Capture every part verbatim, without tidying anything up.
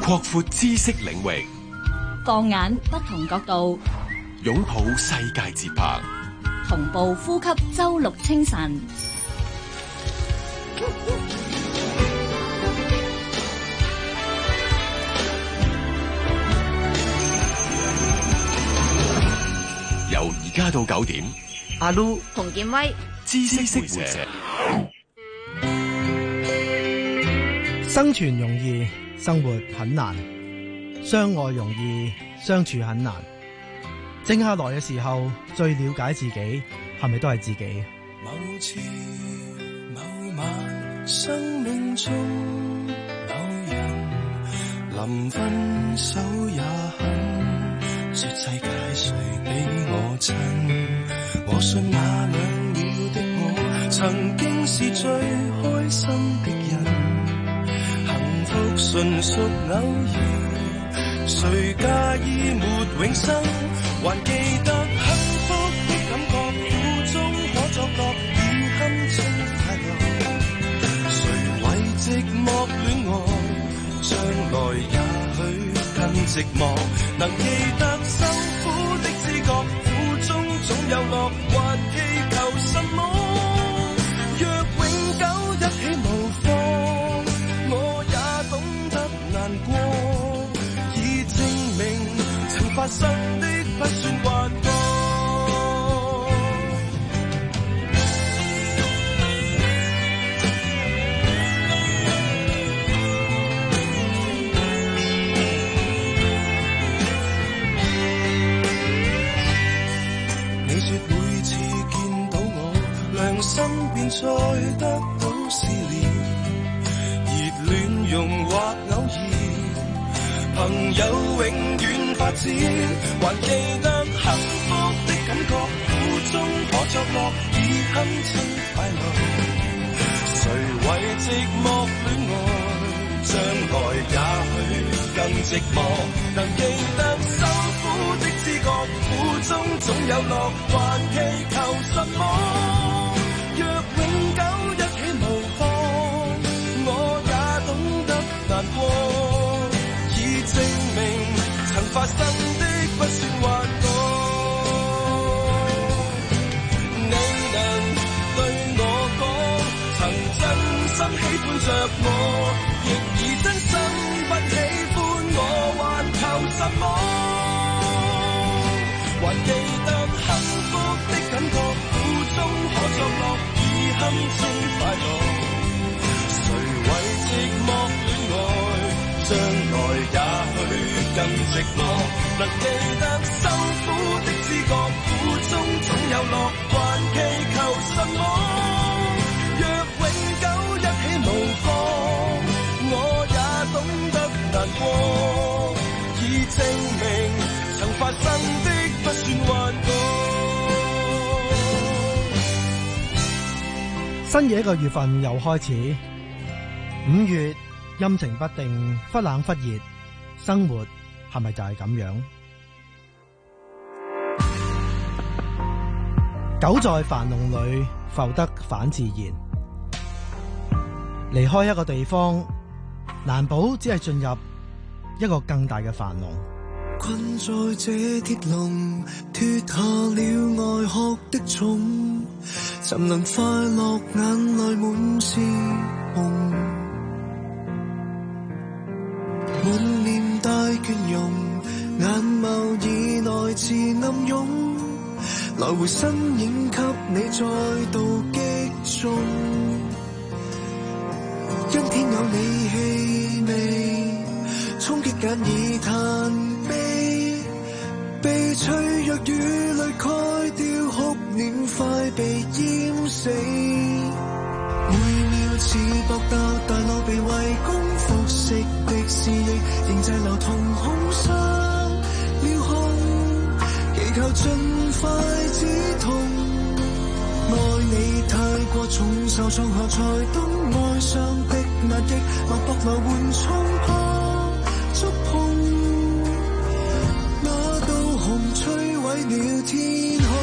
擴闊知識領域， 放眼不同角度， 擁抱世界節拍， 同步呼吸周六清晨。 由而家到九點， 阿 Lu 洪建威， 知識會社。 生存容易，生活很難；相愛容易，相處很難。靜下來嘅時候，最了解自己，係咪都係自己？ 某次某晚，生命中某人臨分手也肯說世界誰比我親。我信那兩秒的我，曾經是最開心的人。幸福純屬偶然，誰介意沒永生？還記得幸福的感覺，苦中可作樂，已堪稱快樂。誰為寂寞戀愛，將來也許更寂寞。能記得受苦的知覺，苦中總有樂，還祈求什麼？若永久一起無妨，我也懂得難過，已證明曾發生的不算幻覺。你說每次見到我，良心便再得到試煉，熱戀融或偶然，朋友永遠發展。還記得幸福的感覺，苦中可作樂，已堪稱快樂。誰為寂寞戀愛，將來也許更寂寞。能記得受苦的知覺，苦中總有樂，還祈求什麼？若永久一起無妨，我也懂得難過，已證明曾發生的不算幻覺。你能對我講，曾真心喜歡着我，亦已真心不喜歡我，還求什麼？還記得幸福的感覺，苦中可作樂，已堪稱快樂。誰為寂寞戀愛，將來也許更寂寞。能記得受苦的知覺，苦中總有樂，還祈求什麼？若永久一起無妨，我也懂得難過，已證明曾發生的不算幻覺。 新嘅一個月份又開始，五月陰晴不定，忽冷忽熱，生活係咪就係咁樣？久在樊籠裏，浮得反自然。離開一個地方，難保只係進入一個更大嘅樊籠。 困在這鐵籠，脫下了外殼的重，怎能快樂？眼淚滿是紅，滿面帶倦容，眼眸以內自暗湧，來回身影給你再度擊中。因天有你氣味，衝擊間已嘆悲，被脆弱雨淚蓋掉，哭臉快被淹死。每秒似搏鬥，大腦被圍攻，腐蝕的思憶仍滯留瞳孔上撩空，祈求盡快止痛。愛你太過重，受創後才懂愛上的壓抑，脈搏流緩衝破觸碰，那道紅摧毀了天空。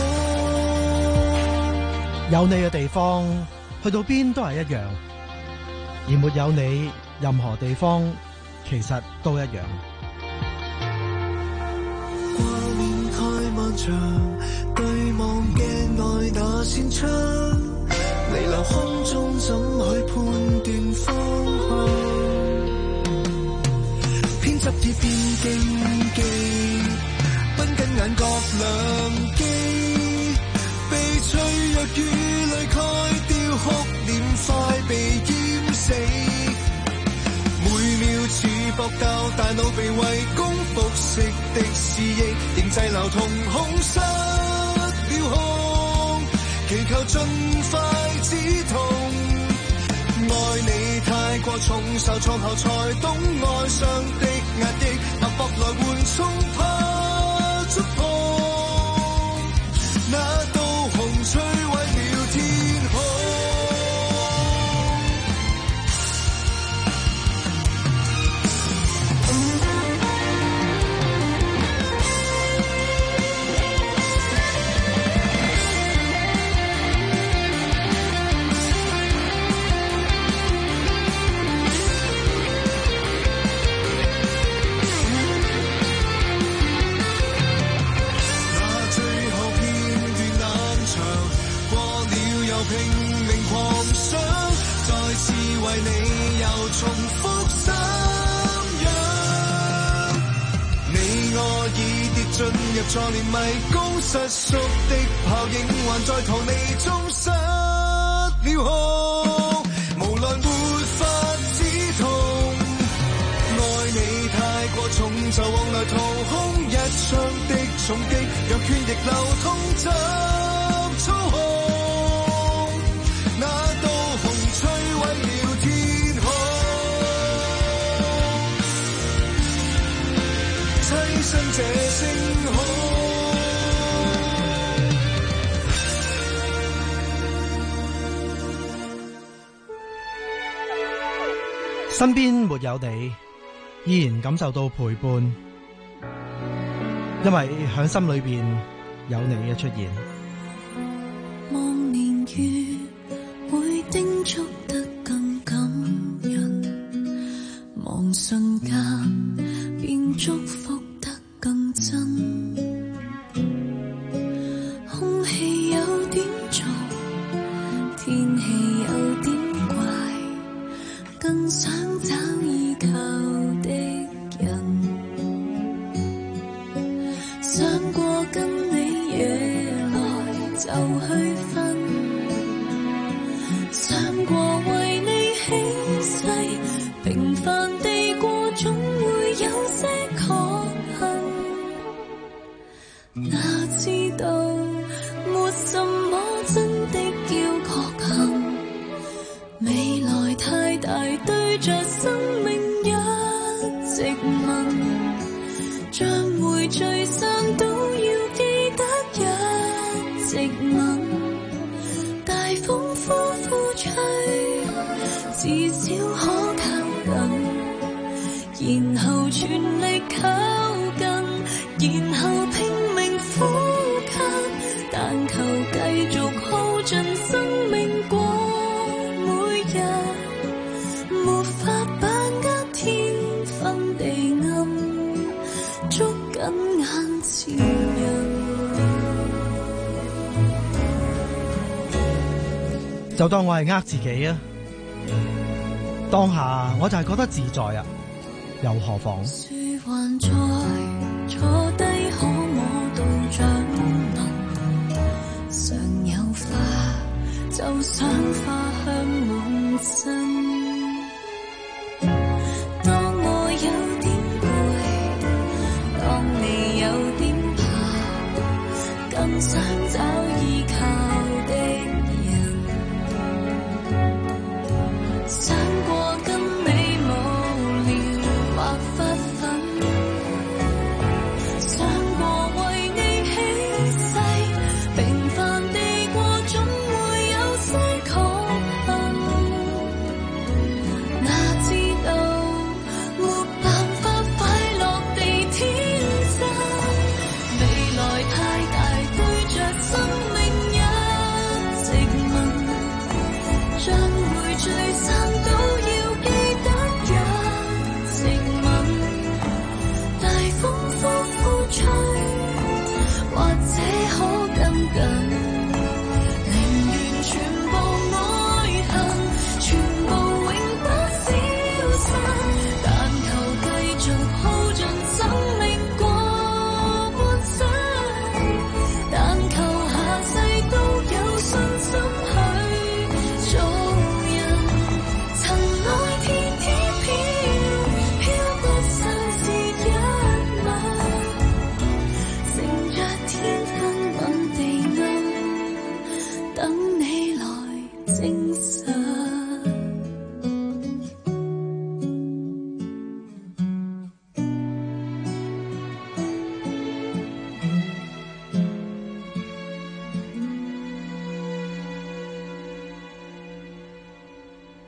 有你嘅地方，去到邊都係一樣；而沒有你，任何地方其實都一樣。 掛面太漫長，對望鏡內那扇窗，彌留空中怎去判斷方向？偏執意變競技，繃緊眼角良機，被脆弱與淚蓋掉，哭臉快被淹死。每秒似搏鬥，大腦被圍攻，腐蝕的思憶，仍滯留瞳孔失了控，祈求盡快止痛。愛你太過重，受創後才懂愛上的壓抑，脈搏來緩衝，怕觸碰，那道紅摧毀了天空。拼命狂想，再次為你又重複心癢。你我已跌進入錯亂迷宮，失縮的泡影還在逃離中失了控，無奈沒法止痛。愛你太過重，就往來掏空，一槍的重擊，若血液流通怎操控？那道紅摧毀了天空，棲身這星空。 身邊沒有你，依然感受到陪伴，因為響心裏邊有你嘅出現。 望年月會叮囑得更感人，望瞬間便祝福得更真。空氣有點重，天氣有點怪，更想找依靠的人。想過跟你夜來就去分，想過為你起誓，平凡地過總會有些抗衡。哪知道沒什麼真的叫確幸，未來太大，對着生命一直問，將會聚散都要記得一直吻。大風呼呼吹，至少可靠近，然後全力靠近，然後拼命呼吸，但求繼續耗盡生命過每日，沒法把握天昏地暗，捉緊眼前人。 就當我係呃自己啊！當下我就係覺得自在啊，又何妨？ 樹還在，坐低可摸到掌紋，常有花，就想花香滿身。當我有點攰，當你有點怕，更想找依靠的人。想過跟你無聊或發奮，想過為你起誓，平凡地過總會有些抗衡。哪知道沒辦法快樂地天真，未來太大，對着生命一直問，將會聚散都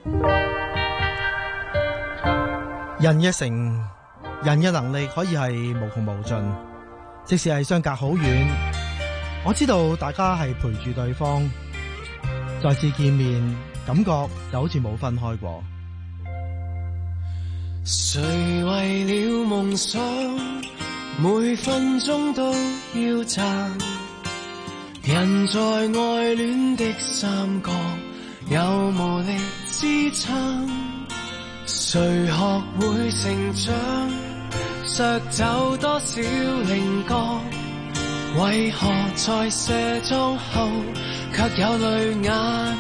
人嘅成，人嘅能力可以係無窮無盡，即使係相隔好遠，我知道大家係陪住對方，再次見面，感覺就好似冇分開過。 誰為了夢想，每分鐘都要賺？人在愛戀的三角，有無力支撐？誰學會成長，削走多少稜角？為何在卸妝後卻有淚眼？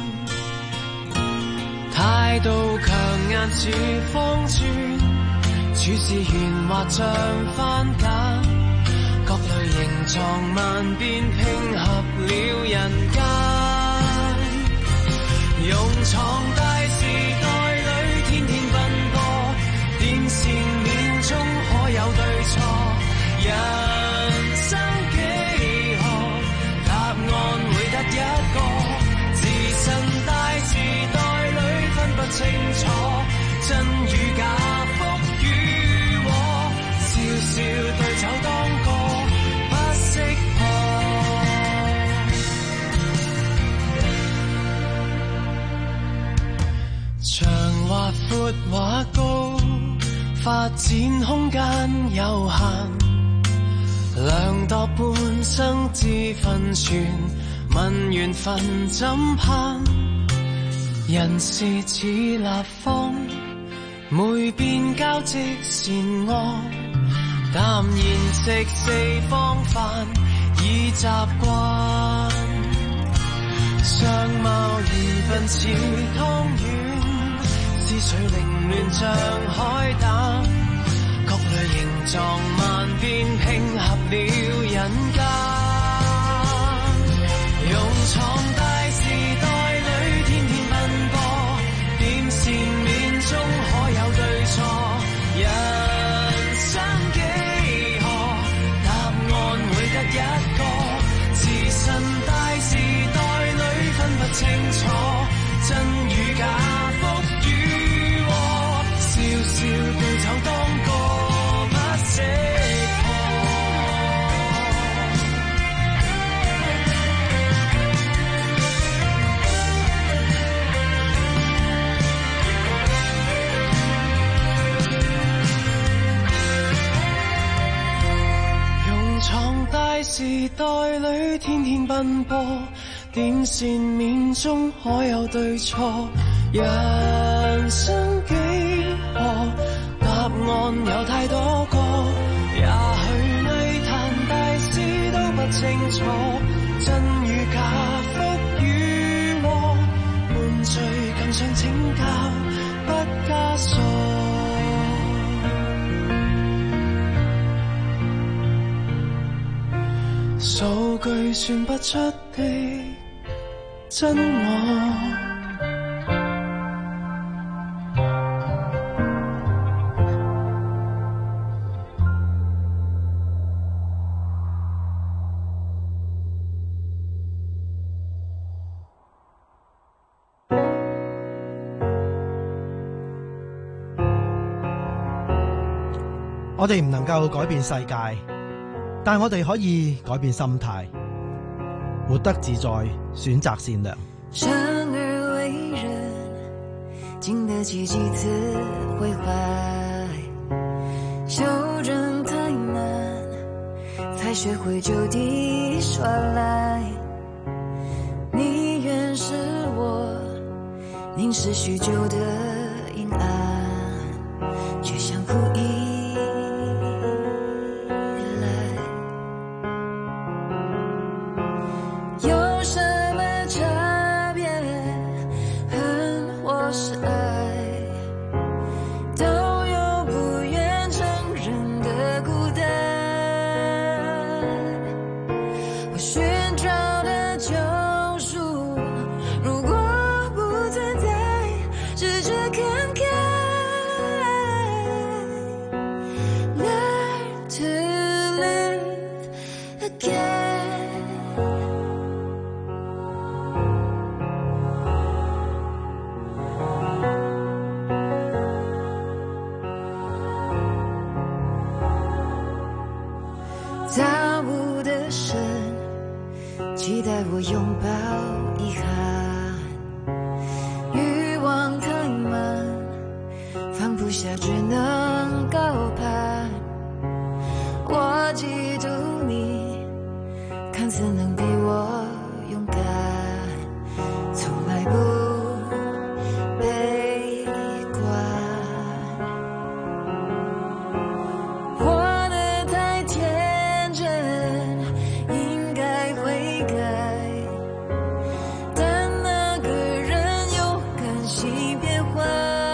態度強硬似方寸，處事圓滑像番梘，各類形狀萬變拼合了人間。勇闖大時代裏天天奔波，電線面中可有對錯？人生幾何，答案會得一個。自身大時代裏分不清楚，真與假，福與禍，笑笑對酒當歌，不識破。長或闊或高，發展空間有限，量度半生之分寸，問緣分怎攀？人事似立方，每變交織善惡，淡然食四方飯已習慣。相貌緣分似湯圓，思緒凌亂像海膽，各類形狀萬變拼合了人間。勇闖大時代裏天天奔波，點線面中可有對錯？人生幾何，答案會得一個。自身大時代裏分不清楚，真與假，福與禍，笑笑對酒當歌，不識大時代裏天天奔波，點線面中可有對錯？人生幾何，答案有太多個。也許藝壇大師都不清楚，真與假，福與禍，悶醉更想請教，不加鎖。數據算不出的真我， 我哋唔能夠改變世界，但我哋可以改變心態，活得自在，選擇善良。 生而為人，經得起幾次毀壞，修正太難，才學會就地耍賴。你原是我凝視許久的陰暗，卻像故意带我拥抱遗憾，欲望太满，放不下只能高攀。我嫉妒你，看似能比我勇敢，从来不悲观。活得太天真，应该悔改，但那个人又甘心变坏。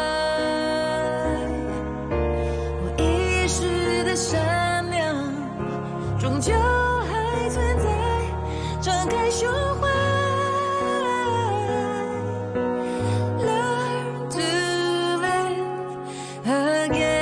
我遗失的善良，终究还存在，张开胸怀。Learn to live again。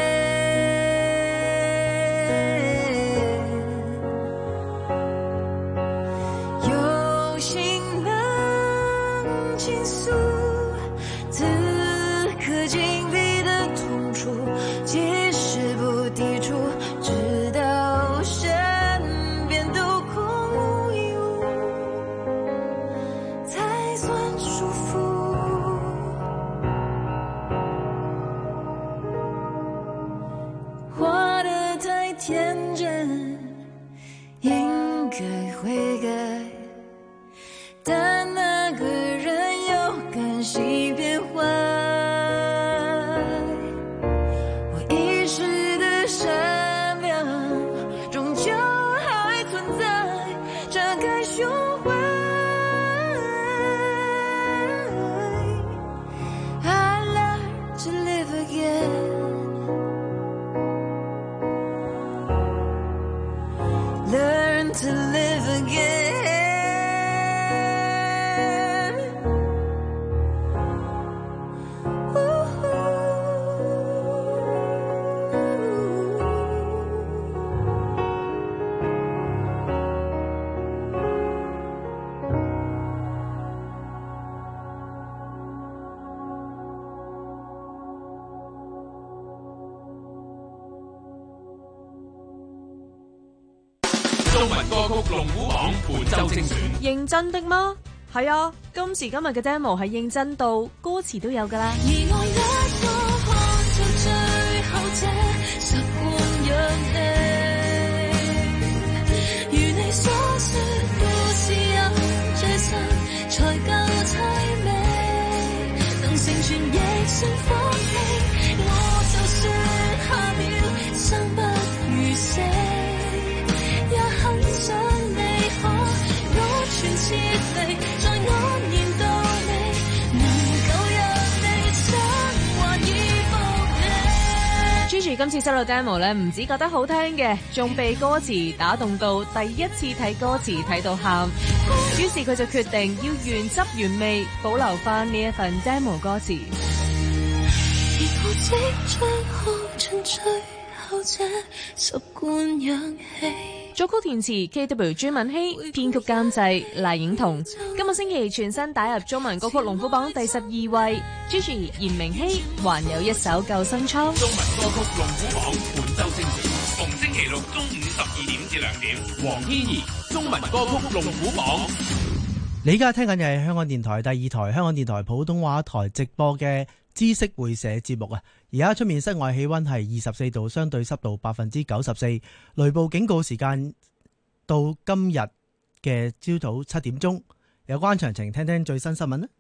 有心能倾诉此刻经历的痛楚，即使不抵触，直到身边都空无一物，才算舒服。活得太天真，应该悔改，但那个人又甘心变坏。我遗失的善良，终究还存在，张开胸怀。I learn to live again。Learn to live again。 中文歌曲龍虎榜本周精選。 認真的嗎？係啊，今時今日嘅 demo 係認真到歌詞都有㗎啦。 而我一個看到最後這十罐氧氣，如你所說故事有最新才夠凄美，能成全亦算放棄，我就算下了生不如死，也很想你可我全徹底，在我年到你，能夠讓你想還以復你。 Gigi 今次收到 demo 咧，唔止覺得好聽嘅，仲被歌詞打動到，第一次睇歌詞睇到喊，於是佢就決定要原汁原味保留翻呢一份 demo 歌詞。 而我即將喝盡最後這十罐氧氣。 作曲填詞 K W 朱敏希，編曲監製賴影彤。今個星期全新打入中文歌曲龍虎榜第十二位 ，Gigi 嚴明熙還有一首救生艙。 中文歌曲龍虎榜本周精選，逢星期六中午十二點至兩點。黃天怡，中文歌曲龍虎榜。 你而家聽緊嘅係香港電台第二台、香港電台普通話台直播嘅知識會社節目啊！而家出面室外氣溫係二十四度，相對濕度百分之九十四，雷暴警告時間到今日嘅朝早七點鐘。有關詳情，聽聽最新新聞啦。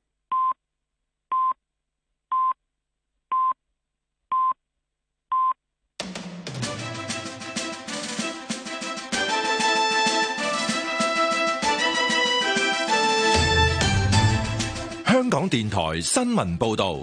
香港電台新聞報道。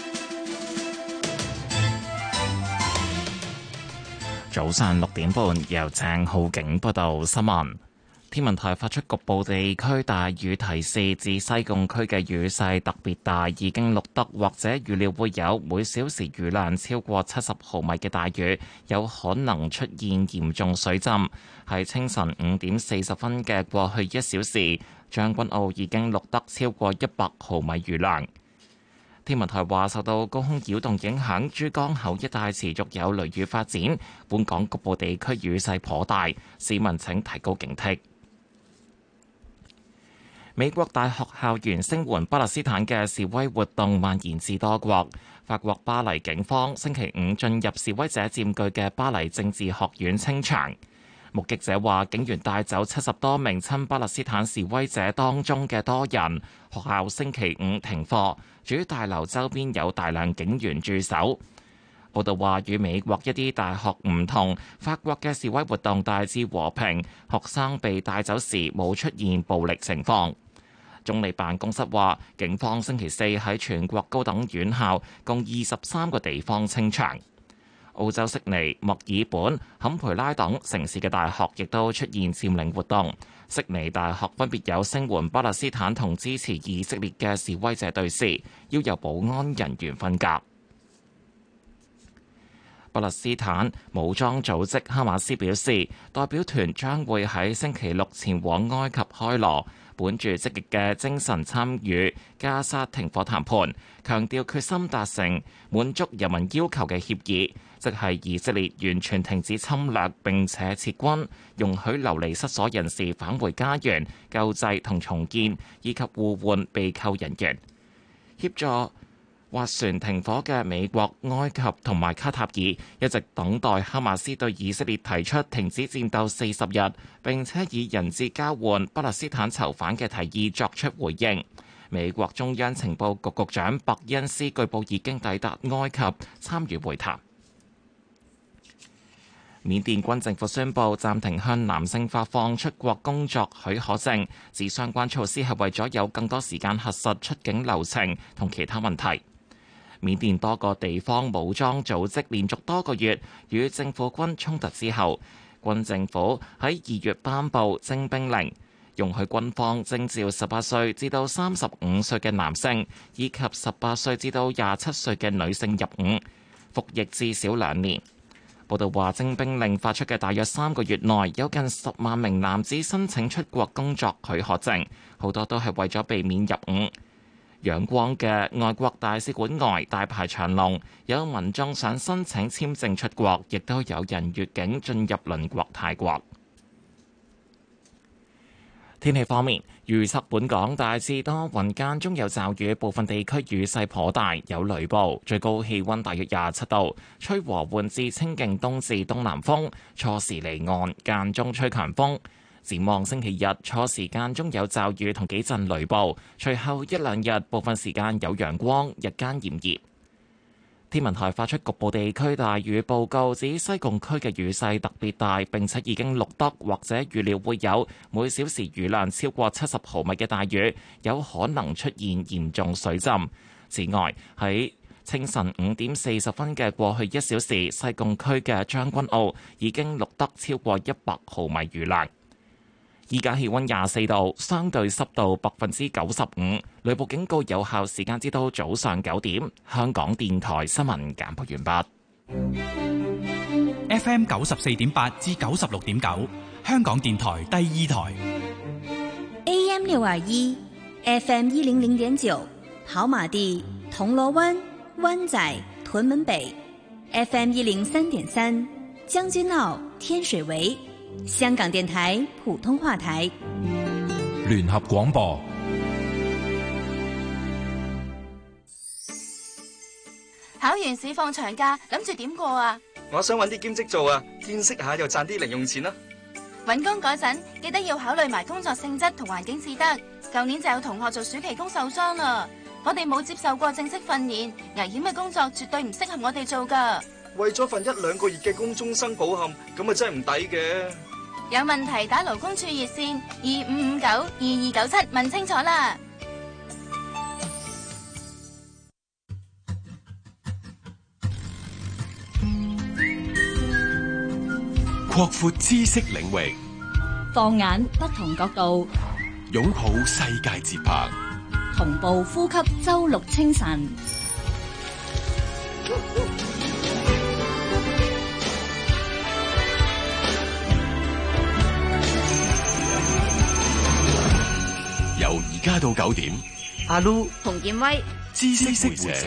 早上六點半，由鄭浩景報道新聞。天文台發出局部地區大雨提示，至西貢區嘅雨勢特別大，已經錄得或者預料會有每小時雨量超過七十毫米嘅大雨，有可能出現嚴重水浸。喺清晨五點四十分嘅過去一小時，將軍澳已經錄得超過一百毫米雨量。天文台話，受到高空擾動影響，珠江口一帶持續有雷雨發展，本港局部地區雨勢頗大，市民請提高警惕。 美國大學校園聲援巴勒斯坦嘅示威活動蔓延至多國。法國巴黎警方星期五進入示威者佔據嘅巴黎政治學院清場。目擊者話，警員帶走七十多名親巴勒斯坦示威者當中嘅多人。學校星期五停課，主大樓周邊有大量警員駐守。報道話，與美國一啲大學唔同，法國嘅示威活動大致和平，學生被帶走時冇出現暴力情況。總理辦公室話，警方星期四喺全國高等院校共二十三個地方清場。澳洲悉尼、墨爾本、坎培拉等城市嘅大學亦都出現佔領活動。悉尼大學分別有聲援巴勒斯坦同支持以色列嘅示威者對峙，要由保安人員分隔。巴勒斯坦武裝組織哈馬斯表示，代表團將會喺星期六前往埃及開羅，本住積極嘅精神參與加沙停火談判，強調決心達成滿足人民要求嘅協議，即係以色列完全停止侵略並且撤軍，容許流離失所人士返回家園、救濟同重建，以及互換被扣人員，協助斡旋停火嘅美國、埃及同埋卡塔爾一直等待哈馬斯對以色列提出停止戰鬥四十日，並且以人質交換巴勒斯坦囚犯嘅提議作出回應。美國中央情報局局長伯恩斯據報已經抵達埃及參與會談。緬甸軍政府宣布暫停向男性發放出國工作許可證，指相關措施係為咗有更多時間核實出境流程同其他問題。緬甸多個地方武裝組織連續多個月與政府軍衝突之後，軍政府喺二月頒布徵兵令，容許軍方徵召十八歲至到三十五歲嘅男性，以及十八歲至到廿七歲嘅女性入伍，服役至少兩年。報道話，徵兵令發出嘅大約三個月內，有近十萬名男子申請出國工作許可證，好多都係為咗避免入伍。仰光嘅外國大使館外大排長龍，有民眾想申請簽證出國，亦都有人越境進入鄰國泰國。天氣方面，預測本港大致多雲間中有驟雨，部分地區雨勢頗大，有雷暴，最高氣溫大約廿七度，吹和緩至清勁東至東南風，初時離岸，間中吹強風。展望星期日，初時間中有驟雨同幾陣雷暴，隨後一兩日部分時間有陽光，日間炎熱。天文台發出局部地區大雨報告，指西貢區嘅雨勢特別大，並且已經錄得或者預料會有每小時雨量超過七十毫米嘅大雨，有可能出現嚴重水浸。此外，喺清晨五點四十分嘅過去一小時，西貢區嘅將軍澳已經錄得超過一百毫米雨量。依家氣溫廿四度，相對濕度百分之九十五，雷暴警告有效時間至到早上九點。香港電台新聞簡報完畢。 F M 九十四點八至九十六點九，香港電台第二台。 A M 六二一，F M 一零零點九，跑馬地、銅鑼灣、灣仔、屯門北 ，F M 一零三點三，將軍澳、天水圍。香港電台普通話台聯合廣播。 考完試放長假，諗住點過啊？ 我想搵啲兼職做啊，見識下又賺啲零用錢啦。 搵工嗰陣記得要考慮埋工作性質同環境至得。舊年就有同學做暑期工受傷啦。我哋冇接受過正式訓練，危險嘅工作絕對唔適合我哋做㗎。 為咗份一兩個月嘅工終生保險，咁啊真係唔抵嘅。 有問題打勞工處熱線二五五九二二九七問清楚啦。 擴闊知識領域， 放眼不同角度， 擁抱世界節拍， 同步呼吸周六清晨。 由而家到九點， 阿 Lu 洪建威， 知識會者。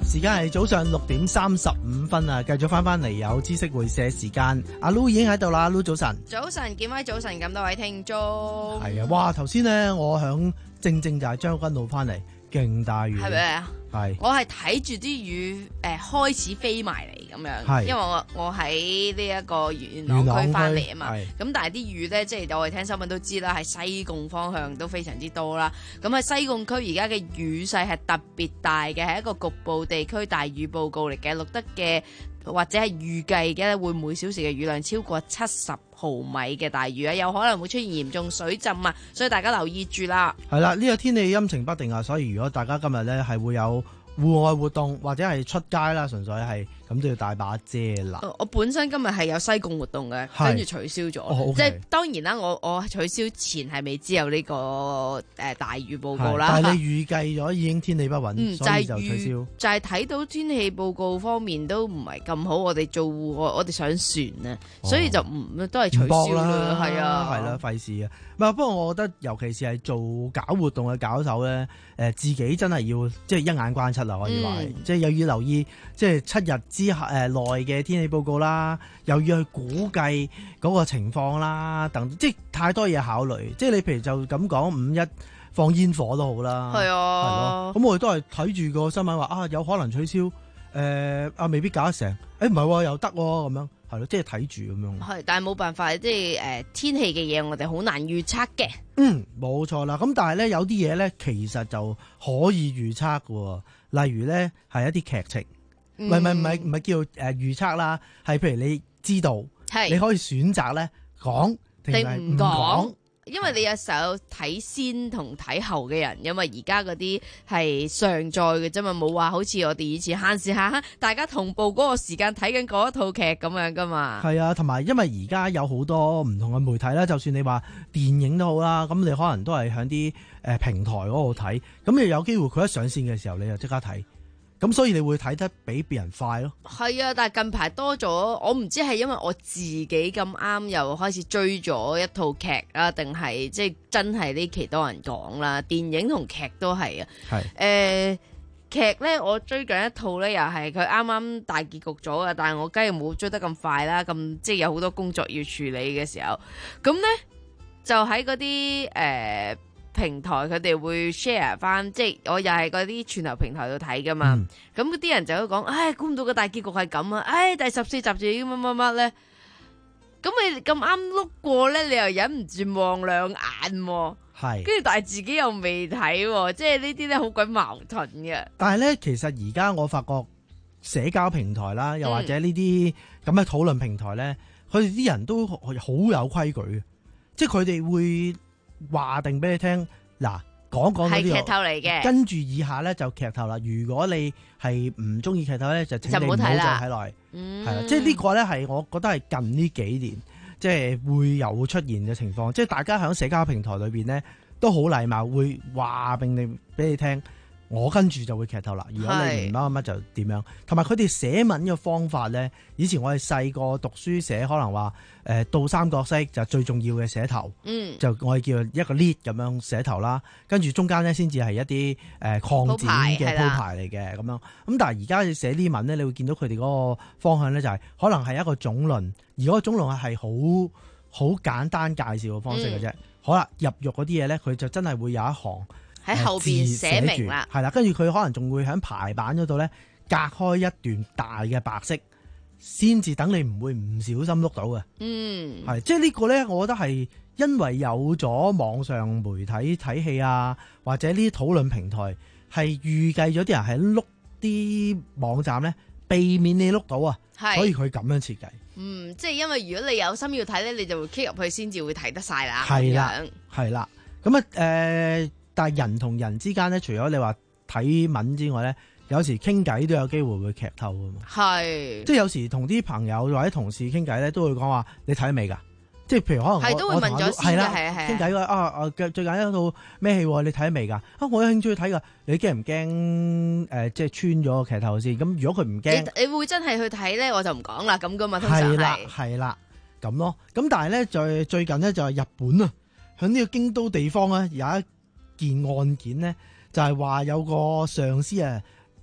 時間係早上六點三十五分啊，繼續翻翻嚟有知識會社時間。阿 Lu 已經喺度啦，阿 Lu 早晨。 早晨，見威早晨，咁多位聽眾。 係啊，哇！頭先咧，我響正正就係將軍澳翻嚟，勁大雨。 係咪啊？ 係。 我係睇住啲雨誒、呃、開始飛埋嚟咁樣， 係。 因為我我喺呢一個元朗區翻嚟啊嘛。 係。 咁但係啲雨咧，即係我哋聽新聞都知啦，喺西貢方向都非常之多啦。咁喺西貢區而家嘅雨勢係特別大嘅，係一個局部地區大雨報告嚟嘅，錄得嘅或者係預計嘅會每小時嘅雨量超過七十毫米嘅大雨啊，有可能會出現嚴重水浸啊，所以大家留意住啦。 係啦，呢個天氣陰晴不定啊，所以如果大家今日咧係會有戶外活動或者係出街啦，純粹係咁都要帶把遮啦。 我本身今日係有西貢活動嘅，跟住取消咗。 哦 okay、 即係當然啦，我我取消前係未知有呢、這個誒、呃、大雨報告啦。 但係你預計咗已經天氣不穩， 嗯、 所以就取消。 就係、是、睇到天氣報告方面都唔係咁好，我哋做我我哋上船啊，哦、所以就唔都係取消啦。係啊， 係啦，費事啊。唔係，不過我覺得尤其是係做搞活動嘅搞手咧，誒、呃、自己真係要即係一眼關七啦，可以話係，嗯、即係又要留意即係七日之後誒內嘅天氣報告啦，又要去估計嗰個情況啦，等即係太多嘢考慮。即係你譬如就咁講五一放煙火都好啦， 係啊， 係咯。咁我哋都係睇住個新聞話啊，有可能取消，誒、呃、啊未必搞得成，誒唔係又得咁樣。係咯，即係睇住咁樣。係， 但係冇辦法，即係誒天氣嘅嘢，我哋好難預測嘅。 嗯，冇錯啦。咁但係咧，有啲嘢咧，其實就可以預測嘅。例如咧，係一啲劇情，唔係唔係唔係唔係叫誒預測啦，係譬如你知道，係你可以選擇咧講定係唔講。 因為你有時候睇先同睇後嘅人，因為而家嗰啲係上載嘅啫嘛，冇話好似我哋以前限時下大家同步嗰個時間睇緊嗰一套劇咁樣噶嘛。 係啊，同埋因為而家有好多唔同嘅媒體啦，就算你話電影都好啦，咁你可能都係喺啲誒平台嗰度睇，咁你有機會佢一上線嘅時候，你就即刻睇。咁所以你會睇得比別人快咯。 係啊，但係近排多咗，我唔知係因為我自己咁啱又開始追咗一套劇啊，定係即係真係呢期多人講啦。電影同劇都係啊。係。誒、呃、劇咧，我追緊一套咧，又係佢啱啱大結局咗啊，但係我梗係冇追得咁快啦，咁即係有好多工作要處理嘅時候，咁咧就喺嗰啲誒。呃平台佢哋會 share 翻，即係我又係嗰啲串流平台度睇噶嘛，咁嗰啲人就會講，唉，估唔到個大結局係咁啊，唉，第十四集就已經乜乜乜咧，咁你咁啱碌過咧，你又忍唔住望兩眼，係，跟住但係自己又未睇，即係呢啲咧好鬼矛盾嘅。但係咧，其實而家我發覺社交平台啦，又或者呢啲咁嘅討論平台咧，佢哋啲人都好有規矩嘅，即係佢哋會。話定俾你聽，嗱，講講係劇透嚟嘅，跟住以下咧就劇透啦。如果你係唔中意劇透咧，就請你唔好再睇落去。係啦，即係呢個咧係我覺得係近呢幾年即係會有出現嘅情況，即係大家喺社交平台裏邊咧都好禮貌，會話俾你俾你聽。我跟住就會劇透啦。如果你唔乜乜乜就點樣？同埋佢哋寫文嘅方法咧，以前我哋細個讀書寫，可能話誒倒三角色就最重要嘅寫頭，嗯，就我哋叫一個 lead 咁樣寫頭啦。跟住中間咧先至係一啲誒擴展嘅鋪排嚟嘅咁樣。咁但係而家寫呢文咧，你會見到佢哋嗰個方向咧就係、是、可能係一個總論，而嗰個總論係好好簡單介紹嘅方式嘅啫、嗯。好啦，入肉嗰啲嘢咧，佢就真係會有一行。喺後邊寫明啦，係啦，跟住佢可能仲會喺排版嗰度咧隔開一段大嘅白色，先至等你唔會唔小心碌到嘅。嗯，係即係呢個咧，我覺得係因為有咗網上媒體睇戲啊，或者呢啲討論平台係預計咗啲人係碌啲網站咧，避免你碌到啊，所以佢咁樣設計。嗯，即係因為如果你有心要睇咧，你就會 click 入去先至會睇得晒啦。係啦，係啦，咁啊誒。但係人同人之間咧，除咗你話睇文之外咧，有時傾偈都有機會會劇透噶嘛。係，即係有時同啲朋友或者同事傾偈咧，都會講話你睇未㗎？即係譬如可能我係都會問咗先嘅，係係傾偈啊啊！最近一套咩戲？你睇未㗎？啊，我有興趣睇㗎。你驚唔驚？誒，即係穿咗個劇透先。咁如果佢唔驚，你會真係去睇咧，我就唔講啦。咁噶嘛，通常係係啦，係啦，咁咯。咁但係咧，就最近咧就係日本啊，喺呢個京都地方咧有一件案件呢，就係話有個上司啊，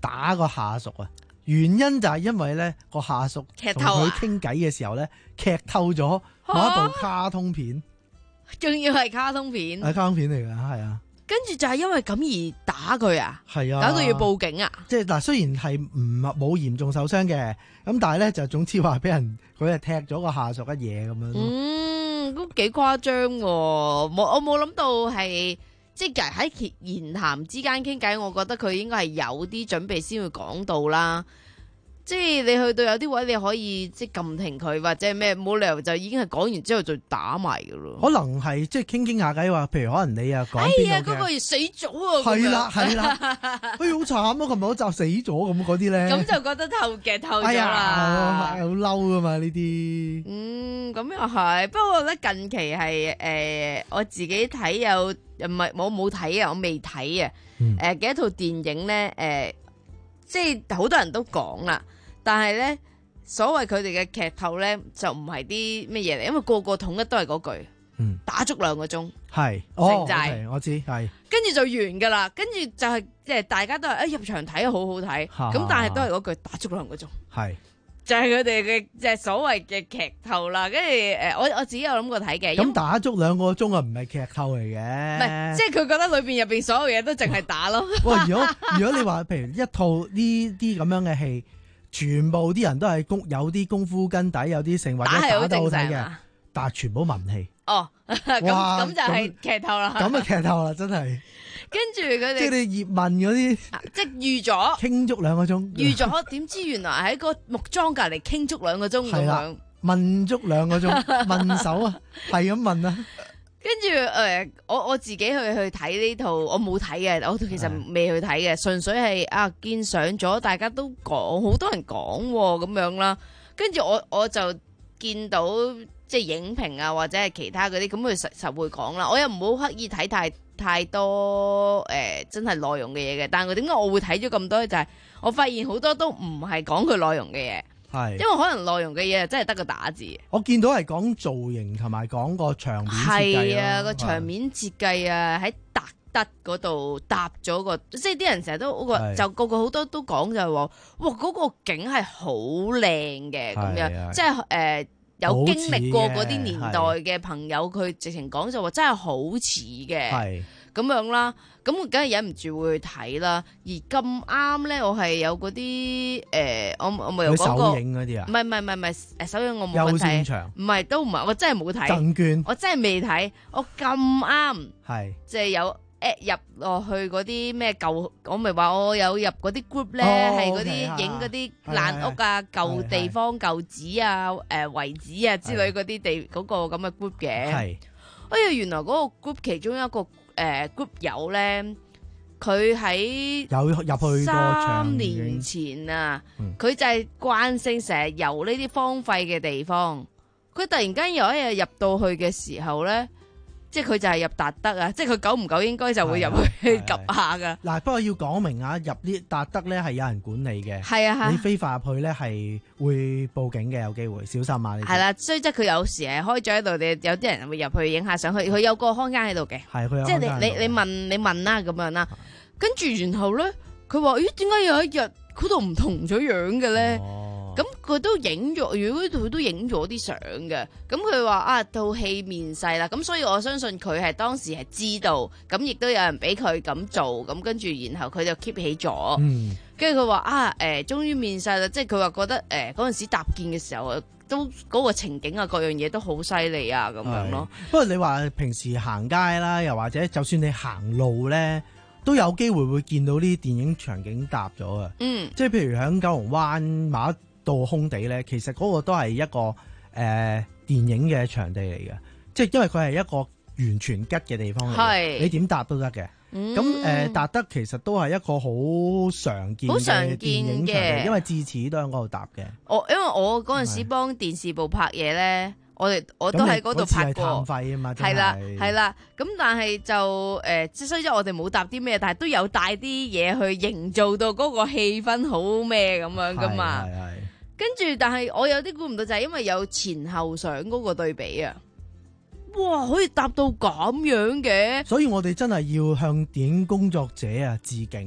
打個下屬啊。原因就係因為咧個下屬同佢傾偈嘅時候咧，劇透咗某一部卡通片， 仲要係卡通片， 係卡通片嚟㗎，係啊。 跟住就係因為咁而打佢啊， 係啊， 搞到要報警啊。 即係嗱，雖然係唔冇嚴重受傷嘅，咁但係咧就總之話俾人佢係踢咗個下屬一嘢咁樣。 嗯，都幾誇張喎！冇我冇諗到係。即係喺言談之間傾偈，我覺得佢應該係有啲準備先會講到啦。即係你去到有啲位，你可以即係撳停佢或者咩，冇理由就已經係講完之後就打埋㗎咯。 可能係即係傾傾下偈話，譬如可能你啊講邊哎呀，嗰、嗰個死咗啊！ 係啦係啦，哎好慘啊！琴日嗰集死咗咁嗰啲咧， 咁就覺得透劇透咗啦， 係好嬲噶嘛呢啲。 嗯，咁又係，不過咧近期係誒、呃、我自己睇有唔係我冇睇啊，我未睇啊。誒、呃、嘅一套電影咧，誒、呃、即係好多人都講啦。但係咧，所謂佢哋嘅劇透咧，就唔係啲咩嘢嚟，因為個個統一都係嗰句，嗯、打足兩個鐘， 係成寨、 哦 okay，我知係， 跟住就完噶啦，跟住就係即係大家都係誒、哎、入場睇好好睇，咁但係都係嗰句打足兩個鐘，係就係佢哋嘅即係所謂嘅劇透啦。跟住誒，我我自己有諗過睇嘅， 咁打足兩個鐘啊，唔係劇透嚟嘅， 唔係即係佢覺得裏邊入邊所有嘢都淨係打咯。 喂，如果如果你話譬如一套呢啲咁樣嘅戲。全部啲人都係功有啲功夫根底，有啲成或者打得好睇嘅，但係全部文戲。 哦，咁咁就係劇透啦。 咁啊劇透啦，真係。 跟住佢哋即係你葉問嗰啲， 即係預咗傾足兩個鐘。 預咗點知原來喺個木樁隔離傾足兩個鐘咁樣。 問足兩個鐘，問手啊，係咁問啊。 跟住誒，我我自己去去睇呢套，我冇睇嘅，我其實未去睇嘅，純粹係啊見上咗，大家都講，好多人講咁樣啦。跟住我我就見到即係影評啊，或者係其他嗰啲，咁佢實實會講啦。我又唔好刻意睇太太多誒、呃，真係內容嘅嘢嘅。但係點解我會睇咗咁多？就係、是、我發現好多都唔係講佢內容嘅嘢。係，因為可能內容嘅嘢真係得個打字。 我見到係講造型同埋講個場面設計。 係啊，個場面設計啊，喺達德嗰度搭咗個，即係啲人成日都個就個個好多都講就係話，哇嗰、嗰個景係好靚嘅咁樣，即係誒、呃、有經歷過嗰啲年代嘅朋友，佢直情講就話真係好似嘅。咁樣啦，咁我梗係忍唔住會去睇啦。而咁啱咧，我係有嗰啲誒，我我咪有講過， 首映嗰啲啊， 唔係唔係唔係唔係誒，首映我冇睇，唔係都唔係，我真係冇睇。贈券， 我真係未睇，我咁啱， 係即係有 at 入落去嗰啲咩舊，我咪話我有入嗰啲 group 咧，係嗰啲影嗰啲爛屋啊、舊地方、舊址啊、誒遺址啊之類嗰啲地嗰個咁嘅 group 嘅。係，哎呀，原來嗰個 group 其中一個。誒、呃、group 友咧，佢喺有入去三年前啊，佢、嗯、就係慣性成日遊呢啲荒廢嘅地方。佢突然間有一日入到去嘅時候咧，即係佢就係入達德啊！即係佢久唔久應該就會入去及下噶。 嗱，不過要講明啊，入呢達德咧係有人管理嘅。 係啊， 你非法入去咧係會報警嘅，有機會小心啊！ 係啦，所以即係佢有時係開咗喺度，你有啲人會入去影下相，佢佢有個看更喺度嘅。係佢有，即係你你你問你問啦咁樣啦，跟住然後咧，佢話咦，點解有一日嗰度唔同咗樣嘅咧？哦咁佢都影咗，如果佢都影咗啲相嘅，咁佢話啊套戲面世啦，咁所以我相信佢係當時係知道，咁亦都有人俾佢咁做，咁跟住然後佢就 keep 起咗，跟住佢話啊誒、呃，終於面世啦，即係佢話覺得誒嗰陣時搭建嘅時候都嗰、嗰個情景啊各樣嘢都好犀利啊咁樣咯。 不過你話平時行街啦，又或者就算你行路咧，都有機會會見到呢啲電影場景搭咗啊。嗯，即係譬如喺九龍灣馬到空地咧，其實嗰個都係一個誒、呃、電影嘅場地嚟嘅，即係因為佢係一個完全吉嘅地方嚟嘅，你點搭都得嘅。咁誒達德其實都係一個好常見嘅電影場地，因為智齒都喺嗰度搭嘅。 我因為我嗰陣時幫電視部拍嘢咧，我哋我都喺嗰度拍過。 探費啊嘛， 係啦係啦。咁但係就誒，即係雖則我哋冇搭啲咩，但係都有帶啲嘢去營造到嗰個氣氛好咩咁樣噶嘛。係係。跟住，但係我有啲估唔到，就係因為有前後相嗰個對比啊！哇，可以搭到咁樣嘅， 所以我哋真係要向電影工作者啊致敬。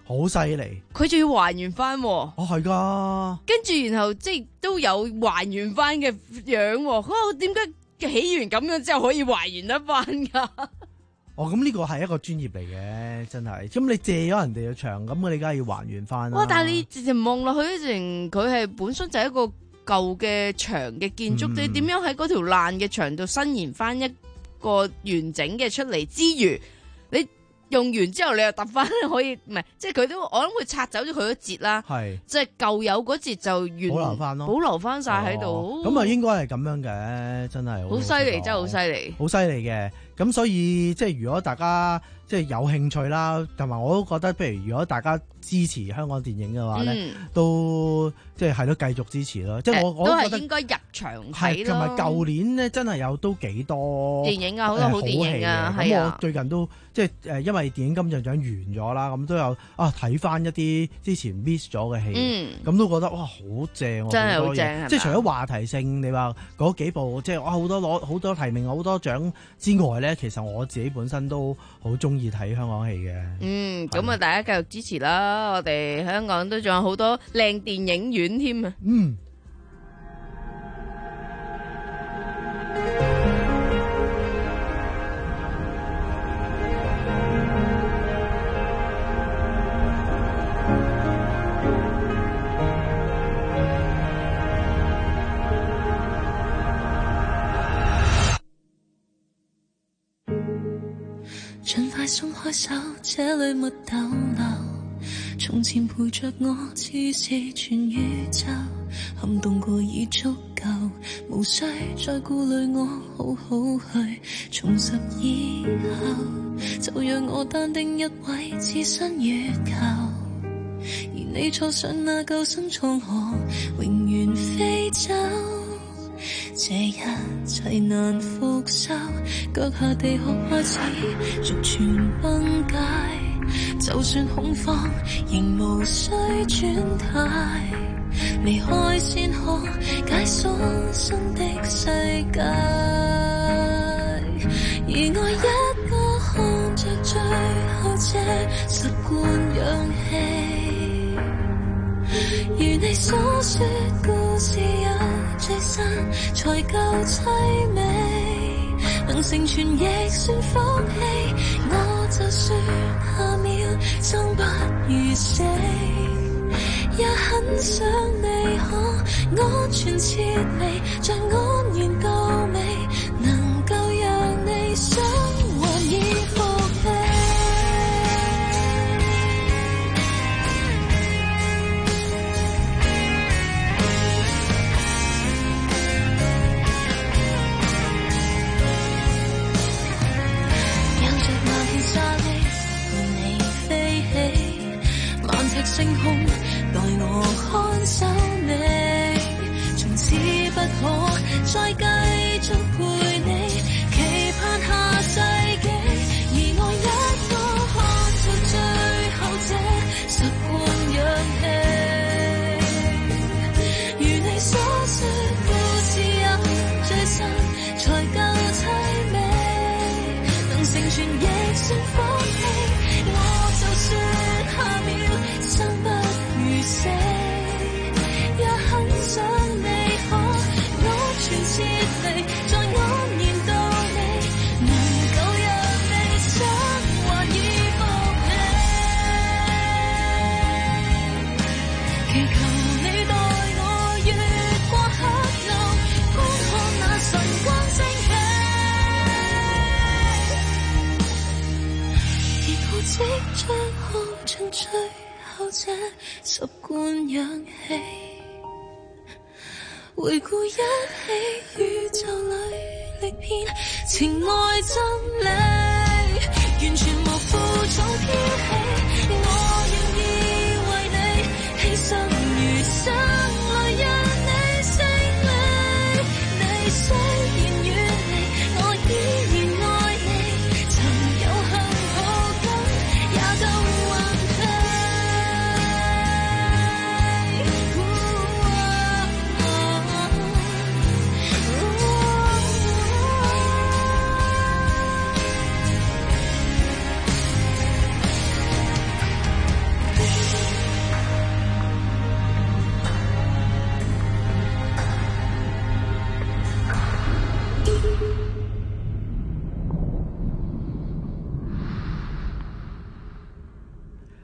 好犀利。 佢仲要還原翻，哦係噶， 跟住然後即係都有還原翻嘅樣，哦，點解起完咁樣之後可以還原得翻噶？ 哦，咁呢個係一個專業嚟嘅，真係。咁你借咗人哋嘅場，咁你梗係要還原翻啦。 哇！但係你直情望落去，直情佢係本身就係一個舊嘅牆嘅建築，你點、嗯、樣喺嗰條爛嘅牆度伸延翻一個完整嘅出嚟之餘，你用完之後你又揼翻可以，唔係即係佢都我諗佢拆走咗佢一節啦，係即係舊有嗰節就完保留翻咯， 保留翻晒喺度。 咁啊、哦、應該係咁樣嘅，真係好犀利，真係好犀利， 好犀利嘅。咁所以即係如果大家即係有興趣啦，同埋我都覺得，譬如如果大家支持香港電影嘅話咧、嗯，都即係係咯，繼續支持咯。即係我我都係應該入場睇咯。 同埋舊年咧，真係有都幾多電影啊，好多好電影啊。 咁、呃、我最近都即係誒，因為電影金像獎完咗啦，咁都有啊睇翻一啲之前 miss 咗嘅戲，咁、嗯、都覺得哇好正， 真係好正。 即係除咗話題性，你話嗰幾部即係哇好多攞好多提名、好多獎之外咧，其實我自己本身都好中意睇香港戲嘅。 嗯，咁啊，大家繼續支持啦！我哋香港都仲有好多靚電影院添啊。 嗯。 盡快鬆開手，這裏沒逗留。從前陪着我，似是全宇宙，撼動過已足夠，無需再顧慮我，好好去重拾以後，就讓我單丁一位置身月球，而你坐上那救生艙河，永遠飛走。這一切難復修，腳下地殼開始逐漸崩解，就算恐慌仍無需轉態，離開先可解鎖新的世界。而我一個看着最後這十罐氧氣，如你所說故事有最新才夠凄美，能成全亦算福氣。我就算下秒生不如死，也很想你可安全撤離，像安然到尾，能夠讓你生還以復氣。星空待我看守你，從此不可再繼續陪你，期盼下世紀。而我一個看着最後這十罐氧氣，如你所說故事有最新才夠凄美，能成全亦算福氣。我就算下秒生不如死，也很想你可安全撤離，再安然到你，能夠讓你生還以復氣。祈求你待我越過黑暗，觀看那晨光升起，而我即將耗盡最後這十罐氧氣，回顧一起宇宙裏歷遍情愛真理，完全無負重飄起。我願意為你犧牲餘生來讓你勝利，你雖然遠離，我依然愛你，曾有幸抱緊也都還退。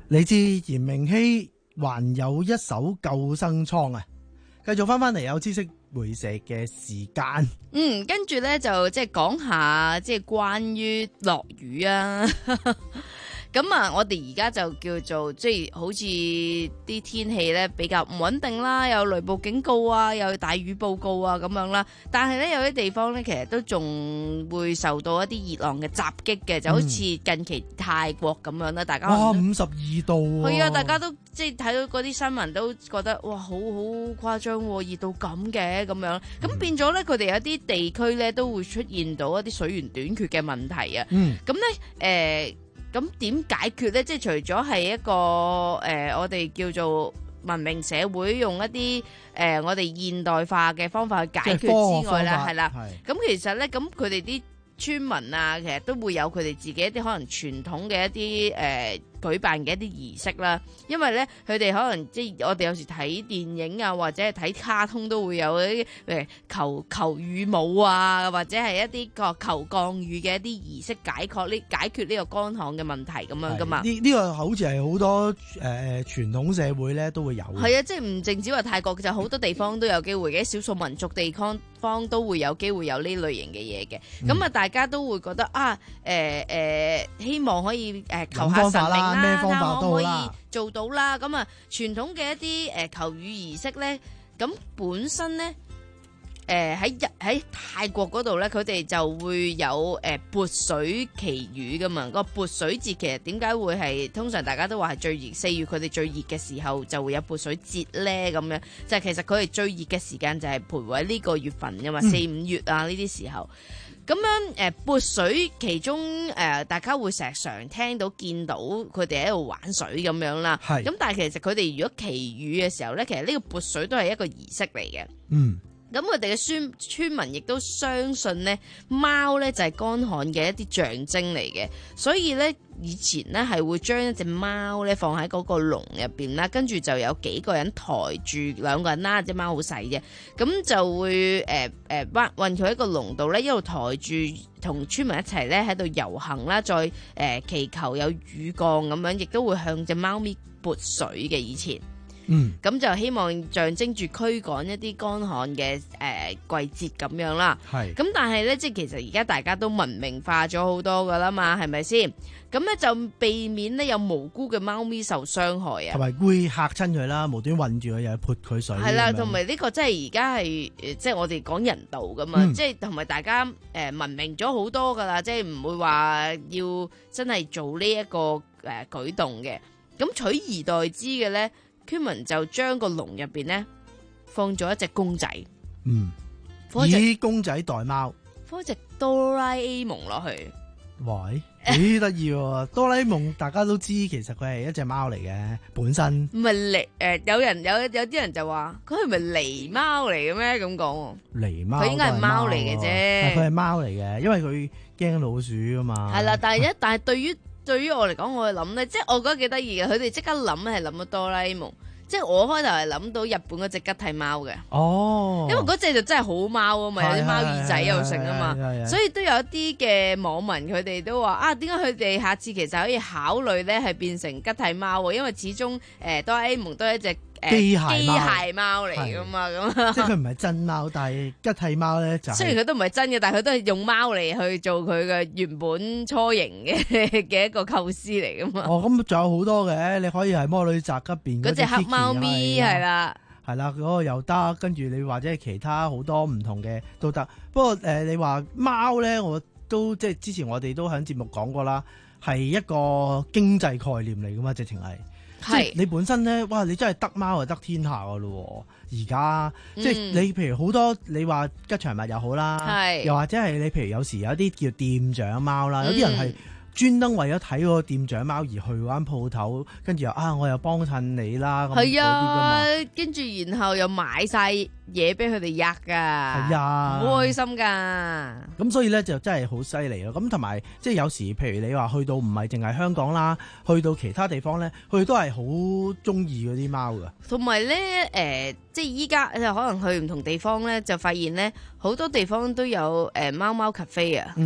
嚟自嚴明熙，還有一手救生艙啊！繼續翻翻嚟有知識回射嘅時間。 嗯，跟住咧就即係講下即係關於落雨啊。咁啊，我哋而家就叫做即係好似啲天氣咧比較唔穩定啦，有雷暴警告啊，有大雨報告啊咁樣啦。但係咧有啲地方咧其實都仲會受到一啲熱浪嘅襲擊嘅，就好似近期泰國咁樣啦。大家哇，五十二度喎！ 係啊，大家都即係睇到嗰啲新聞都覺得哇，好好誇張喎，熱到咁嘅咁樣。咁變咗咧，佢哋有啲地區咧都會出現到一啲水源短缺嘅問題啊。 嗯， 咁咧誒。咁點解決咧？即係除咗係一個誒、呃，我哋叫做文明社會用一啲誒、呃，我哋現代化嘅方法去解決之外啦，係啦。咁其實咧，咁佢哋啲村民啊，其實都會有佢哋自己一啲可能傳統嘅一啲誒、呃、舉辦嘅一啲儀式啦。因為咧，佢哋可能即係我哋有時睇電影啊，或者係睇卡通都會有一啲誒求求雨舞啊，或者係一啲個求降雨嘅一啲儀式解決呢解決呢個乾旱嘅問題咁樣噶嘛。 呢呢、這個好似係好多誒誒、呃、傳統社會咧都會有。 係啊，即係唔淨止話泰國，就好多地方都有機會嘅，少數民族地方都會有機會有呢類型嘅嘢嘅。咁啊、嗯，大家都會覺得啊，誒、呃、誒、呃，希望可以誒求下神明啦， 咩方法可唔可以啦做到啦？咁啊，傳統嘅一啲誒求雨儀式咧，咁本身咧。誒喺日喺泰國嗰度咧，佢哋就會有誒、呃、潑水祈雨噶嘛。個潑水節其實點解會係通常大家都話係最熱四月佢哋最熱嘅時候就會有潑水節咧咁樣，就係、是、其實佢哋最熱嘅時間就係徘徊呢個月份噶嘛，四五月啊呢啲時候。咁樣誒潑、呃、水，其中誒、呃、大家會成日常聽到見到佢哋喺度玩水咁樣啦。係。咁但係其實佢哋如果祈雨嘅時候咧，其實呢個潑水都係一個儀式嚟嘅。嗯。咁佢哋嘅村村民亦都相信咧，貓咧就係乾旱嘅一啲象徵嚟嘅，所以咧以前咧係會將一隻貓咧放喺嗰個籠入邊啦，跟住就有幾個人抬住兩個人啦，隻貓好細啫，咁就會誒誒運運佢喺個籠度咧，一路抬住同村民一齊咧喺度遊行啦，再誒、呃、祈求有雨降咁樣，亦都會向隻貓咪潑水嘅以前。嗯，咁就希望象徵住驅趕一啲乾旱嘅誒季節咁樣啦。係，咁但係咧，即係其實而家大家都文明化咗好多噶啦嘛，係咪先？咁咧就避免咧有無辜嘅貓咪受傷害啊， 同埋會嚇親佢啦，無端韞住佢又潑佢水。係啦， 同埋呢個即係而家係即係我哋講人道噶嘛，嗯、即係同埋大家誒、呃、文明咗好多噶啦，即係唔會話要真係做呢一個誒舉動嘅。咁取而代之嘅咧。村民就將個籠入邊咧放咗一隻公仔， 嗯，以公仔代貓， 放隻哆啦 A 夢落去。 喂，幾得意喎！哆啦 A 夢大家都知，其實佢係一隻貓嚟嘅，本身唔係狸誒，有人有有啲人就話佢係咪狸貓嚟嘅咩？咁講狸貓， 佢應該係貓嚟嘅啫， 佢係貓嚟嘅，因為佢驚老鼠啊嘛。 係啦，但係一但係對於。對於我嚟講，我會諗咧，即係我覺得幾得意嘅，佢哋即刻諗係諗到哆啦 A 夢，即係我開頭係諗到日本嗰隻吉蒂貓嘅。哦，因為嗰隻就真係好貓啊嘛，有啲貓耳仔又成啊嘛，所以都有一啲嘅網民佢哋都話啊，點解佢哋下次其實可以考慮咧係變成吉蒂貓？因為始終誒哆啦 A 夢都係一隻。 機械機械貓嚟噶嘛，咁即係佢唔係真貓，但係吉蒂貓咧就係、 雖然佢都唔係真嘅，但係佢都係用貓嚟去做佢嘅原本雛形嘅嘅一個構思嚟噶嘛。 哦，咁仲有好多嘅，你可以係魔女宅急便嗰隻黑貓咪係啦， 係啦，嗰、嗰個又得，跟住你或者係其他好多唔同嘅都得。不過誒、呃，你話貓咧，我都即係之前我哋都喺節目講過啦，係一個經濟概念嚟噶嘛，直情係。即係你本身咧，哇！你真係得貓就得天下噶咯喎！而家、嗯、即係你譬如好多你話吉祥物又好啦，又或者係你譬如有時有啲叫店長貓啦，有啲人係專登為咗睇嗰個店長貓而去嗰間鋪頭，跟住又啊我又幫襯你啦，咁係啊，跟住然後又買晒嘢俾佢哋吔噶，係啊，好開心噶。 咁所以咧就真係好犀利咯。咁同埋即係有時譬如你話去到唔係淨係香港啦，去到其他地方咧，佢都係好中意嗰啲貓噶。 同埋咧誒，即係依家可能去唔同地方咧，就發現咧好多地方都有誒貓貓 cafe 啊。嗯。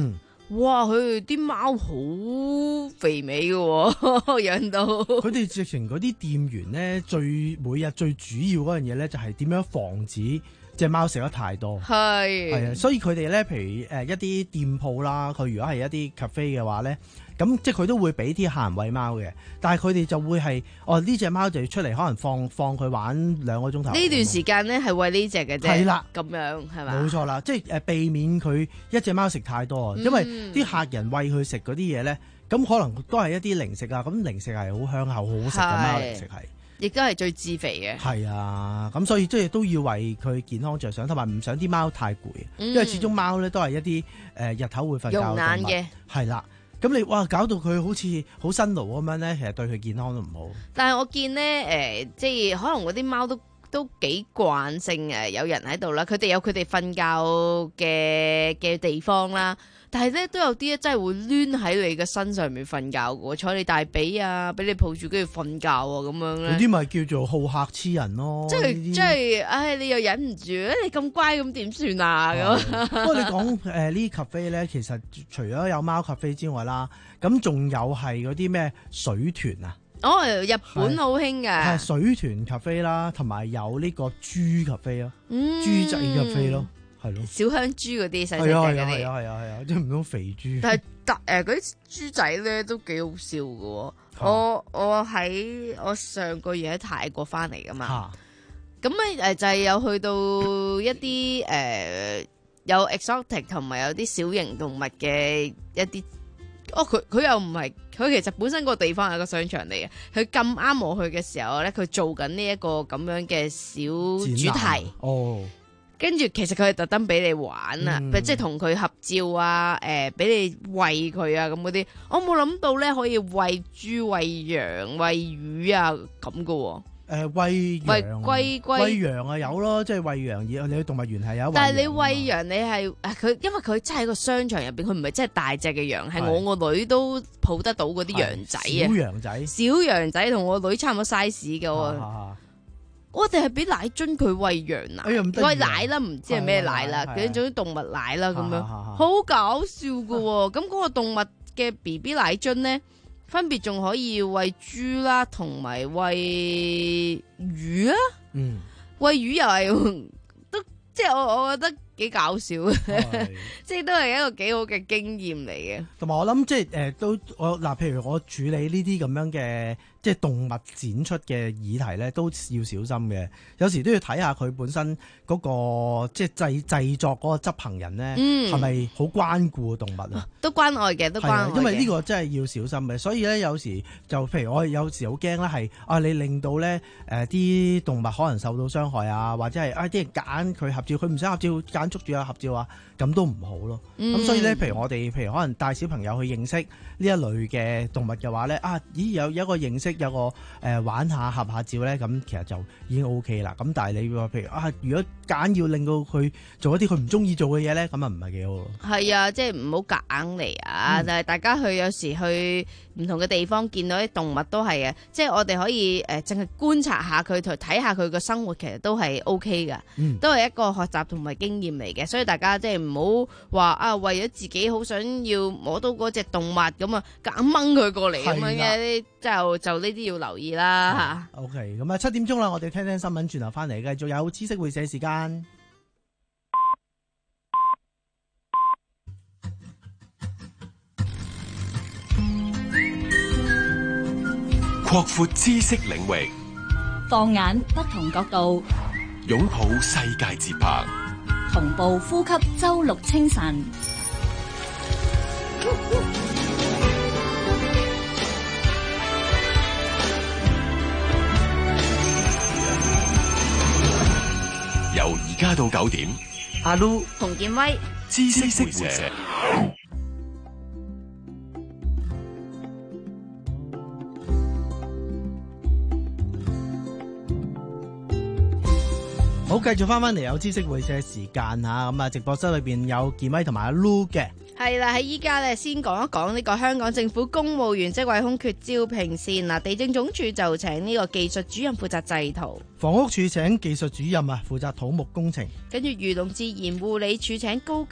哇！佢哋啲貓好肥美嘅喎，養到佢哋直情嗰啲店員咧，最每日最主要嗰樣嘢咧，就係點樣防止隻貓食得太多。 係係啊，所以佢哋咧，譬如誒一啲店鋪啦，佢如果係一啲 cafe 嘅話咧，咁即係佢都會俾啲客人餵貓嘅，但係佢哋就會係哦呢隻貓就要出嚟，可能放放佢玩兩個鐘頭。 呢段時間咧係餵呢隻嘅啫。係啦， 咁樣係嘛？ 冇錯啦，即係誒避免佢一隻貓食太多，因為啲客人餵佢食嗰啲嘢咧，咁可能都係一啲零食啊，咁零食係好香口、好好食嘅貓零食係。 亦都係最致肥嘅。 係啊，咁所以即係都要為佢健康着想，同埋唔想啲貓太攰， 嗯、 因為始終貓咧都係一啲誒、呃、日頭會瞓覺嘅動物。 慵懶嘅係啦，咁你哇搞到佢好似好辛勞咁樣咧，其實對佢健康都唔好。 但係我見咧誒、呃，即係可能嗰啲貓都都幾慣性誒，有人喺度啦，佢哋有佢哋瞓覺嘅嘅地方啦。但係咧都有啲真係會攣喺你嘅身上面瞓覺嘅，坐你大髀啊，俾你抱住跟住瞓覺啊咁樣咧。 嗰啲咪叫做好客痴人咯。 即係即係，唉，你又忍唔住，你咁乖咁點算啊咁？ 不過你講誒呢啲 cafe 咧，其實除咗有貓 cafe 之外啦，咁仲有係嗰啲咩水豚啊？ 哦，日本好興嘅。 係水豚 cafe 啦，同埋有呢個豬 cafe 咯，豬仔 cafe 咯。係咯， 小香豬嗰啲細細隻嗰啲， 嗰啲， 係啊係啊係啊，即係唔通肥豬。 但係特誒嗰啲豬仔咧都幾好笑嘅。我我喺我上個月喺泰國翻嚟噶嘛，咁咧誒就係有去到一啲誒、呃、有 exotic 同埋有啲小型動物嘅一啲。哦，佢佢又唔係，佢其實本身個地方係個商場嚟嘅。佢咁啱我去嘅時候咧，佢做緊呢一個咁樣嘅小主題。 哦。 跟住其實佢係特登俾你玩啊，嗯、即係同佢合照啊，誒、呃、俾你餵佢啊咁嗰啲，我冇諗到咧可以餵豬、餵羊、餵魚啊咁噶喎。 誒餵羊、 餵龜、 餵羊啊有咯，即係餵羊嘢，你去動物園係有。 但係你餵羊，你係佢，因為佢真係喺個商場入邊，佢唔係真係大隻嘅羊，係我個女都抱得到嗰啲羊仔啊。 小羊仔， 小羊仔同我女差唔多 size 嘅喎。我哋係俾奶樽佢餵羊奶，餵、哎、奶啦，唔知係咩奶啦，嗰種動物奶啦咁樣，好搞笑噶喎！咁嗰個動物嘅 B B 奶樽咧，分別仲可以餵豬啦，同埋餵魚啊，嗯，餵魚又係都即係我我覺得幾搞笑嘅，即係都係一個幾好嘅經驗嚟嘅。同埋我諗即係誒都我嗱，譬如我處理呢啲咁樣嘅。即係動物展出嘅議題咧，都要小心嘅。有時都要睇下佢本身嗰、嗰個即係製製作嗰個執行人咧，係咪好關顧動物啊？都關愛嘅，都關愛嘅。因為呢個真係要小心嘅。所以咧，有時就譬如我有時好驚啦，係啊，你令到咧誒啲動物可能受到傷害啊，或者係啊啲人揀佢合照，佢唔想合照，揀捉住啊合照啊，咁都唔好咯。咁、嗯、所以咧，譬如我哋譬如可能帶小朋友去認識呢一類嘅動物嘅話咧，啊，咦有有一個認識。有個誒、呃、玩下合下照咧，咁其實就已經 O K 啦。咁但係你話譬如啊，如果揀要令到佢做一啲佢唔中意做嘅嘢咧，咁啊唔係幾好。係啊，即係唔好夾硬嚟啊！就係、嗯、大家去有時去唔同嘅地方見到啲動物都係嘅，即係我哋可以誒淨係觀察下佢同睇下佢個生活，其實都係 O K 噶，嗯、都係一個學習同埋經驗嚟嘅。所以大家即係唔好話啊，為咗自己好想要摸到嗰隻動物咁啊，夾硬掹佢過嚟咁樣嘅，就就呢啲要留意啦吓。O K， 咁啊七點鐘啦，我哋聽聽新聞，轉頭翻嚟繼續有知識會社時間。 擴闊知識領域， 放眼不同角度， 擁抱世界節拍， 同步呼吸周六清晨。 由而家到九點， 阿 Lu 洪建威， 知識會社。 好，繼續翻翻嚟有知識會社時間吓，咁啊直播室裏邊有健威同埋阿 Lu 嘅。係啦，喺依家咧先講一講呢個香港政府公務員職位空缺招聘先嗱，地政總署就請呢個技術主任負責製圖，房屋署請技術主任啊負責土木工程，跟住漁農自然護理署請高級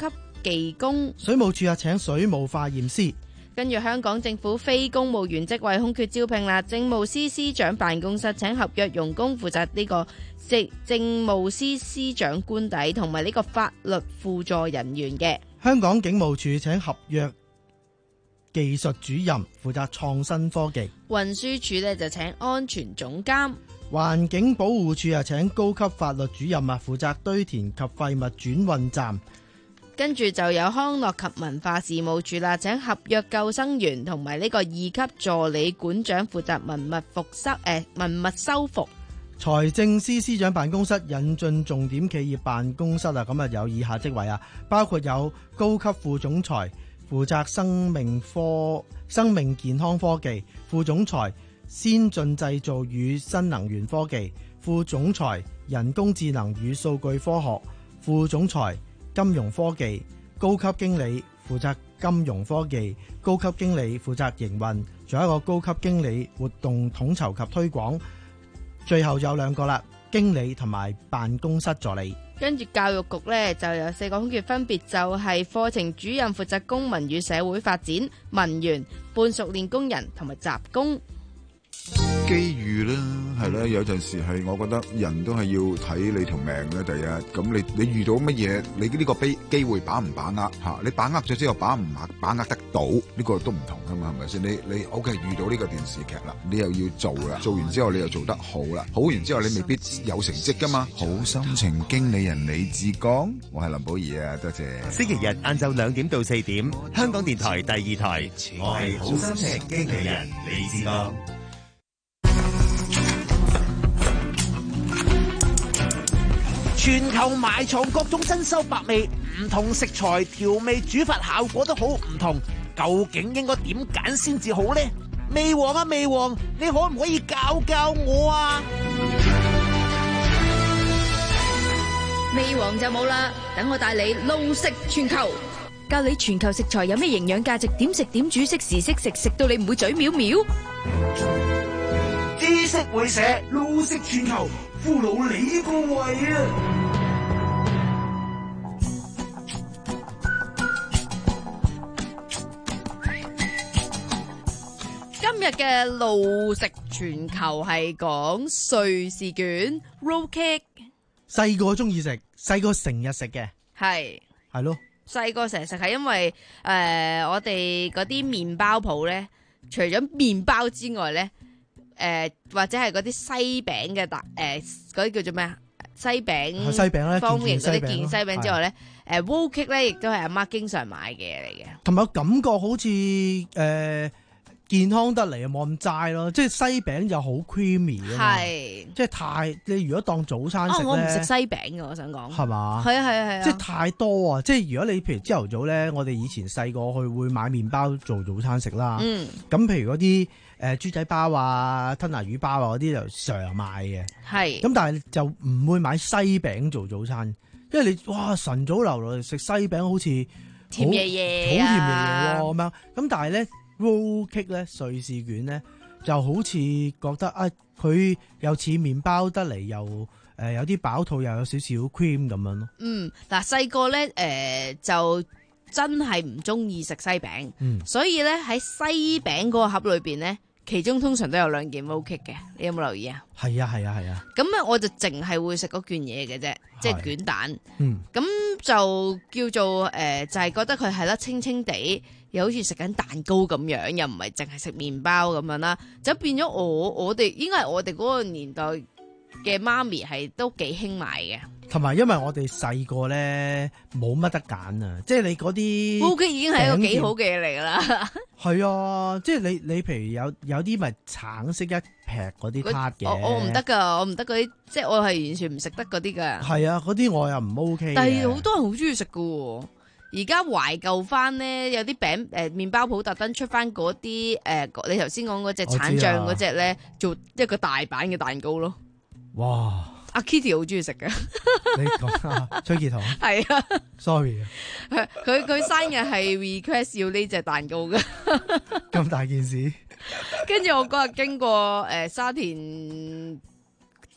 技工。 水務署啊請水務化驗師。 跟住香港政府非公務員職位空缺招聘啦，政務司司長辦公室請合約傭工負責呢個政政務司司長官邸同埋呢個法律輔助人員嘅。 香港警務處請合約技術主任負責創新科技。 運輸署呢就請安全總監。 環境保護署啊請高級法律主任啊負責堆填及廢物轉運站。 跟住就有康樂及文化事務署啦，請合約救生員同埋呢個二級助理館長負責文物復修誒、呃、文物修復。 財政司司長辦公室引進重點企業辦公室啊，咁啊有以下職位啊，包括有高級副總裁負責生命科生命健康科技，副總裁先進製造與新能源科技，副總裁人工智能與數據科學，副總裁金融科技，高級經理負責金融科技，高級經理負責營運，仲有一個高級經理活動統籌及推廣，最後有兩個啦，經理同埋辦公室助理。 跟住教育局呢就有四個空缺，分別就係課程主任負責公民與社會發展、文員、半熟練工人同埋雜工。 機遇啦，係啦，有陣時係我覺得人都係要睇你條命咧。第一，咁你你遇到乜嘢，你呢個機機會把唔把握吓？你把握咗之後，把唔把握得到呢、呢個都唔同噶嘛，係咪先？你你 OK 遇到呢個電視劇啦，你又要做啦，做完之後你又做得好啦，好完之後你未必有成績噶嘛。好心情經理人李志剛，我係林寶儀啊，多謝。 星期日晏晝兩點到四點，香港電台第二台，我係好心情經理人李志剛。 全球埋藏各種珍饈百味，唔同食材調味煮法效果都好唔同，究竟應該點揀先至好呢？味王啊味王，你可唔可以教教我啊？ 味王就冇啦，等我帶你路食全球，教你全球食材有咩營養價值，點食點煮，識時識食，食到你唔會嘴藐藐。 知識會社路食全球，俘虜你個胃啊！ 今日嘅路食全球係講瑞士卷 roll cake。 細個中意食，細個成日食嘅， 係係咯。 細個成日食係因為誒、呃，我哋嗰啲麵包鋪咧，除咗麵包之外咧。誒、呃，或者係嗰啲西餅嘅大誒，嗰、呃、啲叫做咩啊？西餅， 西餅咧， 方形嗰啲件件西餅之外咧，誒 roll cake 咧，亦都係阿媽經常買嘅嘢嚟嘅。 同埋感覺好似誒、呃、健康得嚟啊，冇咁齋咯。即係西餅又好 creamy 啊嘛，係即係太你如果當早餐食咧、哦， 我唔食西餅嘅，我想講係嘛？係啊係啊係啊！ 即係太多啊！即係如果你譬如朝頭早咧，我哋以前細個去會買麵包做早餐食啦。嗯，咁譬如嗰啲。誒豬仔包啊、吞拿魚包啊嗰啲就常買嘅，係咁，但係就唔會買西餅做早餐，因為你哇晨早流流食西餅好似甜爺爺好甜爺爺喎咁樣，咁但係咧 roll cake 咧瑞士卷咧就好似覺得啊，佢又似麵包得嚟，又誒、呃、有啲飽肚，又有少少 cream 咁樣咯。 嗯，嗱細個咧誒就真係唔中意食西餅，嗯、所以咧喺西餅嗰個盒裏邊咧。其中通常都有兩件 roll cake 嘅，你有冇留意啊？係啊係啊係啊！咁咧我就淨係會食嗰件嘢嘅啫，即係卷蛋。嗯，咁就叫做誒、呃，就係、是、覺得佢係啦，清清地，又好似食緊蛋糕咁樣，又唔係淨係食麵包咁樣啦，就變咗我我哋應該係我哋嗰個年代嘅媽咪係都幾興買嘅。同埋因為我哋細個咧冇乜得揀啊，即係你嗰啲 roll cake 已經係一個幾好嘅嘢嚟㗎啦。係啊，即係你你譬如有有啲咪橙色一劈嗰啲撻嘅，我我唔得㗎，我唔得嗰啲，即係我係完全唔食得嗰啲㗎。係啊，嗰啲我又唔 OK。但係好多人好中意食㗎喎。而家懷舊翻咧，有啲餅誒麵包鋪特登出翻嗰啲誒，你頭先講嗰隻橙醬嗰隻咧，做一個大版嘅蛋糕咯。哇！阿 Kitty 好中意食嘅，你講啊，崔潔彤係啊 ，sorry 啊，佢佢生日係 request 要呢隻蛋糕嘅，咁大件事。跟住我嗰日經過誒、呃、沙田，都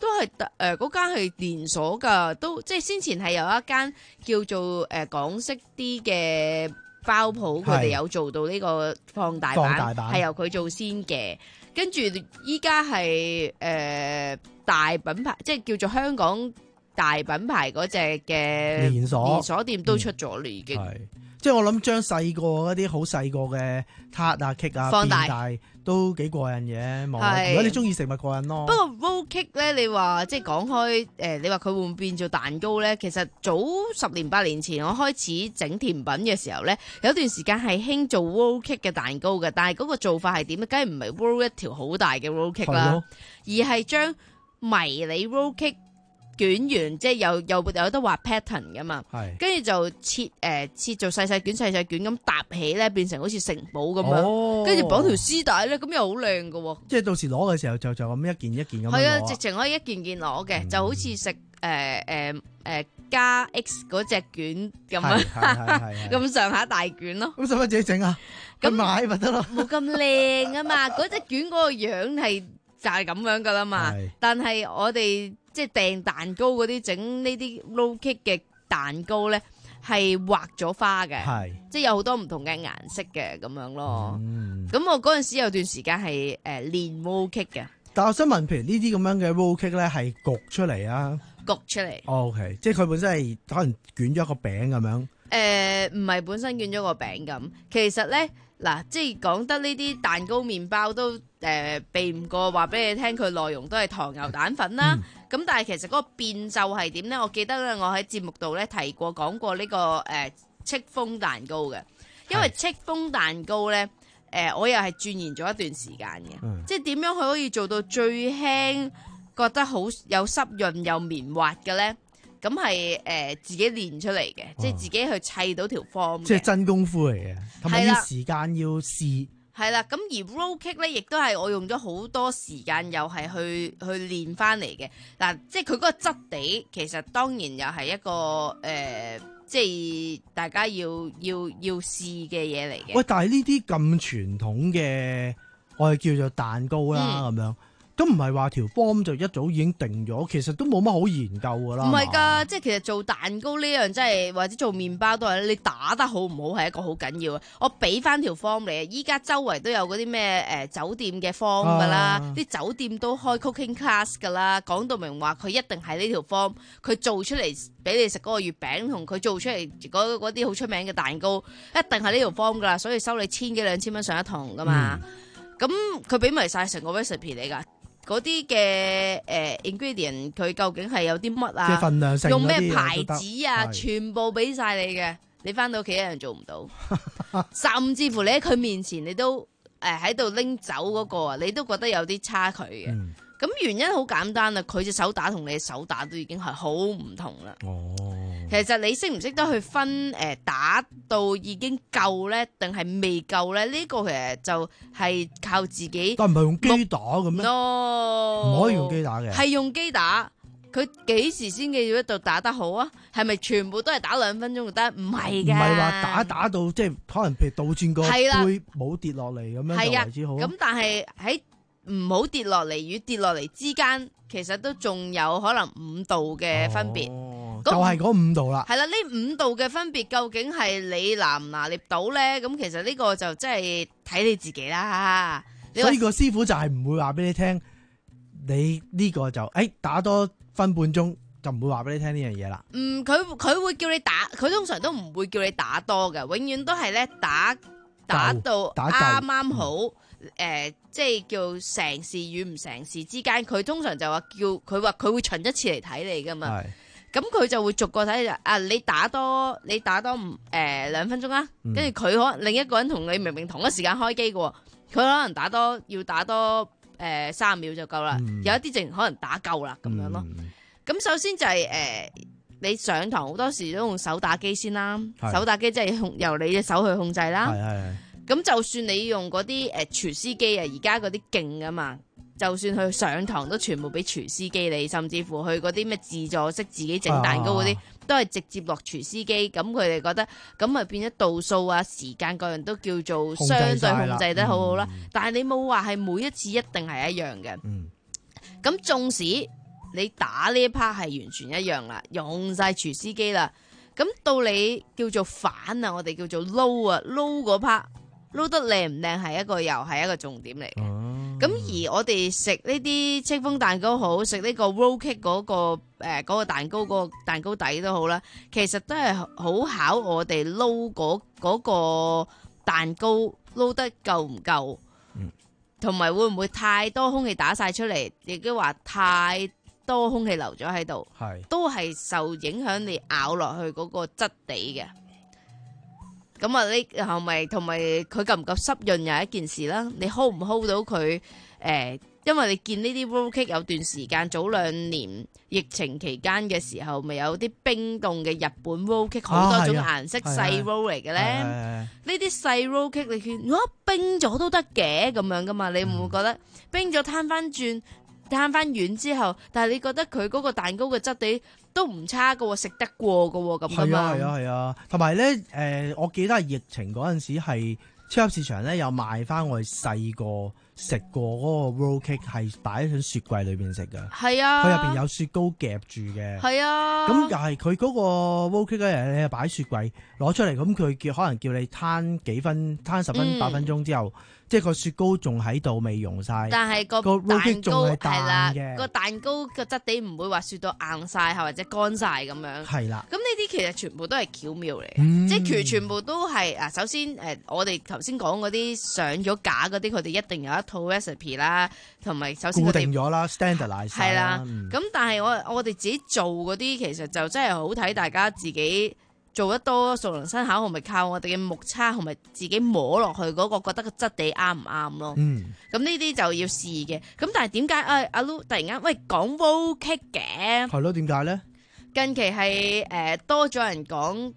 都係誒嗰間係連鎖㗎，都即係先前係有一間叫做誒、呃、港式啲嘅包鋪，佢哋有做到呢個放大版，係由佢做先嘅。跟住依家係誒大品牌，即係叫做香港大品牌嗰隻嘅連鎖連鎖店都出咗啦，已經。 即係我諗將細個嗰啲好細個嘅撻啊、cake 啊放大變大都幾過癮嘅。如果你中意食咪過癮咯。 不過 roll cake 咧，你話即係講開誒，你話佢會唔會變做蛋糕咧？其實早十年八年前我開始整甜品嘅時候咧，有段時間係興做 roll cake 嘅蛋糕嘅，但係嗰個做法係點咧？梗係唔係 roll 一條好大嘅 roll cake 啦，而係將迷你 roll cake捲完，即係有有有得畫 pattern 噶嘛，跟住就切誒、呃、切做細細卷細細卷咁搭起咧，變成好似城堡咁樣，跟住綁條絲帶咧，咁又好靚噶喎。即係到時攞嘅時候就就咁一件一件咁樣攞。係啊，直情可以一件件攞嘅，嗯、就好似食誒誒誒加 X 嗰隻卷咁樣，咁上下大卷咯。咁使乜自己整啊？咁買咪得咯。冇咁靚啊嘛，嗰隻卷嗰個樣係就係咁樣噶啦嘛，但係我哋。即係訂蛋糕嗰啲整呢啲 roll cake 嘅蛋糕咧，係畫咗花嘅，即係有好多唔同嘅顏色嘅咁樣咯。咁、嗯、我嗰陣時有段時間係誒練 roll cake 嘅。但我想問，譬如呢啲咁樣嘅 roll cake 咧，係焗出嚟啊？焗出嚟。O K，即係佢本身係可能捲咗個餅咁樣。誒唔係本身捲咗個餅咁，其實咧。嗱，即係講得呢啲蛋糕麵包都誒、呃、避唔過話俾你聽，佢內容都係糖油蛋粉啦。咁、嗯、但係其實嗰個變奏係點咧？我記得咧，我喺節目度咧提過講過呢、這個誒、呃、戚風蛋糕嘅，因為戚風蛋糕咧誒、呃、我又係鑽研咗一段時間嘅，嗯、即係點樣佢可以做到最輕，覺得好有濕潤又綿滑嘅咧？咁係誒自己練出嚟嘅，哦、即係自己去砌到條 form。即係真功夫嚟嘅，同埋啲時間要試。係啦，咁而 roll cake 咧，亦都係我用咗好多時間，又係去去練翻嚟嘅。嗱，即係佢嗰個質地，其實當然又係一個誒、呃，即係大家要要要試嘅嘢嚟嘅。喂，但係呢啲咁傳統嘅，我哋叫做蛋糕啦，咁、嗯、樣。都唔係話條 form 就一早已經定咗，其實都冇乜好研究噶啦。唔係㗎，即係其實做蛋糕呢樣真係，或者做麵包都係，你打得好唔好係一個好緊要嘅。我俾翻條 form 你，依家周圍都有嗰啲咩誒酒店嘅 form 㗎啦，啲、啊、酒店都開 cooking class 㗎啦，講到明話佢一定係呢條 form，佢做出嚟俾你食嗰個月餅同佢做出嚟嗰啲好出名嘅蛋糕，一定係呢條 form 㗎啦，所以收你千幾兩千蚊上一堂㗎嘛。咁佢俾埋晒成個 recipe 你㗎。嗰啲嘅誒 ingredient 佢究竟係有啲乜啊？份量用咩牌子啊？全部俾晒你嘅，你翻到屋企一樣做唔到，甚至乎你喺佢面前你都誒喺度拎走嗰個啊，你都覺得有啲差距嘅。咁、嗯、原因好簡單啦，佢隻手打同你嘅手打都已經係好唔同啦。哦。其實你識唔識得去分誒、呃、打到已經夠咧，定係未夠咧？呢、這個其實就係靠自己。但唔係用機打嘅咩？唔可以用機打嘅。係用機打，佢幾時先至要一度打得好啊？係咪全部都係打兩分鐘就得？唔係嘅。唔係話打打到即係可能譬如倒轉個杯冇跌落嚟咁樣就為之好。咁但係喺唔好跌落嚟與跌落嚟之間，其實都仲有可能五度嘅分別。哦就係嗰五度啦，係啦，呢五度嘅分別究竟係你拿唔拿捏到咧？咁其實呢個就真係睇你自己啦。所以個師傅就係唔會話俾你聽，你呢個就誒、哎、打多分半鐘，就唔會話俾你聽呢樣嘢啦。嗯，佢佢會叫你打，佢通常都唔會叫你打多嘅，永遠都係咧打打到啱啱好，誒、呃，即係叫成事與唔成事之間，佢通常就話叫佢話佢會巡一次嚟睇你噶嘛。咁佢就會逐個睇就啊，你打多你打多唔誒兩分鐘啊，跟住佢可能另一個人同你明明同一時間開機嘅，佢可能打多要打多誒三十秒就夠啦，嗯、有一啲淨可能打夠啦咁樣咯。咁、嗯、首先就係、是、誒、呃、你上堂好多時都用手打機先啦，是手打機即係控由你隻手去控制啦。咁就算你用嗰啲誒廚師機啊，而家嗰啲勁啊嘛。就算去上堂都全部俾廚師機你，甚至乎去嗰啲咩自助式自己整蛋糕嗰啲，啊、都係直接落廚師機。咁佢哋覺得咁咪變咗度數啊、時間各樣都叫做相對控制得好好啦。嗯、但係你冇話係每一次一定係一樣嘅。咁、嗯、縱使你打呢一 part 係完全一樣啦，用晒廚師機啦。咁到你叫做反啊，我哋叫做撈啊，撈嗰 part 撈得靚唔靚係一個又係一個重點嚟嘅。咁、嗯、而我哋食呢啲戚風蛋糕好，食呢個 roll cake 嗰、嗰個誒、呃嗰個蛋糕、嗰個蛋糕底都好啦，其實都係好考我哋撈嗰嗰個蛋糕撈得夠唔夠，同埋、嗯、會唔會太多空氣打晒出嚟，亦都話太多空氣留咗喺度，都係受影響你咬落去嗰個質地嘅。咁啊，呢後咪同埋佢夠唔夠濕潤又係一件事啦。你 hold 唔 hold 到佢？誒、呃，因為你見呢啲 roll cake 有段時間早兩年疫情期間嘅時候，咪有啲冰凍嘅日本 roll cake，好多種顏色細 roll 嚟嘅咧。呢啲細 roll cake 你見，哇冰咗都得嘅咁樣噶嘛？你會唔會覺得冰咗攤翻轉？攤翻軟之後，但係你覺得佢嗰個蛋糕嘅質地都唔差㗎喎，食得過㗎喎咁噶嘛？ 係啊係啊係啊，同埋咧誒，我記得係疫情嗰陣時係超級市場咧有賣翻我哋細個食過嗰個 roll cake 係擺喺雪櫃裏邊食㗎。係啊，佢入邊有雪糕夾住嘅。係啊，咁又係佢嗰個 roll cake 咧，你擺雪櫃攞出嚟，咁佢叫可能叫你攤幾分，攤十分八分鐘之後。嗯即係個雪糕仲喺度未溶晒，但係個蛋糕係啦，個蛋糕個質地唔會話雪到硬晒，或者乾晒咁樣。係啦，咁呢啲其實全部都係巧妙嚟嘅，嗯、即係佢全部都係啊。首先誒、呃，我哋頭先講嗰啲上咗架嗰啲，佢哋一定有一套 recipe 啦，同埋首先固定咗啦 ，standardize 係啦。咁、嗯、但係我我哋自己做嗰啲，其實就真係好睇大家自己。做得多熟能生巧，係咪靠我哋嘅目測，係咪自己摸落去嗰個覺得個質地啱唔啱咯？嗯，咁呢啲就要試嘅。咁但係點解誒阿 Lu 突然間喂講 roll cake 嘅？係咯，點解咧？近期係誒、呃、多咗人講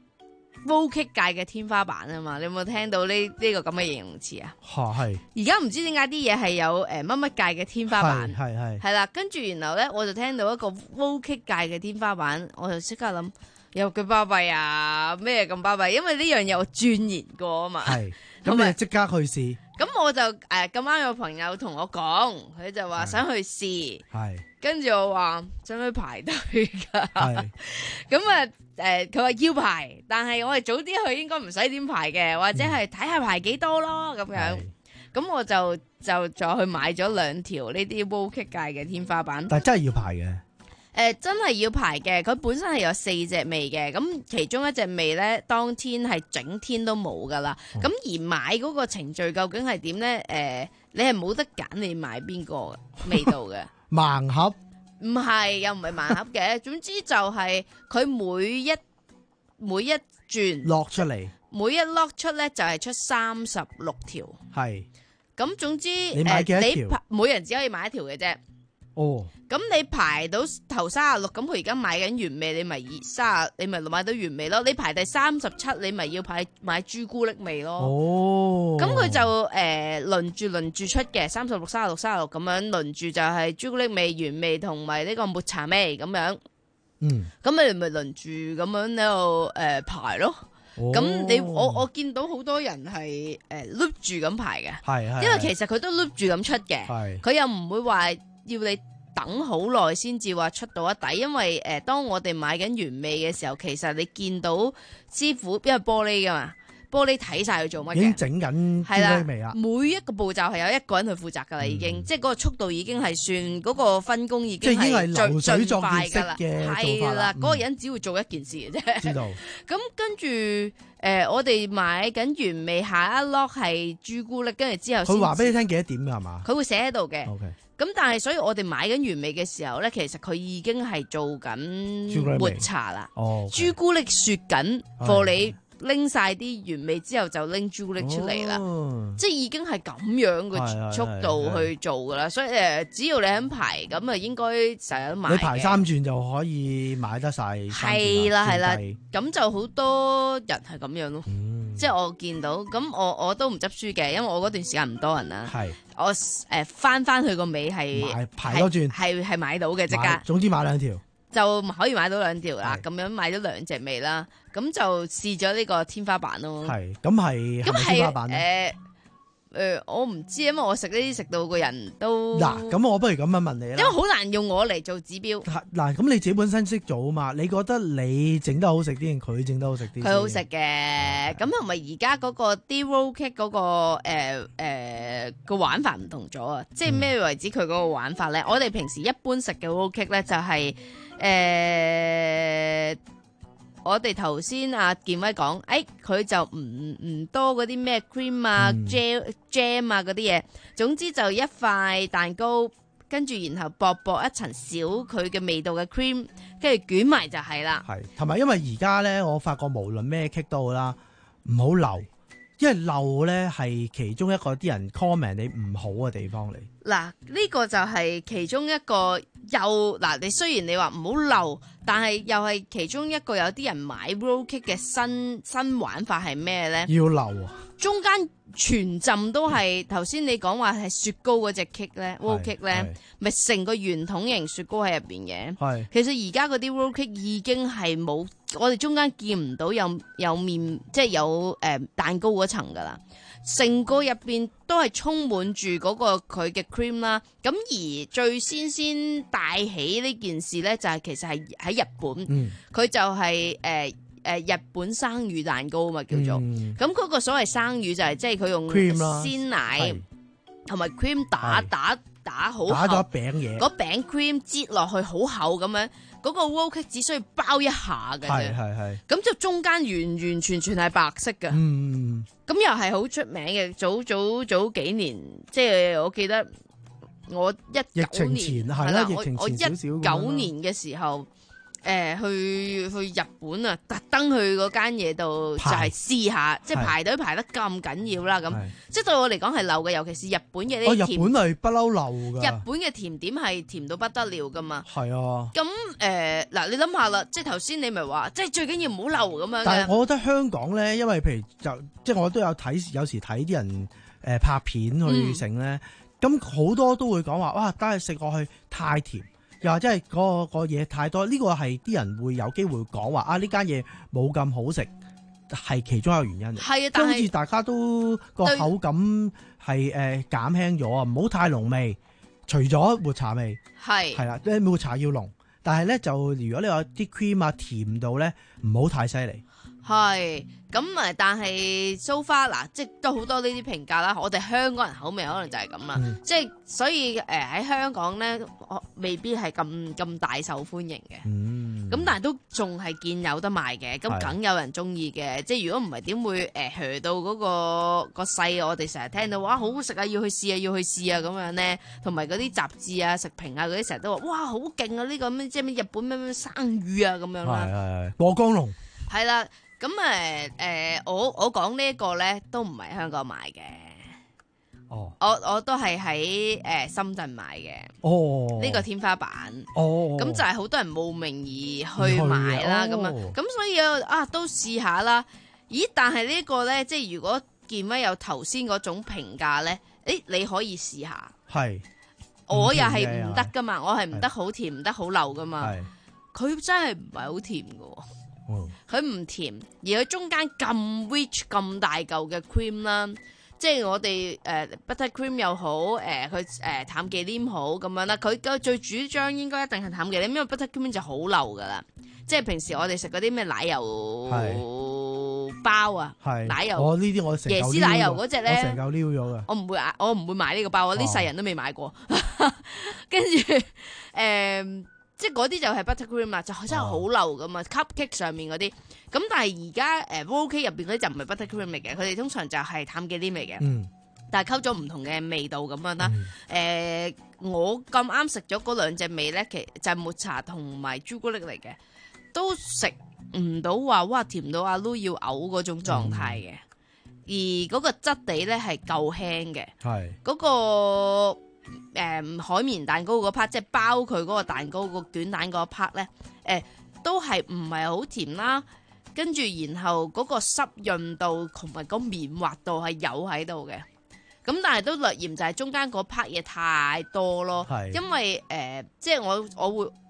roll cake 界嘅天花板啊嘛！你有冇聽到呢呢、呢個咁嘅形容詞啊？嚇係！而家唔知點解啲嘢係有誒乜乜界嘅天花板，係係係啦。跟住然後咧，我就聽到一個 roll cake 界嘅天花板，我就即刻諗。有句巴閉啊，咩咁巴閉？因為呢樣嘢我鑽研過啊嘛。係，咁你即刻去試。咁我就誒咁啱有朋友同我講，佢就話想去試。係。跟住我話想去排隊㗎。係。咁啊誒，佢話要排，但係我哋早啲去應該唔使點排嘅，或者係睇下排幾多咯咁樣。咁我就就再去買咗兩條呢啲 roll cake 界嘅天花板。但係真係要排嘅。誒、呃、真係要排嘅，佢本身係有四隻味嘅，咁其中一隻味咧，當天係整天都冇噶啦。咁、哦、而買嗰個程序究竟係點咧？誒、呃，你係冇得揀，你買邊個味道嘅？盲盒？唔係，又唔係盲盒嘅。總之就係佢每一每一轉落出嚟，每一落出咧就係出三十六條。係。咁總之，你買幾多條？呃、你每人只可以買一條嘅啫。哦，咁你排到頭三十六，咁佢而家買緊原味，你咪二三十，你咪買到原味咯。你排第三十七，你咪要排買朱古力味咯。哦，咁佢就誒輪住輪住出嘅，三十六、三十六、三十六咁樣輪住就係朱古力味、原味同埋呢個抹茶味咁樣。嗯，咁你咪輪住咁樣喺度誒排咯。咁、哦、你我我見到好多人係誒 loop 住咁排嘅，係係，因為其實佢都 loop 住咁出嘅，係，佢又唔會話要你等好耐先至話出到一底，因為誒、呃，當我哋買緊原味嘅時候，其實你見到師傅因為玻璃噶嘛，玻璃睇晒佢做乜嘅，已經整緊朱古力味啦。每一個步驟係有一個人去負責噶啦，已經，嗯、即係嗰個速度已經係算嗰、嗰個分工已經係最最快噶啦，係啦，嗰、嗰個人只會做一件事嘅啫。知道。咁跟住誒、呃，我哋買緊原味，下一 lock 係朱古力，跟住之後佢話俾你聽幾多點噶係嘛？佢會寫喺度嘅。Okay。咁但係，所以我哋買緊原味嘅時候咧，其實佢已經係做緊抹茶啦。哦，朱古力雪緊，貨你拎晒啲原味之後就拎朱古力出嚟啦。哦，即係已經係咁樣嘅速度去做噶啦。所以誒，只要你肯排，咁啊應該成日都買。你排三轉就可以買得晒。係啦係啦，咁就好多人係咁樣咯。嗯，即係我見到，咁我我都唔執輸嘅，因為我嗰段時間唔多人啦。係。我誒翻翻去個尾係排多轉，係係買到嘅即刻。總之買兩條就可以買到兩條啦。咁樣買咗兩隻味啦，咁就試咗呢個天花板咯。係咁係咁係天花板誒， 誒，我唔知，因為我食呢啲食到個人都嗱，咁我不如咁樣問你啦， 因為好難用我嚟做指標。 嗱，咁你自己本身識做啊嘛，你覺得你整得好食啲定佢整得好食啲？ 佢好食嘅，咁同埋而家嗰個啲 roll cake 嗰個誒誒個玩法唔同咗啊！即係咩為止佢嗰個玩法咧？我哋平時一般食嘅 roll cake 咧就係、是、誒。呃我哋頭先阿健威講，誒、哎、佢就唔唔多嗰啲咩 cream 啊、嗯、jam jam 啊嗰啲嘢，總之就一塊蛋糕，跟住然後薄薄一層少佢嘅味道嘅 cream， 跟住捲埋就係啦。 係，同埋因為而家咧，我發覺無論咩 cake 都好啦，唔好漏，因為漏咧係其中一個啲人 comment 你唔好嘅地方嚟。 嗱，呢個就係其中一個又嗱，你雖然你話唔好漏，但係又係其中一個有啲人買 roll cake 嘅新新玩法係咩咧？ 要漏啊！ 中間全浸都係頭先你講話係雪糕嗰隻 cake 咧 roll cake 咧，咪成個圓筒形雪糕喺入邊嘅。係，其實而家嗰啲 roll cake 已經係冇，我哋中間見唔到有有面，即係有誒、呃、蛋糕嗰層噶啦。成個入邊都係充滿住嗰個佢嘅 cream 啦，咁而最先先帶起呢件事咧，就係、是、其實係喺日本，佢、嗯、就係誒誒日本生乳蛋糕啊嘛叫做，咁嗰、嗯、個所謂生乳就係即係佢用鮮奶同埋 cream 打打打好，打咗餅嘢， 嗰餅 cream 擠落去好厚咁樣。嗰個 roll cake 只需要包一下嘅啫，係係係，咁就中間完完全全係白色嘅，嗯，咁又係好出名嘅。早早早幾年，即係我記得我一九年係啦，我我一九年嘅時候。誒、呃，去去日本啊，特登去嗰間嘢度就係試下，即係排隊排得咁緊要啦，咁即係對我嚟講係漏嘅，尤其是日本嘅呢啲甜。哦，日本係不嬲漏噶。日本嘅甜點係甜到不得了噶嘛。係啊。咁誒嗱，你諗下啦，即係頭先你咪話，即係最緊要唔好漏咁樣。但係我覺得香港咧，因為譬如就即係我都有睇，有時睇啲人誒、呃、拍片去整咧，咁好、嗯、多都會講話，哇，但係食落去太甜。又或者係嗰個嘢太多，呢個係啲人會有機會講話啊！呢間嘢冇咁好食，係其中一個原因嚟。係啊，但係好似大家都個口感係誒減輕咗啊，唔好太濃味。除咗抹茶味，係係啦，抹茶要濃，但係咧就如果你話啲 cream 啊甜度咧，唔好太犀利。係咁誒，但係 so far 嗱，即係都好多呢啲評價啦。我哋香港人口味可能就係咁啦，嗯、即係所以誒喺、呃、香港咧，我未必係咁咁大受歡迎嘅。咁、嗯、但係都仲係見有得賣嘅，咁梗有人中意嘅。即係如果唔係點會誒去、呃、到嗰、嗰個個勢，我哋成日聽到哇好好食啊，要去試啊，要去試啊咁樣咧，同埋嗰啲雜誌啊、食評啊嗰啲成日都話哇好勁啊！呢、呢個咩即係咩日本咩咩生魚啊咁樣啦，係係過江龍係啦。咁誒誒，我我講呢一個咧，都唔係香港買嘅。哦，我我都係喺誒深圳買嘅。哦，呢個天花板。哦，咁就係好多人慕名而去買啦，咁啊，咁所以啊都試下啦。咦？但係呢個咧，即係如果見乜有頭先嗰種評價咧，誒你可以試下。係。我又係唔得噶嘛，我係唔得好甜，唔得好流噶嘛。係。佢真係唔係好甜噶。佢唔甜，而佢中間咁 rich 咁大嚿嘅 cream 啦，即係我哋誒、呃、butter cream 又好，誒佢誒淡忌廉好咁樣啦。佢嘅最主張應該一定係淡忌廉，因為 butter cream 就好流噶啦。即係平時我哋食嗰啲咩奶油包啊，奶油我呢啲我椰絲奶油嗰隻咧，我成嚿撩咗噶。我唔會我唔會買呢個包，我呢世人都未買過。跟住誒。呃即係嗰啲就係 butter cream 啦，就真係好流噶嘛、哦、，cupcake 上面嗰啲。咁但係而家誒 roll cake 入邊嗰啲就唔係 butter cream 嚟嘅，佢哋通常就係淡忌廉味嘅。嗯。但係溝咗唔同嘅味道咁樣啦。誒、嗯呃，我咁啱食咗嗰兩隻味咧，其實就係抹茶同埋朱古力嚟嘅，都食唔到話哇甜到阿 Lu 要嘔嗰種狀態嘅。嗯、而嗰個質地咧係夠輕嘅。係。嗰、嗰個。誒、嗯，海綿蛋糕嗰 part 即係包佢嗰個蛋糕個卷蛋嗰 part 咧，誒、呃，都係唔係好甜啦。跟住然後嗰個濕潤度同埋個綿滑度係有喺度嘅。咁但係都略嫌就係中間嗰 part 嘢太多咯。係，因為誒、呃，即係我我會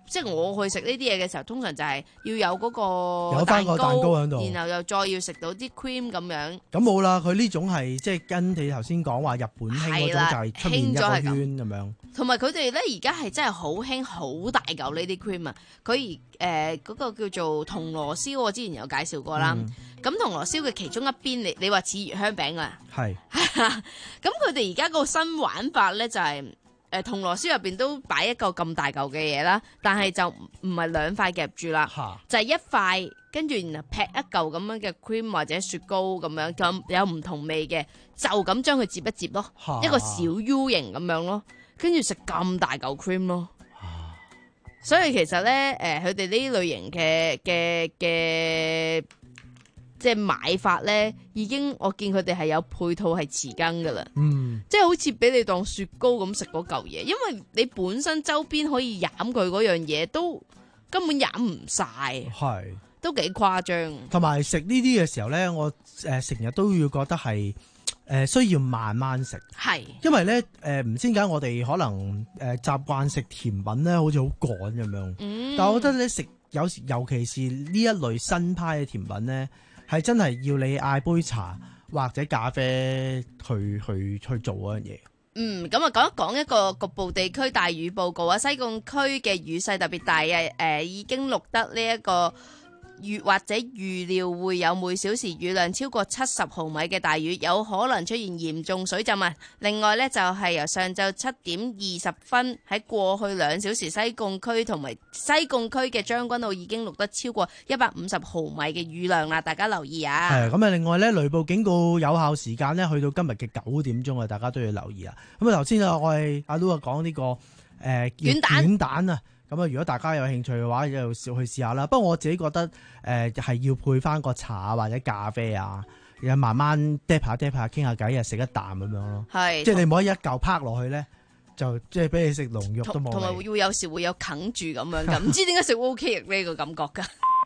即係我去食呢啲嘢嘅時候，通常就係要有嗰個有翻個蛋糕喺度， 然後又再要食到啲 cream 咁樣。 咁冇啦，佢呢種係即係跟你頭先講話日本興嗰種就係出面一個圈咁樣。同埋佢哋咧而家係真係好興好大嚿呢啲 cream 啊！佢而誒嗰個叫做銅鑼燒，我之前有介紹過啦。咁、嗯、銅鑼燒嘅其中一邊，你你話似魚香餅啊？係。咁佢哋而家個新玩法咧就係、是。誒銅鑼燒入邊都擺一嚿咁大嚿嘅嘢啦，但係就唔係兩塊夾住啦，就係一塊跟住然後劈一嚿咁樣嘅 cream 或者雪糕咁樣，咁有唔同味嘅，就咁將佢接一接咯，一個小 U 型咁樣咯，跟住食咁大嚿 cream 咯。所以其實咧，誒佢哋呢類型嘅嘅嘅。即係買法咧，已經我見佢哋係有配套係匙羹噶啦，嗯，即係好似俾你當雪糕咁食嗰嚿嘢，因為你本身周邊可以飲佢嗰樣嘢，都根本飲唔晒，係都幾誇張。同埋食呢啲嘅時候咧，我誒成日都要覺得係誒、呃、需要慢慢食，係因為咧誒唔知點解我哋可能誒習慣食甜品咧，好似好趕咁樣，嗯，但係我覺得咧食有時尤其是呢一類新派嘅甜品咧。係真係要你嗌杯茶或者咖啡去去去做嗰樣嘢。嗯，咁啊講一講一個局部地區大雨報告啊，西貢區嘅雨勢特別大啊，誒、呃、已經錄得呢、這、一個預或者預料會有每小時雨量超過七十毫米嘅大雨，有可能出現嚴重水浸啊！另外呢，就係、是、由上晝七點二十分喺過去兩小時，西貢區同埋西貢區嘅將軍澳已經錄得超過一百五十毫米嘅雨量啦，大家留意啊！係咁啊！另外呢，雷暴警告有效時間呢，去到今日嘅九點鐘啊，大家都要留意啊！咁啊頭先啊，我係阿 Lu 啊講呢個誒卷蛋卷蛋啊。咁啊，如果大家有興趣嘅話，就去試下啦。不過我自己覺得，誒、呃、係要配翻個茶或者咖啡啊，然後慢慢嗒下嗒下傾下偈啊，食一啖咁樣咯。係，即係你唔可以一嚿啪落去咧，就即係俾你食龍肉都冇。同埋會有時會有啃住咁樣㗎，唔知點解食 O K 呢個感覺㗎。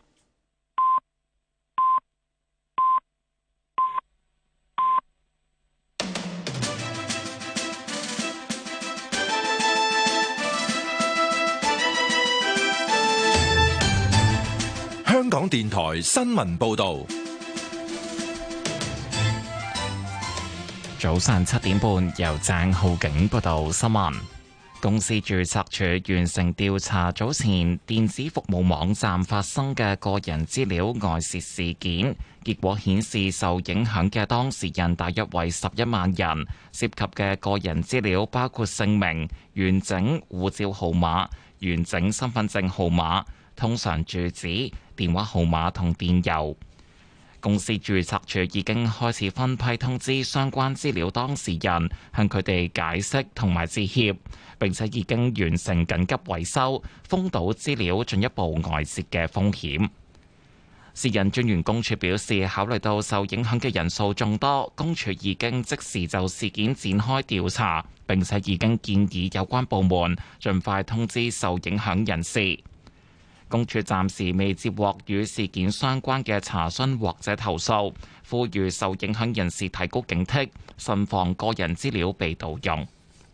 香港電台新聞報道， 早上七點半由鄭浩景報道新聞。公司註冊處完成調查早前電子服務網站發生嘅個人資料外泄事件，結果顯示受影響嘅當事人大約為十一萬人，涉及嘅個人資料包括姓名、完整護照號碼、完整身份證號碼、通常住址、電話號碼同電郵。公司註冊處已經開始分批通知相關資料當事人，向佢哋解釋同埋致歉，並且已經完成緊急維修，封堵資料進一步外泄嘅風險。私隱專員公署表示，考慮到受影響嘅人數眾多，公署已經即時就事件展開調查，並且已經建議有關部門盡快通知受影響人士。公署暫時未接獲與事件相關嘅查詢或者投訴，呼籲受影響人士提高警惕，慎防個人資料被盜用。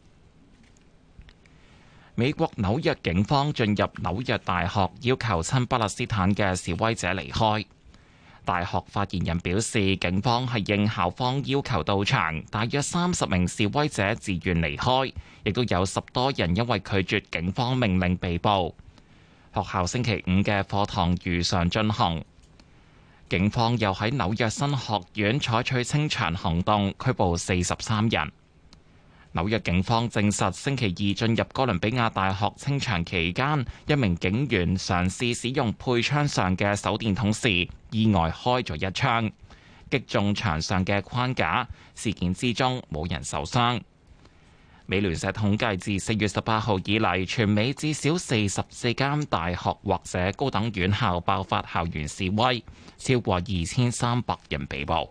美國紐約警方進入紐約大學，要求親巴勒斯坦嘅示威者離開。大學發言人表示，警方係應校方要求到場，大約三十名示威者自願離開，亦都有十多人因為拒絕警方命令被捕。學校星期五嘅課堂如常進行，警方又喺紐約新學院採取清場行動，拘捕四十三人。紐約警方證實，星期二進入哥倫比亞大學清場期間，一名警員嘗試使用配槍上嘅手電筒時，意外開咗一槍，擊中牆上嘅框架。事件之中冇人受傷。美聯社統計，自四月十八號以嚟，全美至少四十四間大學或者高等院校爆發校園示威，超過二千三百人被捕。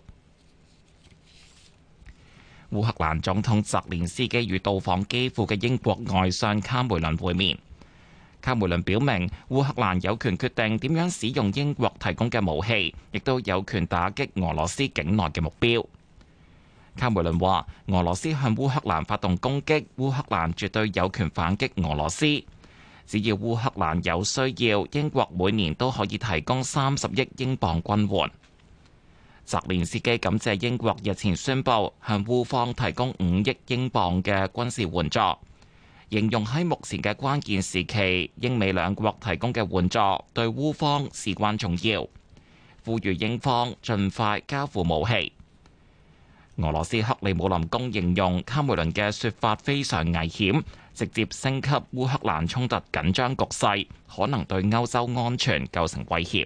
烏克蘭總統澤連斯基與到訪基輔嘅英國外相卡梅倫會面。卡梅倫表明，烏克蘭有權決定點樣使用英國提供嘅武器，亦都有權打擊俄羅斯境內嘅目標。卡梅倫話：俄羅斯向烏克蘭發動攻擊，烏克蘭絕對有權反擊俄羅斯。 只要烏克蘭有需要，英國每年都可以提供三十億英鎊軍援。澤連斯基感謝英國日前宣布向烏方提供五億英鎊嘅軍事援助，形容喺目前嘅關鍵時期，英美兩國提供嘅援助對烏方事關重要，呼籲英方盡快交付武器。俄羅斯克里姆林宮形容卡梅倫嘅說法非常危險，直接升級烏克蘭衝突緊張局勢，可能對歐洲安全構成威脅。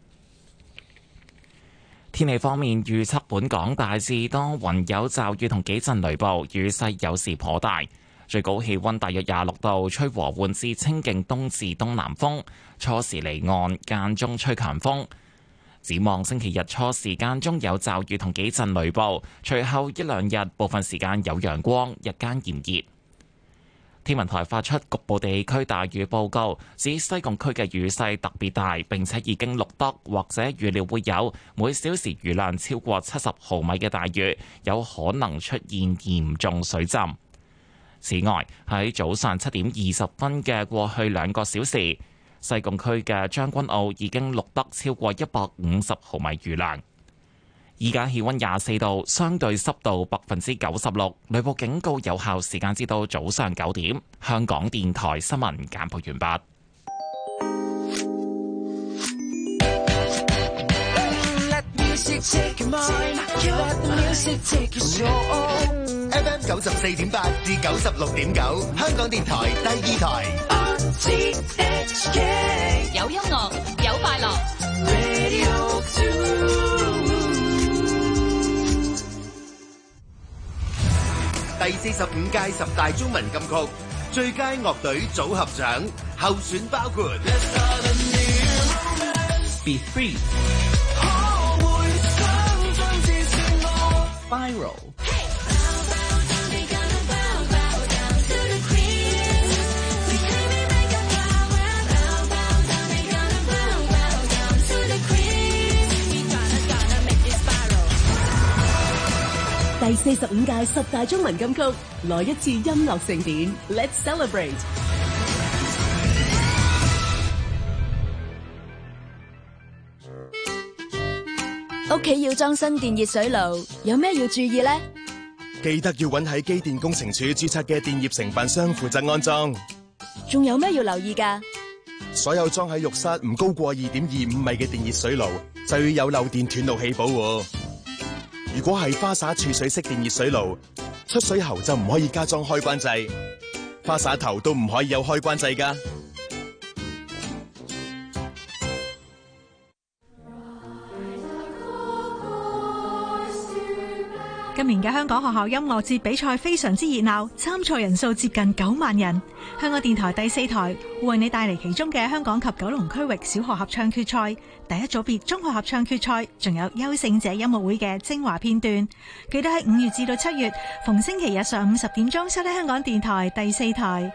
天氣方面預測，本港大致多雲有驟雨同幾陣雷暴，雨勢有時頗大，最高氣溫大約廿六度，吹和緩至清勁東至東南風，初時離岸，間中吹強風。展望星期日初時間中有驟雨同幾陣雷暴，隨後一兩日部分時間有陽光，日間炎熱。天文台發出局部地區大雨報告，指西貢區嘅雨勢特別大，並且已經錄得或者預料會有每小時雨量超過七十毫米嘅大雨，有可能出現嚴重水浸。此外，喺早上七點二十分嘅過去兩個小時，西貢區嘅將軍澳已經錄得超過一百五十毫米雨量。依家氣溫廿四度，相對濕度百分之九十六，雷暴警告有效時間至到早上九點。香港電台新聞簡報完畢。 F M 九十四點八至九十六點九，香港電台第二台。 有音樂，有快樂。 第四十五屆十大中文金曲最佳樂隊組合獎候選包括 Be Free、Viral、 第四十五屆十大中文金曲，來一次音樂盛典 ，Let's celebrate！ 屋企要裝新電熱水爐，有咩要注意呢？ 記得要揾喺機電工程署註冊嘅電業承辦商負責安裝。 仲有咩要留意㗎？ 所有裝喺浴室唔高過二點二五米嘅電熱水爐，就要有漏電斷路器保護。如果係花灑儲水式電熱水爐，出水喉就唔可以加裝開關掣，花灑頭都唔可以有開關掣㗎。 今年嘅香港學校音樂節比賽非常之熱鬧，參賽人數接近九萬人。香港電台第四台會為你帶嚟其中嘅香港及九龍區域小學合唱決賽、第一組別中學合唱決賽，仲有優勝者音樂會嘅精華片段。記得喺五月至到七月，逢星期日上午十點鐘收聽香港電台第四台。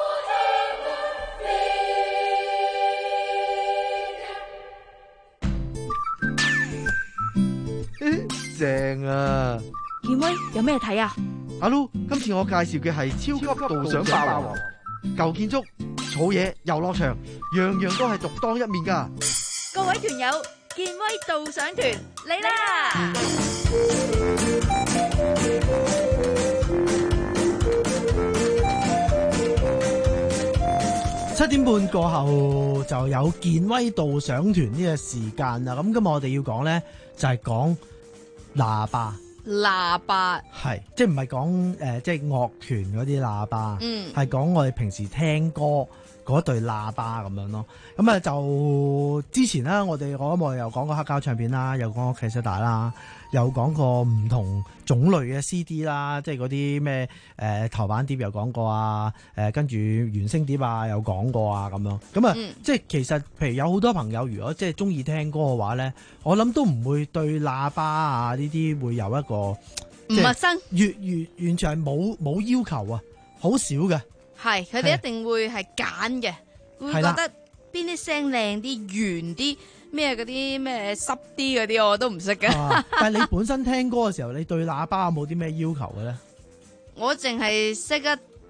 正啊！ 健威有咩睇啊？ 阿 Lu，今次我介紹嘅係超級導賞霸王，舊建築、草野、遊樂場，樣樣都係獨當一面噶。 各位團友，健威導賞團嚟啦！ 七點半過後就有健威導賞團呢個時間啦。咁今日我哋要講咧就係講喇叭。 喇叭係即係唔係講誒即係樂團嗰啲喇叭， 嗯， 係講我哋平時聽歌嗰對喇叭咁樣咯。咁啊就之前啦，我哋我諗我哋又講過黑膠唱片啦，又講過卡式帶啦，又講過唔同種類嘅 C D 啦，即係嗰啲咩誒頭版碟又講過啊，誒跟住原聲碟啊又講過啊咁樣。咁啊、嗯、即係其實譬如有好多朋友如果即係中意聽歌嘅話咧，我諗都唔會對喇叭啊呢啲會有一個唔陌生， 越越完全係冇冇要求啊，好少嘅。 係佢哋一定會係揀嘅，會覺得邊啲聲靚啲、圓啲，咩嗰啲咩濕啲嗰啲，我都唔識嘅。 但係你本身聽歌嘅時候，你對喇叭有冇啲咩要求嘅咧？ 我淨係識得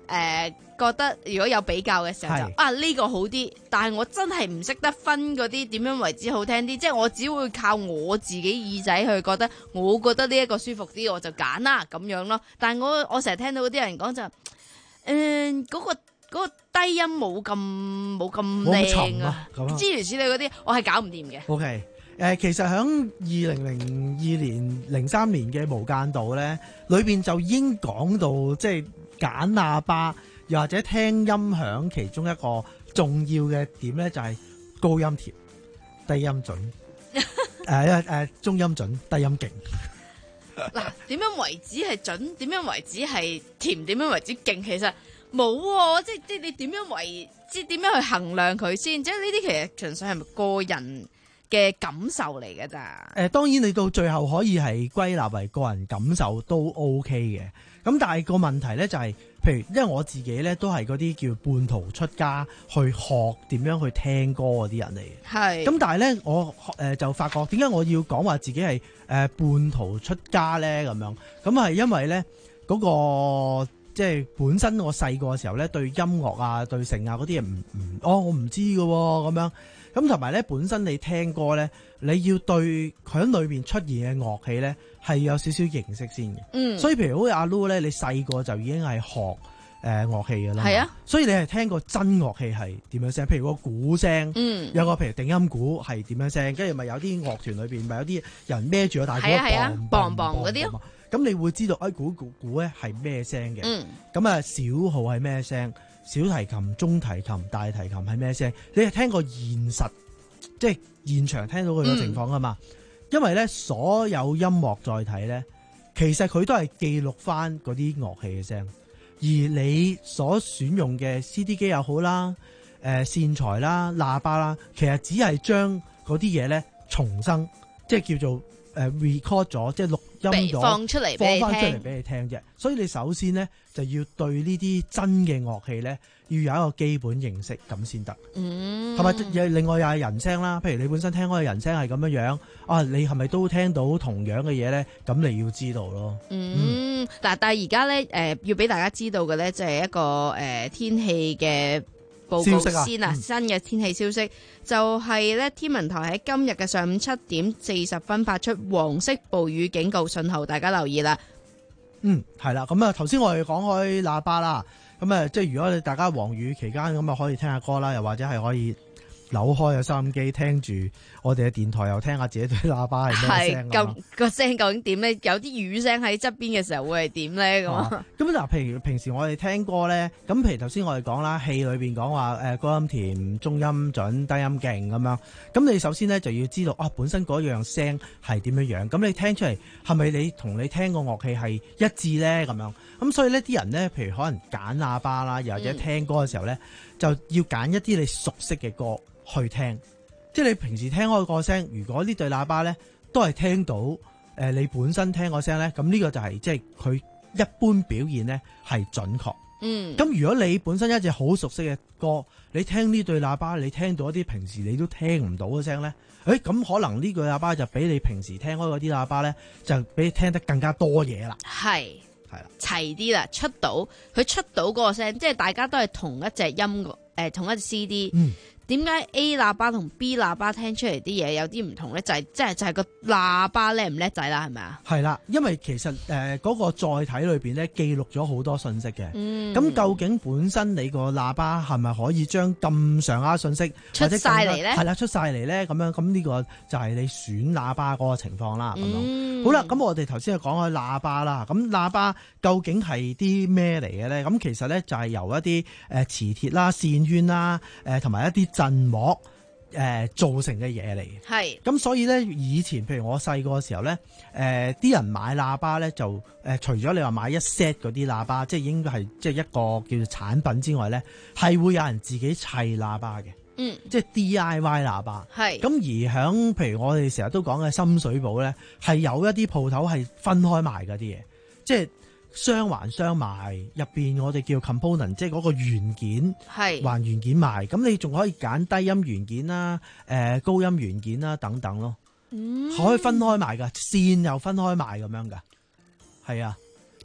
誒覺得如果有比較嘅時候就啊呢個好啲，但係我真係唔識得分嗰啲點樣為之好聽啲，即係我只會靠我自己耳仔去覺得，我覺得呢一個舒服啲，我就揀啦咁樣咯。但係我我成日聽到嗰啲人講就，嗯嗰個嗰個低音冇咁冇咁靚啊，諸如此類嗰啲，我係搞唔掂嘅。 OK。誒、呃，其實喺二零零二年、零三年嘅無間道咧，裏邊就已經講到，即係揀喇叭，又或者聽音響，其中一個重要嘅點咧，就係高音甜、低音準，誒誒、呃、中音準、低音勁。 嗱，點樣為止係準？點樣為止係甜？點樣為止勁？其實冇喎，即係即係你點樣為？即係點樣去衡量佢先？即係呢啲其實純粹係咪個人嘅感受嚟嘅咋？ 誒、呃，當然你到最後可以係歸納為個人感受都 OK 嘅。咁但係個問題咧就係、是，譬如因為我自己咧都係嗰啲叫半途出家去學點樣去聽歌嗰啲人嚟嘅。係。咁但係咧我誒、呃、就發覺點解我要講話自己係誒、呃、半途出家咧咁樣？咁係因為咧嗰、那個即係本身我細個嘅時候咧對音樂啊對性啊嗰啲嘢唔唔，哦我唔知㗎喎咁樣。咁同埋咧，本身你聽歌咧，你要對佢喺裏邊出現嘅樂器咧，係有少少認識先嘅。嗯，所以譬如好似阿 Lu 咧，你細個就已經係學誒、呃、樂器㗎啦。係啊，所以你係聽過真樂器係點樣聲？譬如個鼓聲，嗯，有個譬如定音鼓係點樣聲？跟住咪有啲樂團裏邊咪有啲人孭住個大鼓，係啊，棒棒嗰啲咯。咁你會知道誒鼓鼓鼓咧係咩聲嘅？嗯，咁啊小號係咩聲？小提琴、中提琴、大提琴係咩聲？你係聽過現實，即係現場聽到佢個情況㗎嘛？嗯、因為咧，所有音樂載體咧，其實佢都係記錄翻嗰啲樂器嘅聲，而你所選用嘅 C D 機又好啦，誒、呃、線材啦、喇叭啦，其實只係將嗰啲嘢咧重生，即係叫做誒 record 咗，即係錄音咗，放出嚟，放翻出嚟俾你聽啫。所以你首先咧就要對呢啲真嘅樂器咧，要有一個基本認識咁先得。嗯，係咪？又另外又係人聲啦。譬如你本身聽開嘅人聲係咁樣樣，啊，你係咪都聽到同樣嘅嘢咧？咁你要知道咯。 嗯，嗱、嗯，但係而家咧，誒、呃，要俾大家知道嘅咧，就係一個誒、呃、天氣嘅報告先啊，新嘅天氣消息、嗯、就係咧，天文台喺今日嘅上午七點四十分發出黃色暴雨警告信號，大家留意啦。 嗯，係啦，咁啊，頭先我哋講開喇叭啦，咁啊，即係如果你大家黃雨期間咁啊，可以聽下歌啦，又或者係可以扭開個收音機聽住我哋嘅電台，又聽下自己對喇叭係咩聲。係，咁個聲究竟點咧？有啲雨聲喺側邊嘅時候會係點咧？咁咁嗱，譬如平時我哋聽歌咧，咁譬如頭先我哋講啦，戲裏邊講話誒高音甜、中音準、低音勁咁樣。咁你首先咧就要知道啊，本身嗰樣聲係點樣樣。咁你聽出嚟係咪你同你聽個樂器係一致咧？咁樣咁所以呢啲人咧，譬如可能揀喇叭啦，又或者聽歌嘅時候咧，嗯、就要揀一啲你熟悉嘅歌去聽。即係你平時聽開個聲，如果呢對喇叭咧都係聽到誒、呃、你本身聽個聲咧，咁呢個就係、是、即係佢一般表現咧係準確。嗯，咁如果你本身一隻好熟悉嘅歌，你聽呢對喇叭，你聽到一啲平時你都聽唔到嘅聲咧，誒咁可能呢個喇叭就比你平時聽開嗰啲喇叭咧，就比你聽得更加多嘢啦。係係啦， 齊啲啦，出到佢出到嗰個聲，即係大家都係同一隻音樂誒、呃，同一隻 C D。嗯。點解 A 喇叭同 B 喇叭聽出嚟啲嘢有啲唔同咧？就係即係就係、是、個喇叭叻唔叻仔啦，係咪啊？ 係啦，因為其實誒嗰、呃那個載體裏邊咧記錄咗好多信息嘅。咁、嗯、究竟本身你個喇叭係咪可以將咁上下信息出晒嚟咧？ 係啦，出晒嚟咧咁樣，咁呢個就係你選喇叭嗰個情況啦。咁、嗯、樣好啦，咁我哋頭先就講開喇叭啦。咁喇叭究竟係啲咩嚟嘅咧？咁其實咧就係由一啲誒磁鐵啦、線圈啦、誒同埋一啲振膜誒、呃、造成嘅嘢嚟，係咁所以咧，以前譬如我細個嘅時候咧，誒、呃、啲人買喇叭咧就誒、呃、除咗你話買一 set 嗰啲喇叭，即係應該係即係一個叫做產品之外咧，係會有人自己砌喇叭嘅，嗯，即係 D I Y 喇叭，係咁而響譬如我哋成日都講嘅深水埗咧，係有一啲鋪頭係分開賣嗰啲嘢，即係。雙環雙賣入邊，我哋叫 component， 即係嗰個元件，係還元件賣。咁你仲可以揀低音元件啦、誒、呃、高音元件啦等等咯，嗯、可以分開賣噶，線又分開賣咁樣噶，係啊。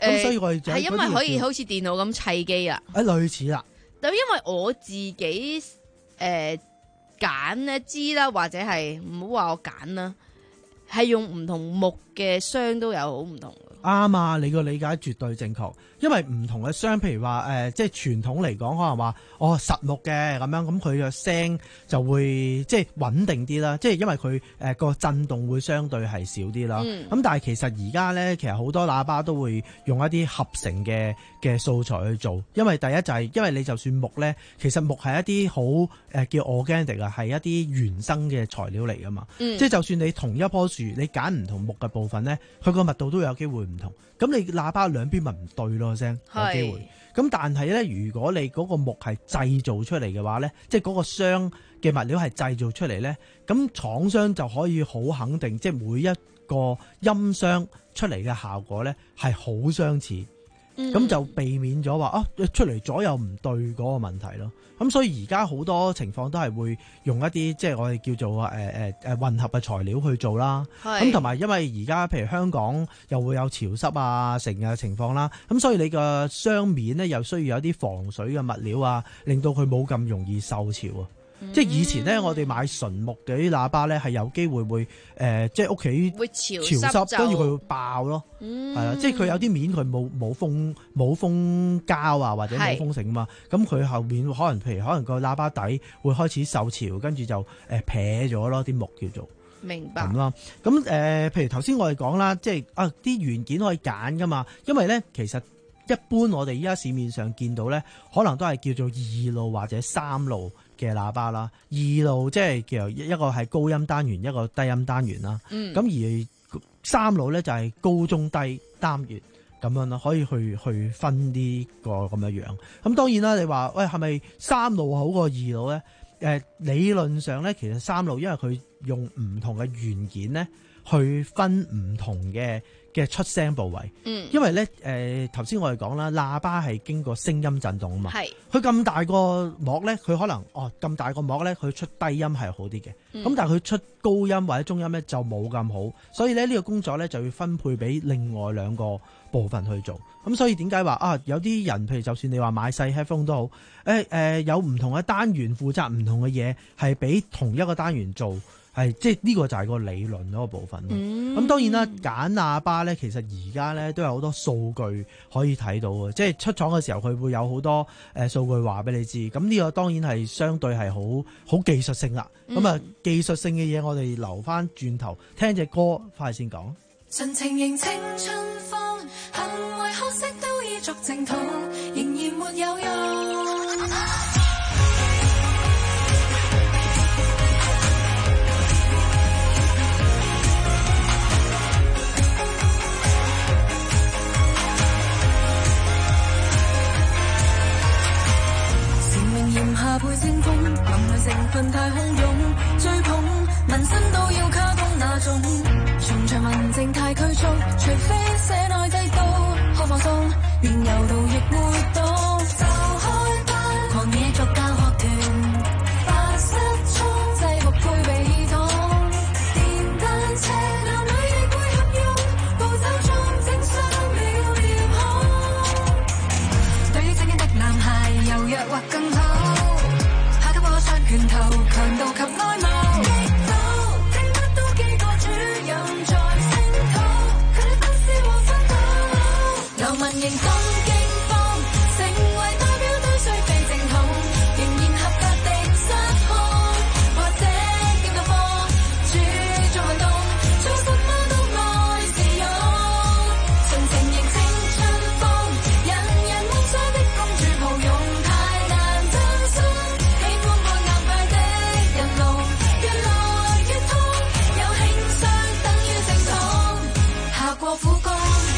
咁所以我哋就係因為可以好似電腦咁砌機啊。 誒類似啦。 就因為我自己誒揀咧知啦，或者係唔好話我揀啦，係用唔同木嘅箱都有好唔同。 啱啊！你個理解絕對正確，因為唔同嘅箱，譬如話誒、呃，即係傳統嚟講，可能話哦實木嘅咁樣，咁佢嘅聲就會即係穩定啲啦。即係因為佢誒個震動會相對係少啲啦。咁、嗯、但係其實而家咧，其實好多喇叭都會用一啲合成嘅嘅素材去做，因為第一就係、是、因為你就算木咧，其實木係一啲好誒叫 organic 啊，係一啲原生嘅材料嚟噶嘛。嗯、即係就算你同一棵樹，你揀唔同木嘅部分咧，佢個密度都有機會唔同，咁你喇叭兩邊咪唔對咯聲，有機會。咁但係咧，如果你嗰個木係製造出嚟嘅話咧，即係嗰個箱嘅物料係製造出嚟咧，咁廠商就可以好肯定，即係每一個音箱出嚟嘅效果咧係好相似，咁、嗯、就避免咗話啊出嚟左右唔對嗰個問題咯。咁所以而家好多情況都係會用一啲即係我哋叫做誒誒誒混合嘅材料去做啦。咁同埋因為而家譬如香港又會有潮濕啊成嘅情況啦，咁所以你個箱面咧又需要有啲防水嘅物料啊，令到佢冇咁容易受潮啊。嗯、即係以前咧，我哋買純木嘅啲喇叭咧，係有機會會誒、呃，即係屋企會潮濕， 跟住佢會爆咯，係啦、嗯，即係佢有啲面佢冇冇封冇封膠啊，或者冇封繩啊嘛，咁佢後面可能譬如可能個喇叭底會開始受潮，跟住就誒撇咗咯，啲木叫做明白咁啦。咁誒、呃，譬如頭先我哋講啦，即係啊啲元件可以揀噶嘛，因為咧其實一般我哋依家市面上見到咧，可能都係叫做二路或者三路嘅喇叭啦，二路即係叫一個係高音單元，一個低音單元啦。咁、嗯、而三路咧就係高中低單元咁樣咯，可以去去分呢個咁樣樣。咁當然啦，你話喂係咪三路好過二路咧？誒、呃、理論上咧，其實三路因為佢用唔同嘅元件咧，去分唔同嘅嘅出聲部位，嗯，因為咧，誒頭先我哋講啦，喇叭係經過聲音震動啊嘛，係，佢咁大個膜咧，佢可能哦咁大個膜咧，佢出低音係好啲嘅，咁、嗯、但係佢出高音或者中音咧就冇咁好，所以咧呢個工作咧就要分配俾另外兩個部分去做，咁所以點解話啊有啲人譬如就算你話買細 headphone 都好，誒、欸、誒、呃、有唔同嘅單元負責唔同嘅嘢，係俾同一個單元做。係，即係呢個就係個理論嗰個部分咯。咁、嗯、當然啦，揀喇叭咧，其實而家咧都有好多數據可以睇到嘅，即係出廠嘅時候佢會有好多誒數據話俾你知。咁呢個當然係相對係好好技術性啦。咁、嗯、啊技術性嘅嘢我哋留翻轉頭聽隻歌翻去先講。 盡情迎青春風，行為可惜都已逐正途，仍然沒有用。炎下配清風，林裏成分太洶湧，追捧紋身都要卡通那種，從場文靜太拘束，除非社內制度，可放鬆，連柔道亦會懂，就開班狂野作教學團，發失聰制服配備桶，電單車男女亦會合用，步走中整雙了臉孔，對於正經的男孩柔弱或更好。拳頭強度及內貌，極度聽得到幾個主任在聲討，佢哋分屍和分鬥，流民營東京方成為代表隊雖非正統，仍然合格的失控，或者點個科注重運動，做什麼都愛自用，純情型青春風，人人夢想的公主抱擁太難單身。過苦功，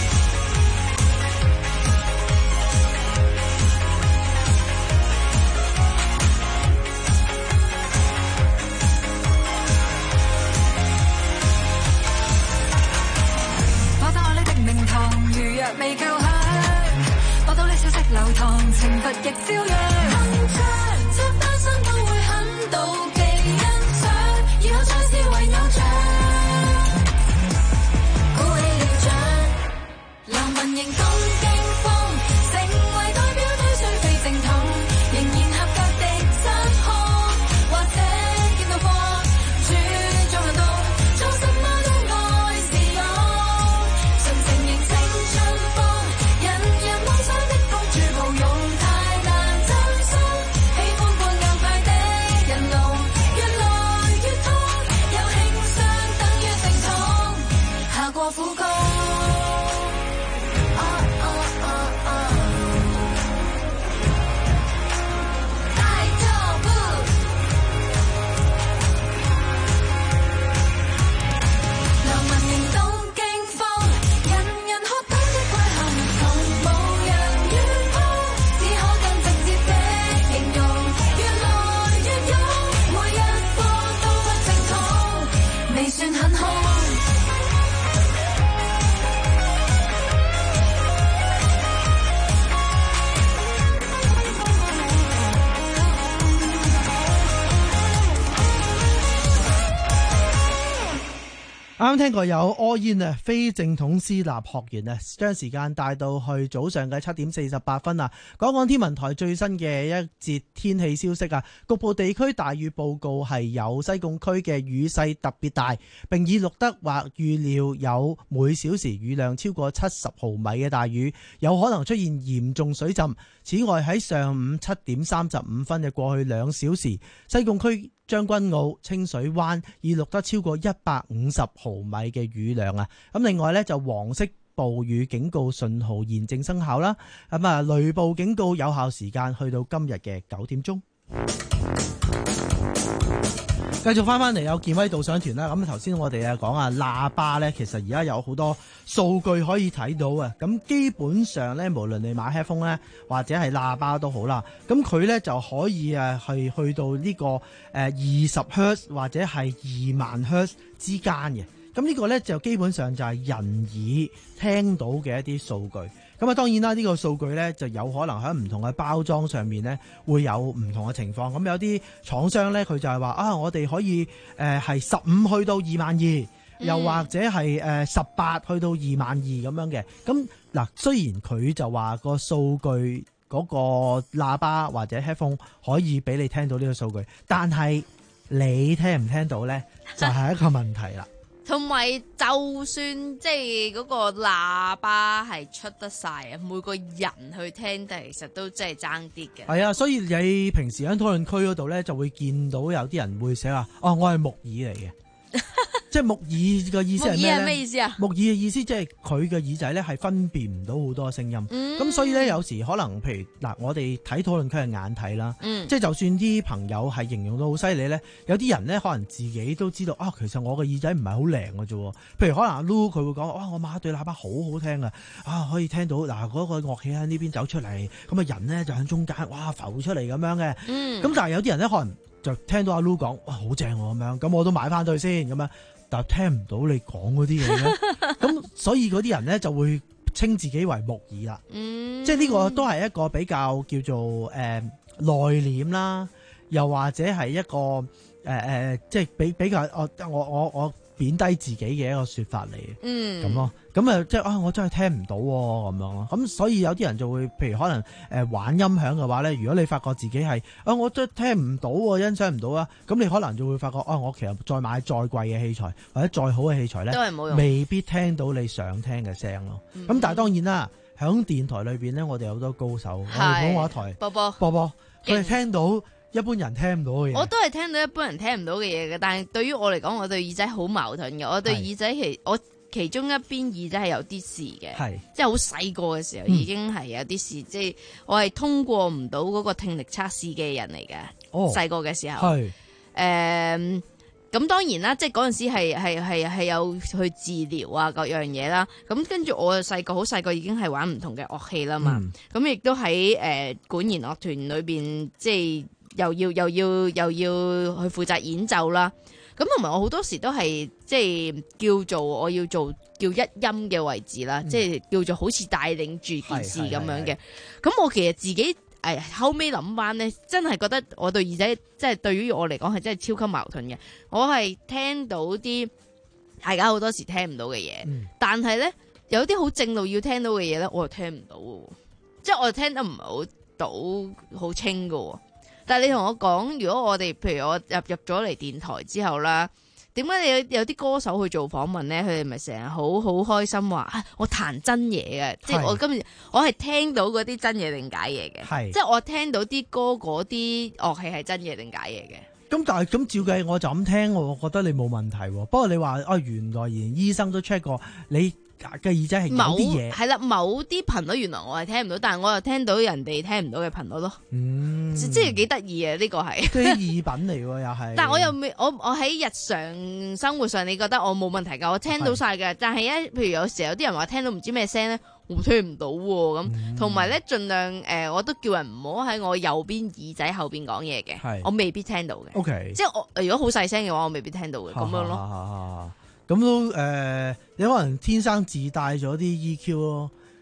攞走我呢的名堂，如若未夠響，攞到呢小息流堂，懲罰亦照樣。鏗鏘，接單身都會很妒忌欣賞，以後再視為偶像。流民營東啱聽過有柯燕啊，非正統私立學員啊，將時間帶到去早上嘅七點四十八分啊，講講天文台最新嘅一節天氣消息啊，局部地區大雨報告係有西貢區嘅雨勢特別大，並已錄得或預料有每小時雨量超過七十毫米嘅大雨，有可能出現嚴重水浸。此外喺上午七點三十五分嘅過去兩小時，西貢區將軍澳、清水灣已錄得超過一百五十毫米嘅雨量啊！咁另外呢，就黃色暴雨警告信號現正生效啦。咁啊，雷暴警告有效時間去到今日嘅九點鐘。繼續翻翻嚟有健威導賞團啦，咁頭先我哋啊講啊喇叭咧，其實而家有好多數據可以睇到啊，咁基本上咧，無論你買 headphone 咧，或者係喇叭都好啦，咁佢咧就可以誒係去到呢個誒二十赫茲或者係二萬赫茲之間嘅，咁呢個咧就基本上就係人耳聽到嘅一啲數據。咁啊，當然啦，呢個數據咧就有可能喺唔同嘅包裝上面咧會有唔同嘅情況。咁有啲廠商咧，佢就係話啊，我哋可以誒係十五去到二萬二，又或者係誒十八去到二萬二咁樣嘅。咁嗱，雖然佢就話個數據嗰個喇叭或者 headphone 可以俾你聽到呢個數據，但係你聽唔聽到咧，就係一個問題啦。 同埋，就算即係嗰個喇叭係出得晒啊，每個人去聽，但係其實都真係爭啲嘅。 係啊，所以你平時喺討論區嗰度咧，就會見到有啲人會寫話：哦，我係木耳嚟嘅。即係木耳嘅意思係咩咧？木耳係咩意思啊？木耳嘅意思即係佢嘅耳仔咧係分辨唔到好多聲音。咁、嗯、所以咧有時可能譬如嗱，我哋睇討論區係眼睇啦。嗯、即係就算啲朋友係形容到好犀利咧，有啲人咧可能自己都知道啊，其實我嘅耳仔唔係好靈嘅啫。譬如可能阿 Lu 佢會講：哇，我買對喇叭好好聽啊！啊，可以聽到嗱嗰、嗰個樂器喺呢邊走出嚟，咁啊人咧就喺中間，哇浮出嚟咁樣嘅。咁、嗯、但係有啲人咧可能就聽到阿 Lu 講：哇，好正喎咁樣，咁我都買翻對先咁樣。但係聽唔到你講嗰啲嘢咧，咁所以嗰啲人咧就會稱自己為木耳啦。嗯，即係呢個都係一個比較叫做誒、呃、內斂啦，又或者係一個誒誒、呃，即係比比較我我我我貶低自己嘅一個説法嚟嘅。嗯，咁咯，咁啊即係啊，我真係聽唔到咁樣咯。咁所以有啲人就會，譬如可能誒、呃、玩音響嘅話咧，如果你發覺自己係啊，我真係聽唔到，欣賞唔到啊，咁你可能就會發覺啊，我其實再買再貴嘅器材或者再好嘅器材咧，都係冇用，未必聽到你想聽嘅聲咯。咁、嗯、但係當然啦，響電台裏邊咧，我哋有好多高手，我哋普通話台波波波波，佢哋聽到一般人聽唔到嘅嘢，我都係聽到一般人聽唔到嘅嘢嘅。但係對於我嚟講，我對耳仔好矛盾嘅。我對耳仔其我其中一邊耳仔係有啲事嘅，即係好細個嘅時候已經係有啲事，嗯、即係我係通過唔到嗰個聽力測試嘅人嚟嘅。細個嘅時候，誒咁、呃、當然啦，即係嗰陣時係係係係有去治療啊各樣嘢啦。咁跟住我細個好細個已經係玩唔同嘅樂器啦嘛。咁、嗯、亦都喺誒、呃、管弦樂團裏邊，即係。又要又要又要去負責演奏啦，咁同埋我好多時都係即係叫做我要做叫一音嘅位置啦，嗯、即係叫做好似帶領住件事咁樣嘅。咁我其實自己誒後尾諗翻咧，真係覺得我對耳仔即係對於我嚟講係真係超級矛盾嘅。我係聽到啲大家好多時聽唔到嘅嘢，嗯、但係咧有啲好正路要聽到嘅嘢咧，我又聽唔到嘅，即係我又聽得唔係好到好清嘅。但係你同我講，如果我哋譬如我入入咗嚟電台之後啦，點解有有啲歌手去做訪問咧？佢哋咪成日好好開心話啊，我彈真嘢嘅，即係我今日我係聽到嗰啲真嘢定假嘢嘅，即係我聽到啲歌嗰啲樂器係真嘢定假嘢嘅。咁但係咁照計，我就咁聽，我覺得你冇問題。不過你話啊，原來連醫生都 check 過你嘅耳仔係有啲嘢，係啦，某啲頻率原來我係聽唔到，但係我又聽到人哋聽唔到嘅頻率咯。嗯，即係幾得意啊！呢個係啲異品嚟喎，又係。但係我又未，我我喺日常生活上，你覺得我冇問題㗎？我聽到晒㗎。但係咧，譬如有時有啲人話聽到唔知咩聲咧，我聽唔到喎。咁同埋咧，盡量誒、呃，我都叫人唔好喺我右邊耳仔後邊講嘢嘅。我未必聽到嘅。O K，即係我如果好細聲嘅話，我未必聽到嘅。咁樣咯。哈哈哈哈咁都誒、呃，你可能天生自帶咗啲 E Q 咯，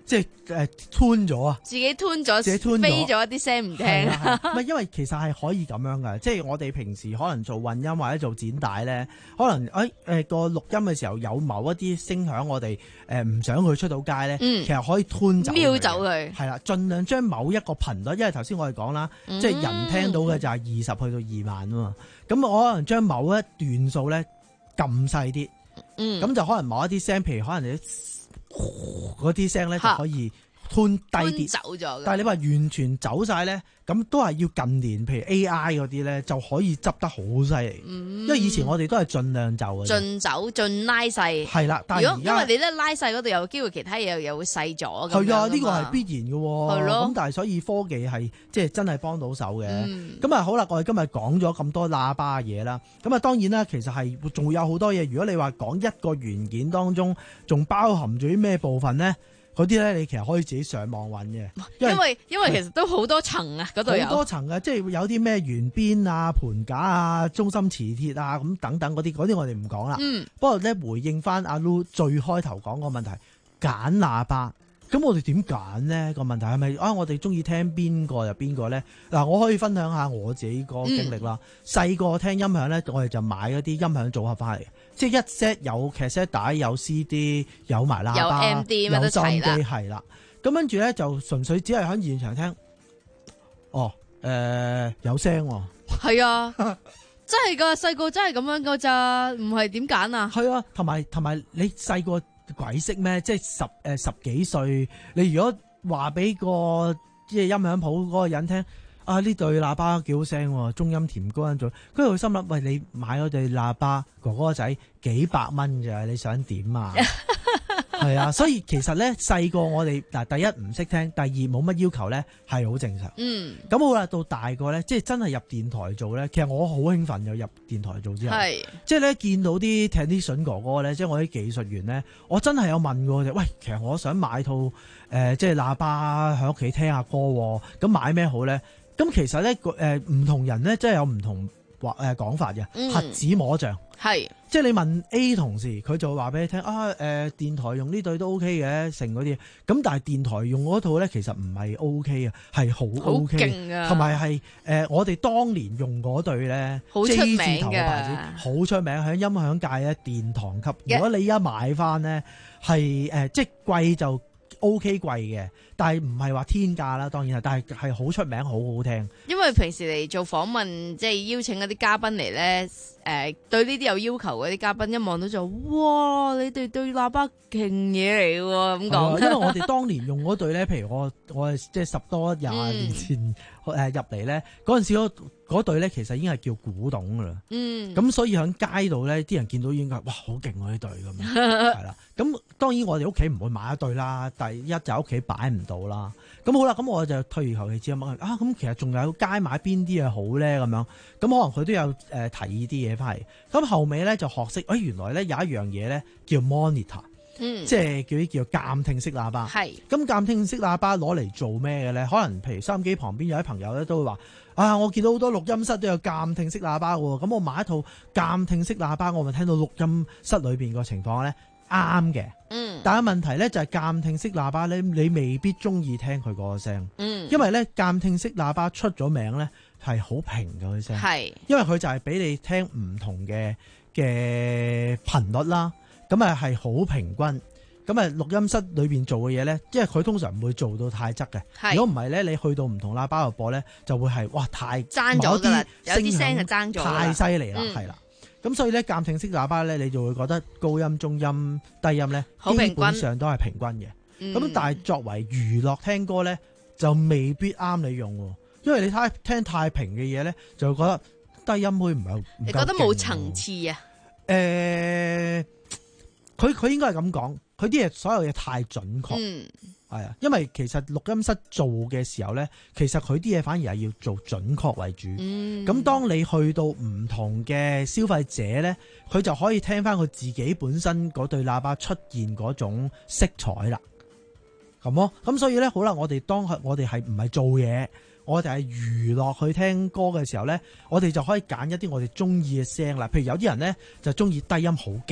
即係誒 tune 咗啊！ 自己 tune 咗， 自己 tune 咗飛咗一啲聲唔聽。 唔係，因為其實係可以咁樣嘅，即係我哋平時可能做混音或者做剪帶咧，可能誒誒個錄音嘅時候有某一啲聲響，我哋誒唔想佢出到街咧， 嗯、 其實可以 tune 走， 瞄走佢。係啦，盡量將某一個頻率，因為頭先我哋講啦， 嗯、 即係人聽到嘅就係二十去到二萬啊嘛，咁我可能將某一段數咧撳細啲，咁、嗯、就可能某一啲聲，譬如可能你嗰啲聲咧就可以。吞低啲， 走咗。 但係你話完全走晒咧，咁都係要近年，譬如 A I 嗰啲咧，就可以執得好犀利。嗯、因為以前我哋都係盡量走嘅， 盡走盡拉細。係啦，但係而家因為你咧拉細嗰度有機會其他嘢又會細咗。 係啊，呢個係必然嘅。 係咯。 咁但係所以科技係即係真係幫到手嘅。咁啊、 嗯、 好啦，我哋今日講咗咁多喇叭嘢啦。咁啊當然啦，其實係仲有好多嘢。如果你話講一個元件當中，仲包含咗啲咩部分咧？嗰啲咧，你其實可以自己上網揾嘅， 因為因為，因為其實都好多層啊，嗰度有好多層嘅，即係有啲咩圓邊啊、盤架啊、中心磁鐵啊咁等等嗰啲，嗰啲我哋唔講啦。嗯，不過咧回應翻阿 Lu 最開頭講個問題，揀喇叭。咁我哋點揀呢？個問題係咪啊？我哋中意聽邊個就邊個咧？嗱，我可以分享下我自己個經歷啦。細個、嗯、聽音響咧，我哋就買嗰啲音響組合翻嚟，即係一 set 有劇 set 帶、有 C D、有埋喇叭、 有 M D 有收音機，係啦。咁跟住咧就純粹只係喺現場聽。哦，誒、呃、有聲喎。 係啊，真係噶，細個真係咁樣噶咋，唔係點揀啊？ 係啊，同埋同埋你細個。鬼識咩？即係十誒、呃、十幾歲，你如果話俾個即係音響鋪嗰個人聽，啊呢對喇叭幾好聲，中音甜高音準，跟住佢心諗，喂，你買嗰對喇叭，哥哥仔幾百蚊咋？你想點啊？係啊，所以其實咧細個我哋嗱，第一唔識聽，第二冇乜要求咧，係好正常。嗯，咁好啦，到大個咧，即係真係入電台做咧，其實我好興奮嘅入電台做之後，係即係咧見到啲 technician 哥哥咧，即係我啲技術員咧，我真係有問過佢，喂，其實我想買套誒、呃、即係喇叭喺屋企聽下歌，咁買咩好咧？咁其實咧誒唔同人咧，即係有唔同話誒講法嘅， 嗯、 瞎子摸象。係，即係你問 A 同事，佢就會話俾你聽啊，誒、呃，電台用呢對都 OK 嘅，成嗰啲，咁但係電台用嗰套咧，其實唔係 OK 啊，係好 OK， 勁啊， 同埋係誒，我哋當年用嗰對咧， 好出名 J 字頭嘅牌子，好出名喺音響界咧，殿堂級。如果你而家買翻咧，係誒、呃，即係貴就 OK 貴嘅，但係唔係話天價啦，當然係，但係係好出名，好好聽。 因為平時嚟做訪問，即係邀請嗰啲嘉賓嚟咧。誒、呃，對呢啲有要求嗰啲嘉賓，一望到就哇，你哋對喇叭勁嘢嚟喎，咁講。 因為我哋當年用嗰對咧，譬如我我即係十多廿年前誒入嚟咧，嗰陣時嗰嗰對咧，其實已經係叫古董噶啦。嗯。咁所以喺街度咧，啲人見到已經話哇，好勁喎呢對咁，係啦。咁當然我哋屋企唔會買一對啦，第一就屋企擺唔到啦。咁好啦，咁我就退而求其次問啊，咁其實仲有街買邊啲嘢好咧？咁樣咁可能佢都有誒、呃、提議啲嘢翻嚟。咁後尾咧就學識，哎原來咧有一樣嘢咧叫 monitor，嗯，即係叫啲叫監聽式喇叭。係。咁監聽式喇叭攞嚟做咩嘅咧？可能譬如收音機旁邊有啲朋友咧都會話啊，我見到好多錄音室都有監聽式喇叭喎，咁我買一套監聽式喇叭，我咪聽到錄音室裏邊個情況咧。啱嘅，嗯，但係問題咧就係監聽式喇叭咧，你未必中意聽佢嗰個聲，嗯，因為咧監聽式喇叭出咗名咧係好平嘅佢聲，係，因為佢就係俾你聽唔同嘅嘅頻率啦，咁啊係好平均，咁啊錄音室裏邊做嘅嘢咧，因為佢通常唔會做到太側嘅，如果唔係咧，你去到唔同喇叭度播咧，就會係哇太爭咗㗎啦，有啲聲就爭咗， 太犀利啦，係啦。咁所以咧，監聽式喇叭咧，你就會覺得高音、中音、低音咧，基本上都係平均嘅。咁、嗯、但係作為娛樂聽歌咧，就未必啱你用喎，因為你睇聽太平嘅嘢咧，就會覺得低音會唔係唔夠。 你覺得冇層次啊？ 誒、呃，佢佢應該係咁講，佢啲嘢所有嘢太準確。嗯係啊，因為其實錄音室做嘅時候咧，其實佢啲嘢反而係要做準確為主。嗯，咁當你去到唔同嘅消費者咧，佢就可以聽翻佢自己本身嗰對喇叭出現嗰種色彩啦。咁咯，咁所以咧，好啦，我哋當我哋係唔係做嘢，我哋係娛樂去聽歌嘅時候咧，我哋就可以揀一啲我哋中意嘅聲啦。譬如有啲人咧就中意低音好勁。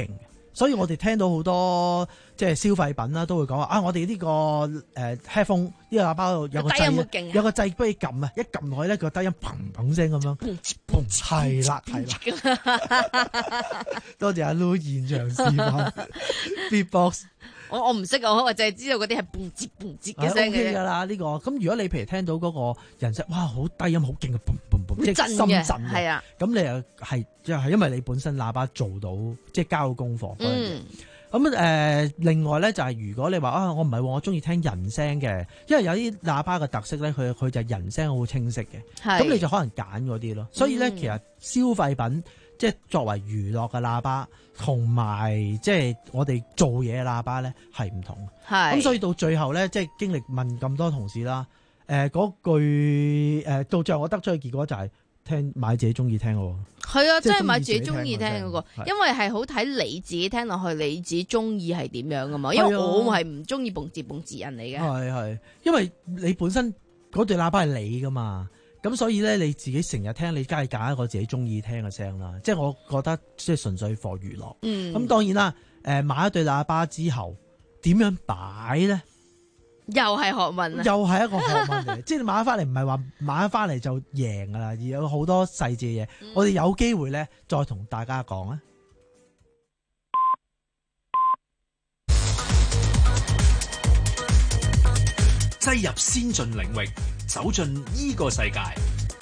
所以我哋聽到好多即係消費品啦，都會講話啊，我哋呢、這個誒、呃、headphone 呢個喇叭度有個掣，有個掣俾你撳啊，一撳落去咧個低音砰砰聲咁樣，砰係啦係啦，多謝阿 Lu 現場示範 beatbox。 我我唔識啊，我淨係知道嗰啲係嘣節嘣節嘅聲嘅。 O K 噶啦呢個，咁如果你譬如聽到嗰個人聲，哇好低音好勁嘅嘣嘣嘣，即係深震嘅，係啊，咁你又係即係因為你本身喇叭做到，即係交到功課嗰樣嘢。咁誒、呃，另外咧就係、是、如果你話啊，我唔係我中意聽人聲嘅，因為有啲喇叭嘅特色咧，佢佢就係人聲好清晰嘅，咁你就可能揀嗰啲咯。所以咧，嗯、其實消費品即係作為娛樂嘅喇叭，同埋即係我哋做嘢嘅喇叭咧係唔同。係咁，所以到最後咧，即係經歷問咁多同事啦，誒、呃、嗰句誒、呃、到最後我得出嘅結果就係、是。聽買自己中意聽嘅喎，係啊，真係買自己中意聽嗰個，因為係好睇你自己聽落去，你自己中意係點樣噶嘛？因為我係唔中意蹦字蹦字人嚟嘅，係係，因為你本身嗰對喇叭係你噶嘛，咁所以咧你自己成日聽，你梗係揀一個自己中意聽嘅聲啦。即係我覺得即係純粹課娛樂，嗯，咁當然啦，誒買一對喇叭之後點樣擺咧？ 又係學問啊！ 又係一個學問嚟，即係你買翻嚟唔係話買翻嚟就贏噶啦，而有好多細節嘢，嗯、我哋有機會咧再同大家講啊！ 擠入先進領域，走進呢個世界。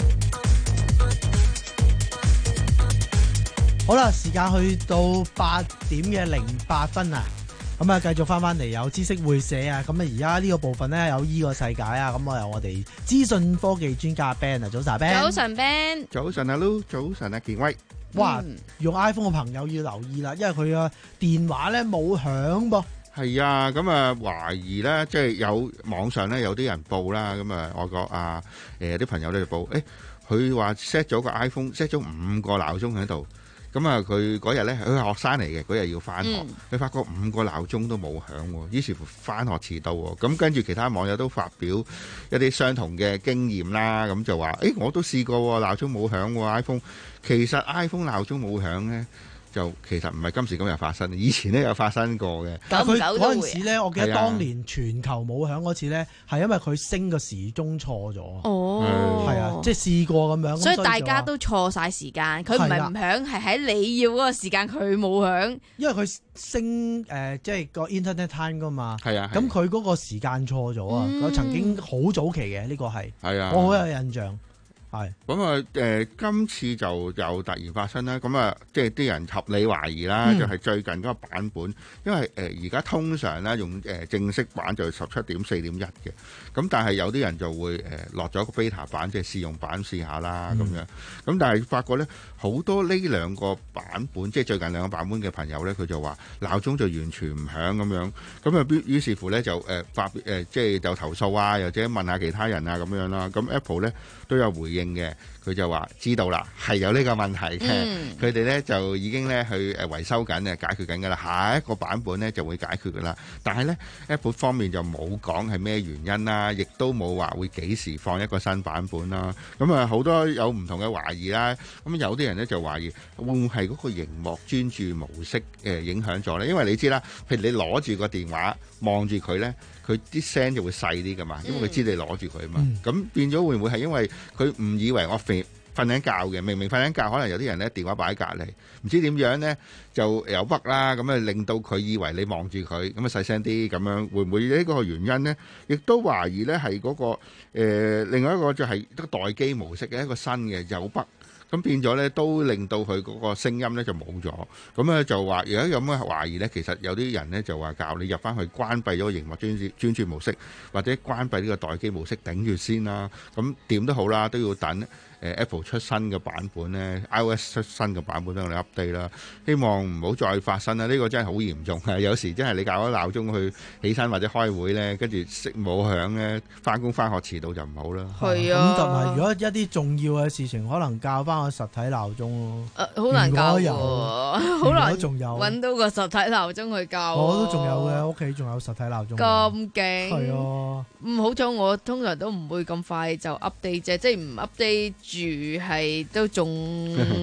好啦，時間去到八點嘅零八分啊！咁啊，繼續翻翻嚟有知識會社啊！咁啊，而家呢個部分咧有依個世界啊！咁我有我哋資訊科技專家 Ben 啊，早晨 Ben， 早晨 Ben， 早晨阿 Lu，早晨阿健威。 哇！用 iPhone 嘅朋友要留意啦，因為佢個電話咧冇響噃。 係啊，咁啊懷疑咧，即係有網上咧有啲人報啦，咁啊外國啊誒啲朋友咧就報，誒佢話 set 咗個 iPhone set 咗五個鬧鐘喺度。咁啊，佢嗰日咧，佢係學生嚟嘅，嗰日要翻學，佢、嗯、發覺五個鬧鐘都冇響，於是乎翻學遲到。咁跟住其他網友都發表一啲相同嘅經驗啦，咁就話：誒、欸，我都試過鬧鐘冇響 ，iPhone 其實 iPhone 鬧鐘冇響咧。就其實唔係今時今日發生，以前都有發生過嘅。 但係佢嗰陣時咧，我記得當年全球冇響嗰次咧，係因為佢升個時鐘錯咗。哦，係啊，即係試過咁樣。 所以大家都錯晒時間，佢唔係唔響，係喺你要嗰個時間佢冇響。因為佢升誒，即係個 Internet Time 噶嘛。係啊。咁佢嗰個時間錯咗啊！佢曾經好早期嘅呢個係。係啊。我好有印象。係咁啊！ 誒，今次就又突然發生啦。咁啊，即係啲人合理懷疑啦，嗯、就係最近嗰個版本，因為誒而家通常咧用誒正式版就係十七點四點一嘅。咁但係有啲人就會誒落咗個 beta 版，即係試用版試下啦咁、嗯、樣。咁但係發覺咧，好多呢兩個版本，即係最近兩個版本嘅朋友咧，佢就話鬧鐘就完全唔響咁樣。咁啊，於於是乎咧就誒發誒即係就投訴啊，或者問下其他人啊咁樣啦。咁 Apple 咧都有回應嘅，佢就話知道啦，係有呢個問題嘅。佢哋咧就已經咧去誒維修緊嘅，解決緊㗎啦。下一個版本咧就會解決㗎啦。但係咧 Apple 方面就冇講係咩原因啦，亦都冇話會幾時放一個新版本啦。咁啊好多有唔同嘅懷疑啦。咁有啲人咧就懷疑會唔會係嗰個螢幕專注模式誒影響咗咧？因為你知啦，譬如你攞住個電話望住佢咧，佢啲聲就會細啲㗎嘛，因為佢知你攞住佢啊嘛。咁、嗯、變咗會唔會係因為佢誤以為我瞓瞓緊覺嘅，明明瞓緊覺，可能有啲人咧電話擺喺隔離，唔知點樣咧就有 bug 啦，咁啊令到佢以為你望住佢，咁啊細聲啲咁樣，會唔會呢個原因咧？亦都懷疑咧係嗰個、呃、另外一個就係一個待機模式嘅一個新嘅有 bug。咁變咗咧，都令到佢嗰個聲音咧就冇咗。咁咧就話，如果有咁嘅懷疑咧，其實有啲人咧就話教你入翻去關閉咗個螢幕專注專注模式，或者關閉呢個待機模式頂住先啦。咁點都好啦，都要等。誒 Apple 出新嘅版本咧 ，iOS 出新嘅版本俾我哋 update 啦，希望唔好再發生啦。呢、這個真係好嚴重嘅，有時真係你校咗鬧鐘去起身或者開會咧，跟住熄冇響咧，翻工翻學遲到就唔好啦。係啊，咁同埋如果一啲重要嘅事情，可能校翻個實體鬧鐘咯。誒、呃，好難校喎，好難仲有揾到個實體鬧鐘去校。我都仲有嘅，屋企仲有實體鬧鐘。咁勁係啊！唔好彩，我通常都唔會咁快就 update 啫，即係唔 update。住係都仲有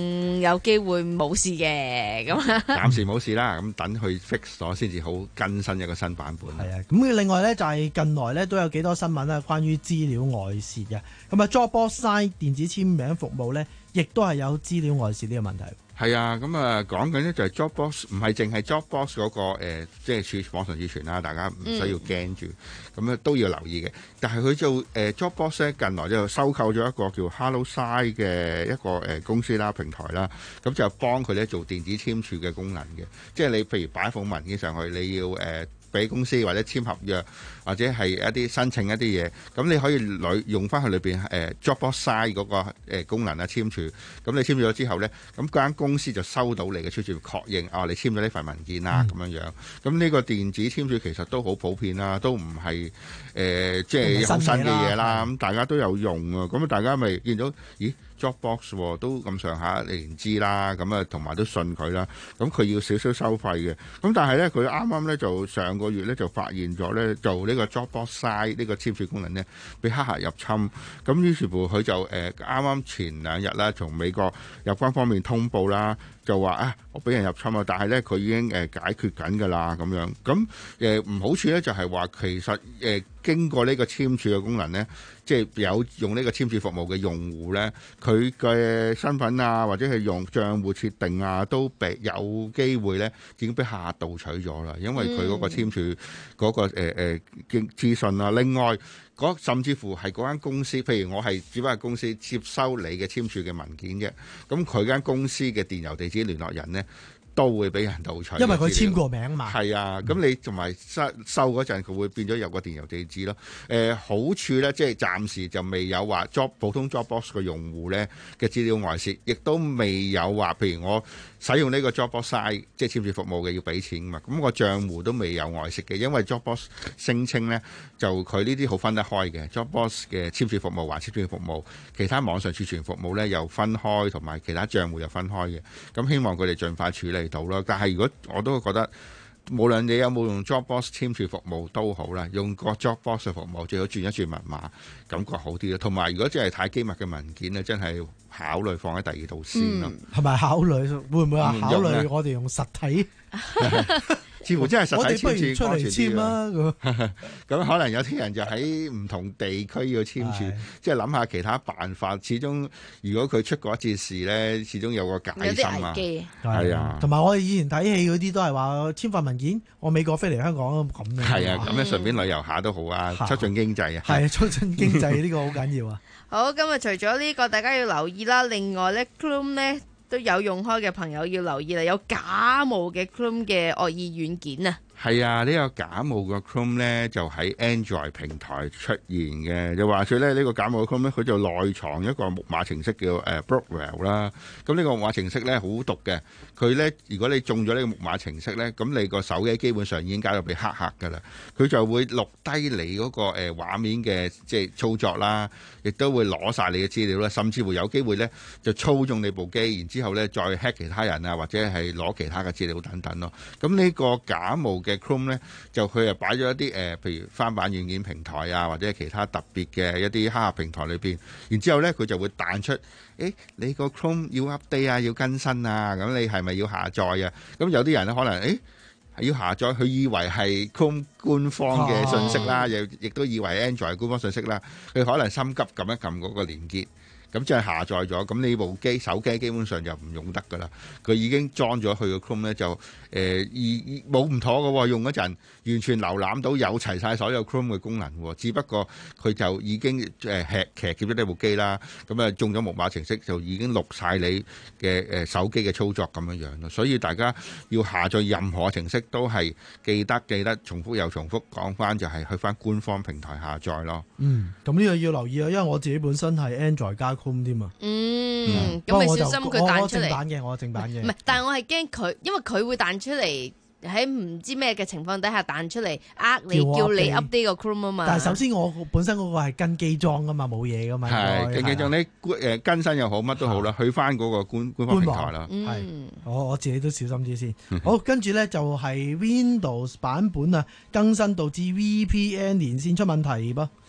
有機會冇事嘅咁啊。 暫時冇事啦，咁等佢 fix 咗先至好更新一個新版本。 係啊，咁另外咧就係近來咧都有幾多新聞啦，關於資料外泄嘅。咁啊 Dropbox Sign 電子簽名服務咧，亦都係有資料外泄呢個問題。 係啊，咁啊講緊呢就係 Dropbox，唔係淨係 Dropbox 嗰個誒，即係儲網上儲存啦，大家唔需要驚住，咁咧都要留意嘅。但係佢就誒 Dropbox 咧近來就收購咗一個叫 HelloSign 嘅一個誒公司啦、平台啦，咁就幫佢咧做電子簽署嘅功能嘅，即係你譬如擺一封文件上去，你要誒俾公司或者簽合約，或者係一啲申請一啲嘢，咁你可以裏用翻去裏邊誒 Dropbox Sign 嗰個誒功能啊簽署，咁你簽咗之後咧，咁間公司就收到你嘅簽署確認，啊你簽咗呢份文件啦咁樣樣，咁呢個電子簽署其實都好普遍啦，都唔係誒即係好新嘅嘢啦，咁大家都有用啊，咁大家咪見到咦？Dropbox 都咁上下年資啦，咁啊同埋都信佢啦，咁佢要少少收費嘅，咁但係咧佢啱啱咧就上個月咧就發現咗咧做呢個 Dropbox Sign 呢個簽署功能咧被黑客入侵，咁於是乎佢就誒啱啱前兩日啦，從美國有關方面通報啦，就話啊我俾人入侵啊，但係咧佢已經誒解決緊㗎啦咁樣，咁誒唔好處咧就係話其實誒、呃、經過呢個簽署嘅功能咧。即係有用呢個簽署服務嘅用戶咧，佢嘅身份啊，或者係用帳戶設定啊，都被有機會咧已經被黑客盜取咗啦。因為佢嗰個簽署嗰、嗰個誒誒嘅資訊啊，另外嗰甚至乎係嗰間公司，譬如我係只不過公司接收你嘅簽署嘅文件嘅，咁佢間公司嘅電郵地址聯絡人咧。都會俾人盜取， 因為佢簽過名嘛。 係啊，咁、嗯、你同埋收收嗰陣，佢會變咗有個電郵地址咯。誒、呃、好處咧，即係暫時就未有話 job 普通 Dropbox 嘅用戶咧嘅資料外泄，亦都未有話，譬如我使用呢個 Dropbox Sign 即係簽署服務嘅要俾錢嘛。咁、個帳戶都未有外泄嘅，因為 Dropbox 聲稱咧就佢呢啲好分得開嘅 Dropbox 嘅簽署服務或簽署服務，其他網上儲存服務咧又分開，同埋其他帳戶又分開嘅。咁希望佢哋盡快處理到咯，但係如果我都覺得，無論你有冇用 Dropbox 簽署服務都好啦，用個 Dropbox 嘅服務最好轉一轉密碼，感覺好啲咯。同埋如果真係太機密嘅文件咧，真係考慮放喺第二度先咯。 係咪考慮會唔會話考慮我哋用實體？ 似乎真係實體我哋不如出嚟簽啦咁。咁可能有啲人就喺唔同地區要簽署，即係諗下其他辦法。始終如果佢出過一次事咧，始終有個戒心啊。係啊， 同埋我哋以前睇戲嗰啲都係話簽份文件，我美國飛嚟香港咁樣。 係啊，咁樣順便旅遊下都好啊，促進經濟啊。 係促進經濟呢個好緊要啊。 好，今日除咗呢個大家要留意啦，另外咧 Chrome 咧。都有用開嘅朋友要留意啦，有假冒嘅 Chrome 嘅惡意軟件啊！ 係啊，呢、這個假冒嘅 Chrome 咧就喺 Android 平台出現嘅，就話說咧呢個假冒嘅 Chrome 咧，佢就內藏一個木馬程式叫誒 Brockwell 啦。咁呢個木馬程式咧好毒嘅，佢咧如果你中咗呢個木馬程式咧，咁你個手機基本上已經搞到被黑客㗎啦。佢就會錄低你嗰個誒畫面嘅即係操作啦，亦都會攞晒你嘅資料啦，甚至會有機會咧就操縱你部機，然之後咧再 hack 其他人啊，或者係攞其他嘅資料等等咯。咁呢個假冒嘅 Chrome 咧，就佢啊擺咗一啲誒、呃，譬如翻版軟件平台啊，或者係其他特別嘅一啲黑客平台裏邊，然之後咧佢就會彈出，誒你個 Chrome 要 update 啊，要更新啊，咁你係咪要下載啊？咁有啲人咧可能誒係要下載，佢以為係 Chrome 官方嘅信息啦，又亦都以為 Android 官方信息啦，佢可能心急撳一撳嗰個連結。咁即係下載咗，咁呢部機手機基本上就唔用得噶啦。佢已經裝咗去個 Chrome 咧，就誒冇唔妥嘅喎。用嗰陣完全瀏覽到有齊晒所有 Chrome 嘅功能喎，只不過佢就已經誒吃騎劫咗呢部機啦。咁啊中咗木馬程式，就已經錄晒你嘅誒手機嘅操作咁樣樣咯。所以大家要下載任何程式都係記得記得重複又重複講翻，就係去翻官方平台下載咯。 嗯，咁呢個要留意啊，因為我自己本身係 Android 加添啊， 嗯，咁你小心佢彈出嚟。我正版嘅，我正版嘅。唔係，但係我係驚佢，因為佢會彈出嚟喺唔知咩嘅情況底下彈出嚟，呃你叫你 update 個 Chrome 啊嘛。 但係首先我本身嗰個係跟機裝噶嘛，冇嘢噶嘛。 係跟機裝，你誒更新又好，乜都好啦，去翻嗰個官官方平台啦。 係，我我自己都小心啲先。好，跟住咧就係 Windows 版本啊，更新導致 V P N 連線出問題噃。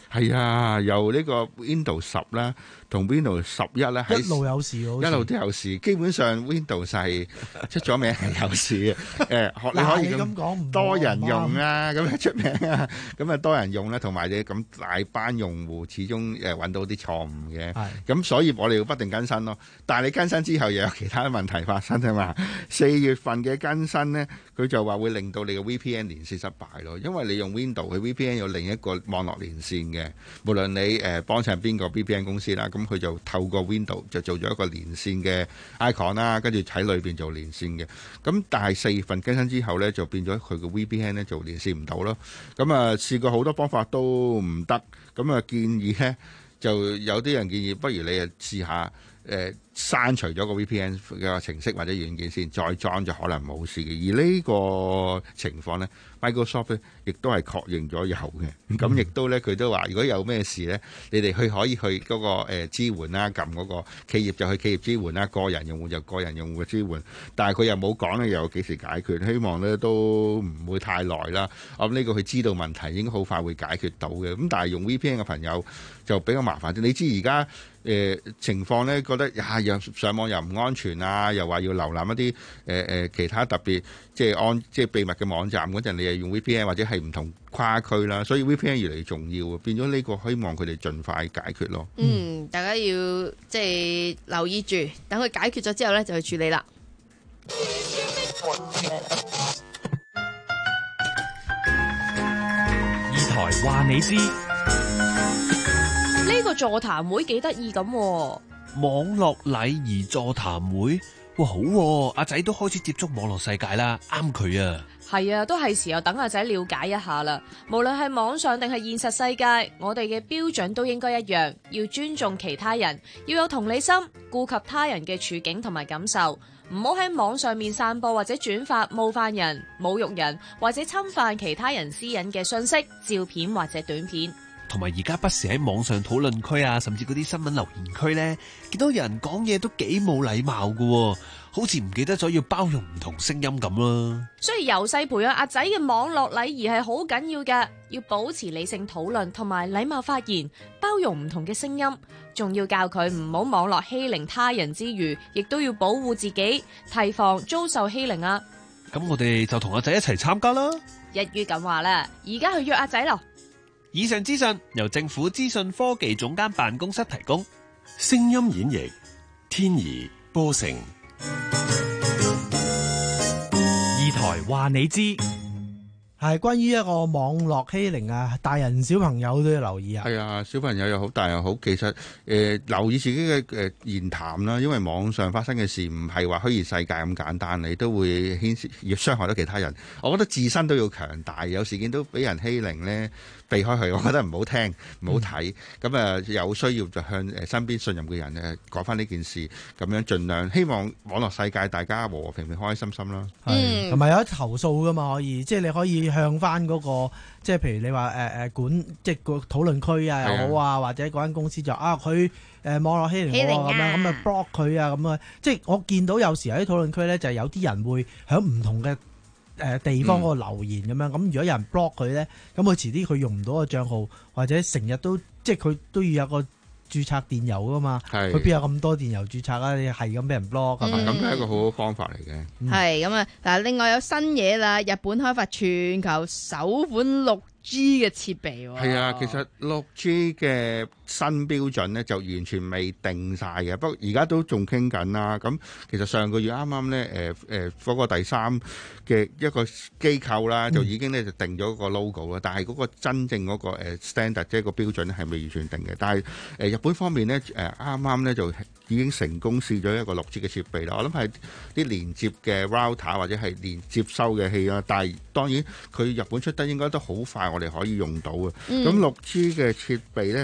係啊，由呢個 Windows 十啦，同 Windows 十一咧， 一路有事喎， 一路都有事。基本上 Windows 係出咗名係有事嘅。誒，你可以咁講，多人用啊，咁樣出名啊，咁啊多人用啦，同埋你咁大班用戶，始終誒揾到啲錯誤嘅。咁所以我哋要不斷更新咯。但係你更新之後又有其他問題發生啊嘛。四月份嘅更新咧，佢就話會令到你嘅 V P N 連線失敗咯，因為你用 Windows 佢 V P N 有另一個網絡連線嘅，無論你誒幫襯邊個 V P N 公司啦，咁佢就透過 Windows 就做咗一個連線嘅 icon 啦，跟住喺裏邊做連線嘅。咁但係四月份更新之後咧，就變咗佢嘅 V P N 咧就連線唔到咯。咁啊試過好多方法都唔得，咁啊建議咧就有啲人建議，不如你啊試下誒、呃、刪除咗個 V P N 嘅程式或者軟件先，再裝就可能冇事嘅。而呢個情況咧 ，Microsoft 咧亦都係確認咗有嘅。咁亦都咧，佢都話如果有咩事咧，你哋去可以去嗰、那個、呃、支援啦，撳嗰個企業就去企業支援啦，個人用戶就個人用戶嘅支援。但係佢又冇講咧，又幾時解決？希望咧都唔會太耐啦。我諗呢個佢知道問題，應該好快會解決到嘅。咁但係用 V P N 嘅朋友就比較麻煩啲。你知而家誒情況咧，覺得呀又上網又唔安全啊，又話要瀏覽一啲誒誒其他特別即係安即係秘密嘅網站嗰陣，你係用 V P N 或者係唔同跨區啦，所以 V P N 越嚟越重要，變咗呢個希望佢哋盡快解決咯。 嗯，大家要即係留意住，等佢解決咗之後咧，就去處理啦。 二台話你知， 呢個座談會幾得意咁。 網絡禮儀座談會，哇好喎，阿仔都開始接觸網絡世界啦，啱佢啊！ 係啊，都係時候等阿仔了解一下啦。無論係網上定係現實世界，我哋嘅標準都應該一樣，要尊重其他人，要有同理心，顧及他人嘅處境同埋感受，唔好喺網上面散播或者轉發冒犯人、侮辱人或者侵犯其他人私隱嘅信息、照片或者短片。 同埋而家不時喺網上討論區啊，甚至嗰啲新聞留言區呢，見到有人講嘢都幾冇禮貌㗎，好似唔記得咗要包容唔同聲音咁啦。 所以由細培養阿仔嘅網絡禮儀係好緊要嘅，要保持理性討論同埋禮貌發言，包容唔同嘅聲音，仲要教佢唔好網絡欺凌他人之餘，亦都要保護自己，提防遭受欺凌啊！ 咁我哋就同阿仔一齊參加啦。 一於咁話啦，而家去約阿仔咯。 以上資訊由政府資訊科技總監辦公室提供。 聲音演繹天怡波成。 二台話你知， 係關於一個網絡欺凌啊，大人小朋友都要留意啊。 係啊，小朋友又好，大又好，其實誒、呃、留意自己嘅誒言談啦，因為網上發生嘅事唔係話虛擬世界咁簡單，你都會牽涉要傷害到其他人。我覺得自身都要強大，有事件都俾人欺凌咧，避開佢，我覺得唔好聽，唔好睇。咁啊、嗯，有需要就向誒身邊信任嘅人誒講翻呢件事，咁樣盡量希望網絡世界大家和和平平、開開心心啦。 係，同埋有得投訴噶嘛，可以，即係你可以向翻嗰個，即係譬如你話誒誒管，即係個討論區啊又好啊，或者嗰間公司就啊佢誒網絡欺凌我咁樣，咁啊 block 佢啊咁啊，即係我見到有時喺討論區咧，就係有啲人會喺唔同嘅誒地方嗰個留言咁樣，咁、嗯、如果有人 block 佢咧，咁佢遲啲佢用唔到個賬號，或者成日都即係佢都要有個註冊電郵噶嘛，佢邊有咁多電郵註冊啊？你係咁俾人 block 咁， 咁係一個好好方法嚟嘅。 係咁啊！嗱，另外有新嘢啦，日本開發全球首款六 G 嘅設備喎。 係啊，其實六 G 嘅新標準咧就完全未定晒嘅，不過而家都仲傾緊啦。咁其實上個月啱啱咧誒誒嗰個第三嘅一個機構啦，就已經咧就定咗個 logo 啦，但係嗰個真正嗰個誒 standard 即係個標準咧係未完全定嘅。但係誒日本方面咧誒啱啱咧就已經成功試咗一個六 G 嘅設備啦。我諗係啲連接嘅 router 或者係連接收嘅器啦，但係當然佢日本出得應該都好快，我哋可以用到嘅。咁六 G 嘅設備咧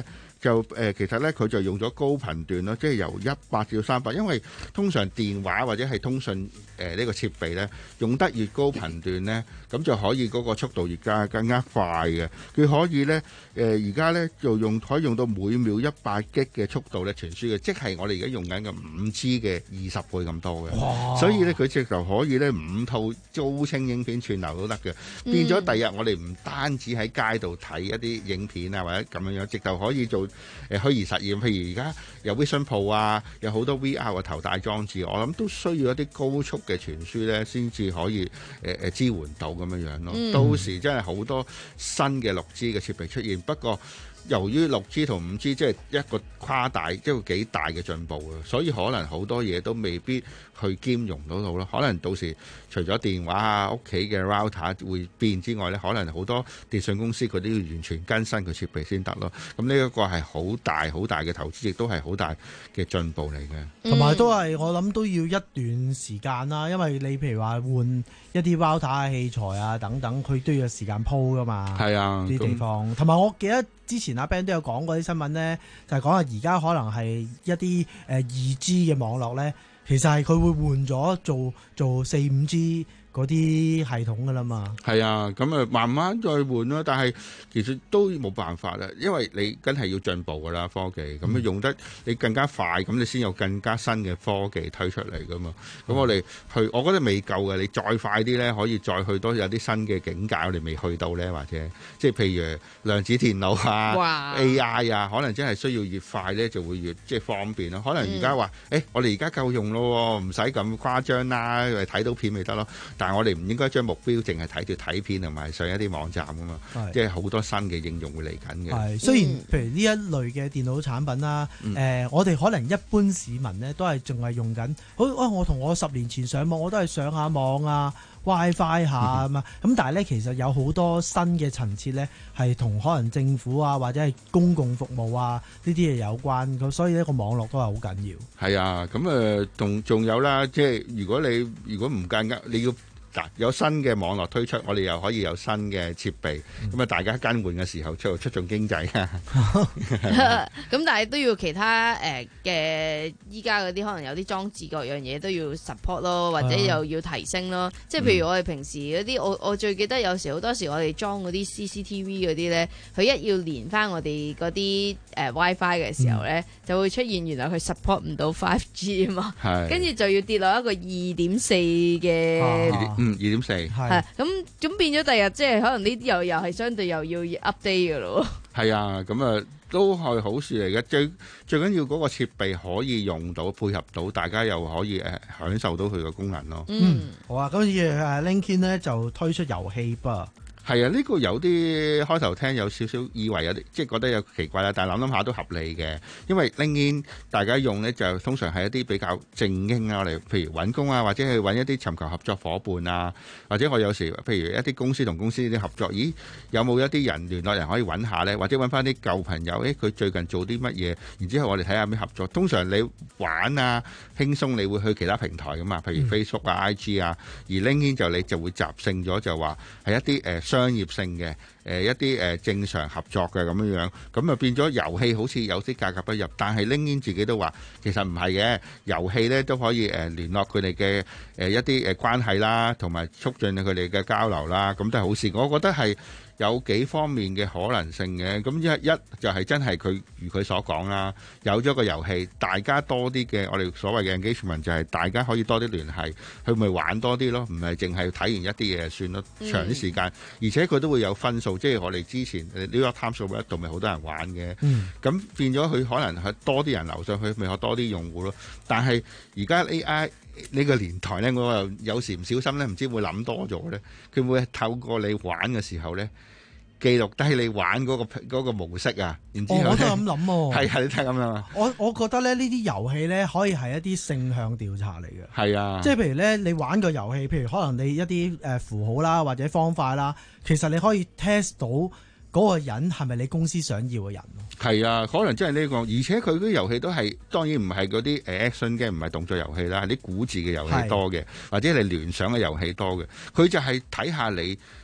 就誒、呃、其實咧佢就用咗高頻段咯，即係由一百至到三百，因為通常電話或者係通訊誒呢、呃這個設備咧用得越高頻段咧，咁就可以嗰個速度越加更加快嘅。佢可以咧誒而家咧就用可以用到每秒一百 G 嘅速度咧傳輸嘅，即係我哋而家用緊嘅五 G 嘅二十倍咁多嘅。所以咧佢直頭可以咧五套高清影片串流都得嘅，變咗第日我哋唔單止喺街度睇一啲影片啊或者咁樣樣，直頭可以做誒虛擬實驗。譬如而家有 Vision Pro 啊，有好多 V R 嘅頭戴裝置，我諗都需要一啲高速嘅傳輸咧，先至可以誒誒、呃、支援到咁樣樣咯。嗯、到時真係好多新嘅六 G 嘅設備出現，不過由於六 G 同五 G 即係一個跨大，即係幾大嘅進步啊，所以可能好多嘢都未必去兼容到到咯。可能到時除咗電話啊、屋企嘅 router 會變之外咧，可能好多電信公司佢都要完全更新個設備先得咯。咁呢一個係好大好大嘅投資，亦都係好大嘅進步嚟嘅。 同埋都係我諗都要一段時間啦，因為你譬如話換一啲 router 器材啊等等，佢都要有時間鋪噶嘛。係啊，啲地方。同埋我記得之前阿 Ben 都有講過啲新聞咧，就係講下而家可能係一啲誒二 G 嘅網絡咧，其實係佢會換咗做做四五 G。嗰啲系統噶啦嘛，係啊，咁啊慢慢再換咯。但係其實都冇辦法啦，因為你真係要進步噶啦科技，咁啊用得你更加快，咁你先有更加新嘅科技推出嚟噶嘛。咁、嗯、我哋去，我覺得未夠嘅，你再快啲咧，可以再去多有啲新嘅境界，我哋未去到咧，或者即係譬如量子電腦啊、A I 啊，可能真係需要越快咧，就會越即係方便咯。可能而家話，誒、嗯欸、我哋而家夠用咯，唔使咁誇張啦，睇到片咪得咯。但係我哋唔應該將目標淨係睇住睇片同埋上一啲網站噶嘛，即係好多新嘅應用會嚟緊嘅。係雖然譬如呢一類嘅電腦產品啦，誒、嗯呃，我哋可能一般市民咧都係仲係用緊，好啊！我同我十年前上網，我都係上下網啊 WiFi 下啊嘛。咁、嗯、但係咧，其實有好多新嘅層次咧，係同可能政府啊或者係公共服務啊呢啲嘢有關。咁所以呢個網絡都係好緊要。係啊，咁誒，仲、呃、仲有啦，即係如果你如果唔間隔，你要。嗱，有新嘅網絡推出，我哋又可以有新嘅設備，咁、嗯、啊大家更換嘅時候出出眾經濟啊！咁但係都要其他誒嘅依家嗰啲可能有啲裝置各樣嘢都要 support 咯，或者又要提升咯。啊、即係譬如我哋平時嗰啲，我我最記得有時好多時我哋裝嗰啲 C C T V 嗰啲咧，佢一要連翻我哋嗰啲誒 WiFi 嘅時候咧，嗯、就會出現原來佢 support 唔到 five G 啊嘛，跟住就要跌落一個二點四嘅。啊嗯，二點四係咁咁變咗，第日即係可能呢啲又又係相對又要 update 噶咯。係啊，咁啊都係好事嚟嘅。最最緊要嗰個設備可以用到，配合到，大家又可以誒享受到佢嘅功能咯。嗯，好啊。咁次誒 LinkedIn 咧就推出遊戲噃。係啊，呢、這個有啲開頭聽有少少以為有啲即係覺得有奇怪啦，但係諗諗下都合理嘅，因為 LinkedIn 大家用呢就通常係一啲比較正經啊，嚟譬如揾工啊，或者係揾一啲尋求合作伙伴啊，或者我有時譬如一啲公司同公司啲合作，咦有冇一啲人聯絡人可以揾下呢？或者揾翻啲舊朋友，誒佢最近做啲乜嘢，然之後我哋睇下咩合作。通常你玩啊輕鬆，你會去其他平台噶嘛，譬如 Facebook 啊、I G 啊，而 LinkedIn 就你就會集勝咗，就話係一啲誒。呃商業性嘅誒、呃、一啲誒、呃、正常合作嘅咁樣樣，咁啊變咗遊戲好似有啲格格不入，但係 LinkedIn 自己都話其實唔係嘅，遊戲咧都可以誒、呃、聯絡佢哋嘅誒一啲誒關係啦，同埋促進佢哋嘅交流啦，咁都係好事。我覺得係有幾方面嘅可能性嘅，咁一一就係真係佢如佢所講啦，有咗個遊戲，大家多啲嘅我哋所謂嘅 engagement 就係大家可以多啲聯繫，佢咪玩多啲咯，唔係淨係睇完一啲嘢就算咯，長啲時間，嗯、而且佢都會有分數，即係我哋之前 New York Times 一度咪好多人玩嘅，咁、嗯、變咗佢可能係多啲人流上去，咪有多啲用戶咯。但係而家 A I 呢個年代咧，我又有時唔小心咧，唔知會諗多咗咧，佢會透過你玩嘅時候咧，記錄低你玩嗰、嗰個嗰個模式啊，然之後、哦、我都咁諗喎，係係你睇咁樣啊。我我覺得咧，呢啲遊戲咧可以係一啲性向調查嚟嘅，係啊，即係譬如咧，你玩個遊戲，譬如可能你一啲誒符號啦，或者方塊啦，其實你可以 test 到嗰個人係咪你公司想要嘅人。係啊，可能真係呢個，而且佢啲遊戲都係當然唔係嗰啲誒 action 嘅，唔係動作遊戲啦，係啲古字嘅遊戲多嘅，或者你聯想嘅遊戲多嘅。佢就係睇下你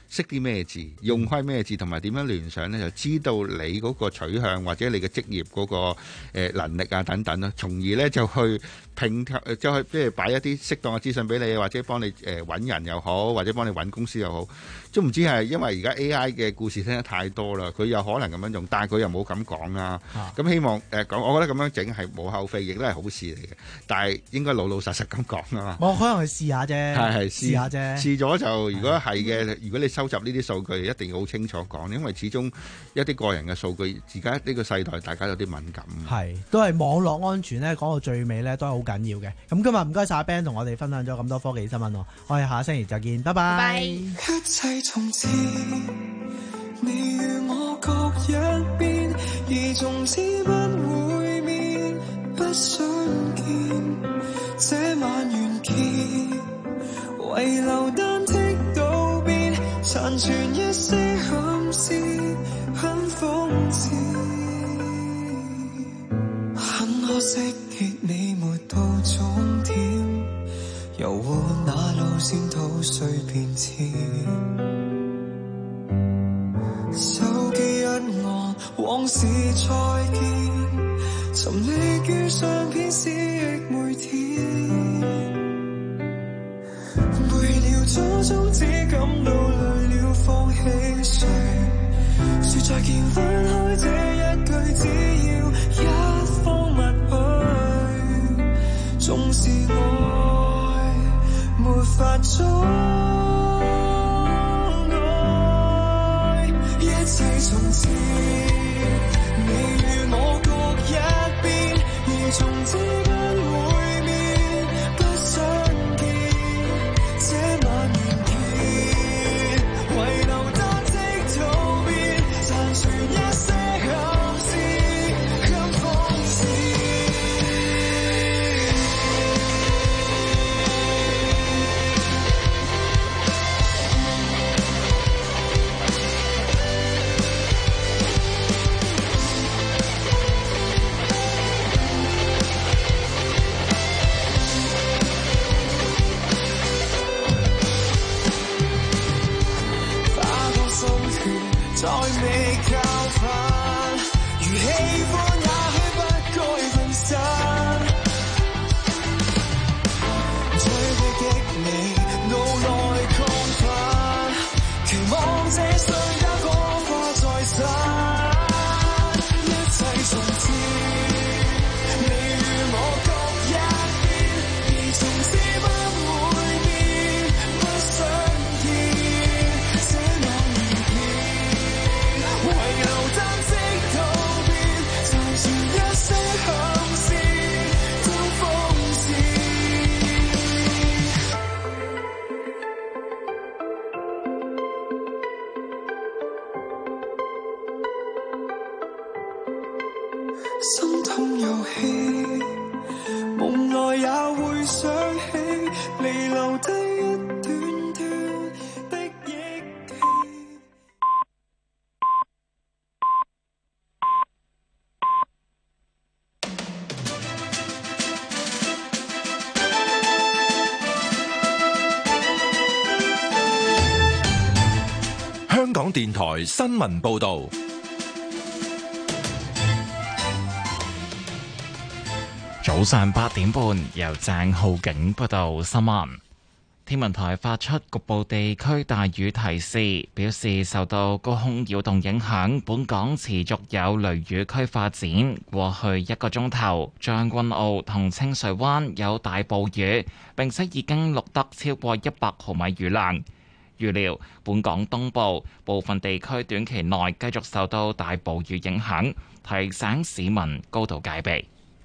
識啲咩字，用開咩字，同埋點樣聯想呢？就知道你嗰個取向或者你嘅職業嗰個誒能力啊等等啦，從而呢就去拼就去即係擺一啲適當嘅資訊俾你，或者幫你誒揾人又好，或者幫你揾公司又好。都唔知係因為而家 A I 嘅故事聽得太多啦，佢有可能咁樣用，但係佢又冇咁講啦。咁、啊、希望誒講、呃，我覺得咁樣整係無後非，亦都係好事嚟嘅。但係應該老老實實咁講啊嘛。 我可能去試下啫， 係係試下啫。 試咗就如果係嘅，如果你收集呢啲數據，一定要好清楚講，因為始終一啲個人嘅數據，而家呢個世代大家有啲敏感。 係都係網絡安全咧，講到最尾咧都係好緊要嘅。咁今日唔該晒 Ben 同我哋分享咗咁多科技新聞喎，我哋下星期再見，拜拜。 一切從前，你與我各一邊，而從此不會面，不想見。這晚完結，遺留單剔道別，殘存一些憾事，很諷刺。很可惜，結你沒到終點，遊過那路線都碎片前，手機一按，往事再見，尋你於相片思憶每天，背了初衷只感到累了，放棄誰？說再見分開這一句，只要一方默許，縱是愛沒法終愛，一切從前，你與我各一邊，而從此不會面，不想見，這晚完結，遺留單剔道別，殘存一些憾事，很諷刺。再未教訓，如喜歡也許不該分身，追逼激你腦內亢奮，期望這瞬間火花再生，一切從前，你與我各一邊，而從此不會面，不想見，這晚完結。遺留單剔道別，殘存一些憾事，都諷刺。心痛遊戲，夢內也會想起，彌留低一段段的憶記。 香港電台新聞報導。 早上八點半，由鄭浩景報道新聞。天文台發出局部地區大雨提示，表示受到高空擾動影響，本港持續有雷雨區發展。過去一個鐘頭，將軍澳同清水灣有大暴雨，並且已經錄得超過一百毫米雨量。預料本港東部部分地區短期內繼續受到大暴雨影響，提醒市民高度戒備。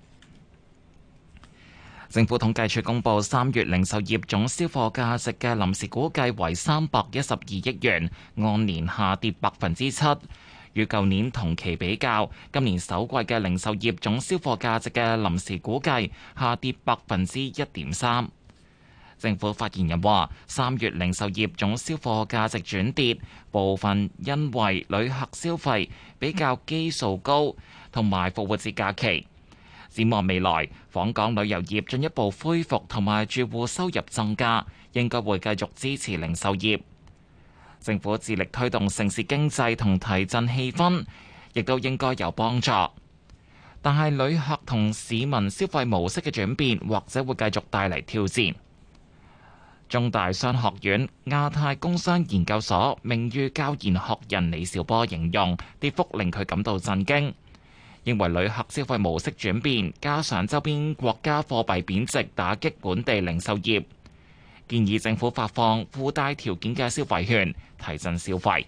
政府統計處公布三月零售業總銷貨價值嘅臨時估計為三百一十二億元，按年下跌百分之七。與舊年同期比較，今年首季嘅零售業總銷貨價值嘅臨時估計下跌百分之一點三。政府發言人話：三月零售業總銷貨價值轉跌，部分因為旅客消費比較基數高，同埋復活節假期。展望未來，訪港旅遊業進一步恢復同埋住戶收入增加，應該會繼續支持零售業。 政府致力推動城市經濟同提振氣氛，亦都應該有幫助。但係旅客同市民消費模式嘅轉變，或者會繼續帶嚟挑戰。中大商學院亞太工商研究所名譽教研學人李兆波形容跌幅令佢感到震驚，認為旅客消費模式轉變，加上周邊國家貨幣貶值打擊本地零售業，建議政府發放附帶條件嘅消費券，提振消費。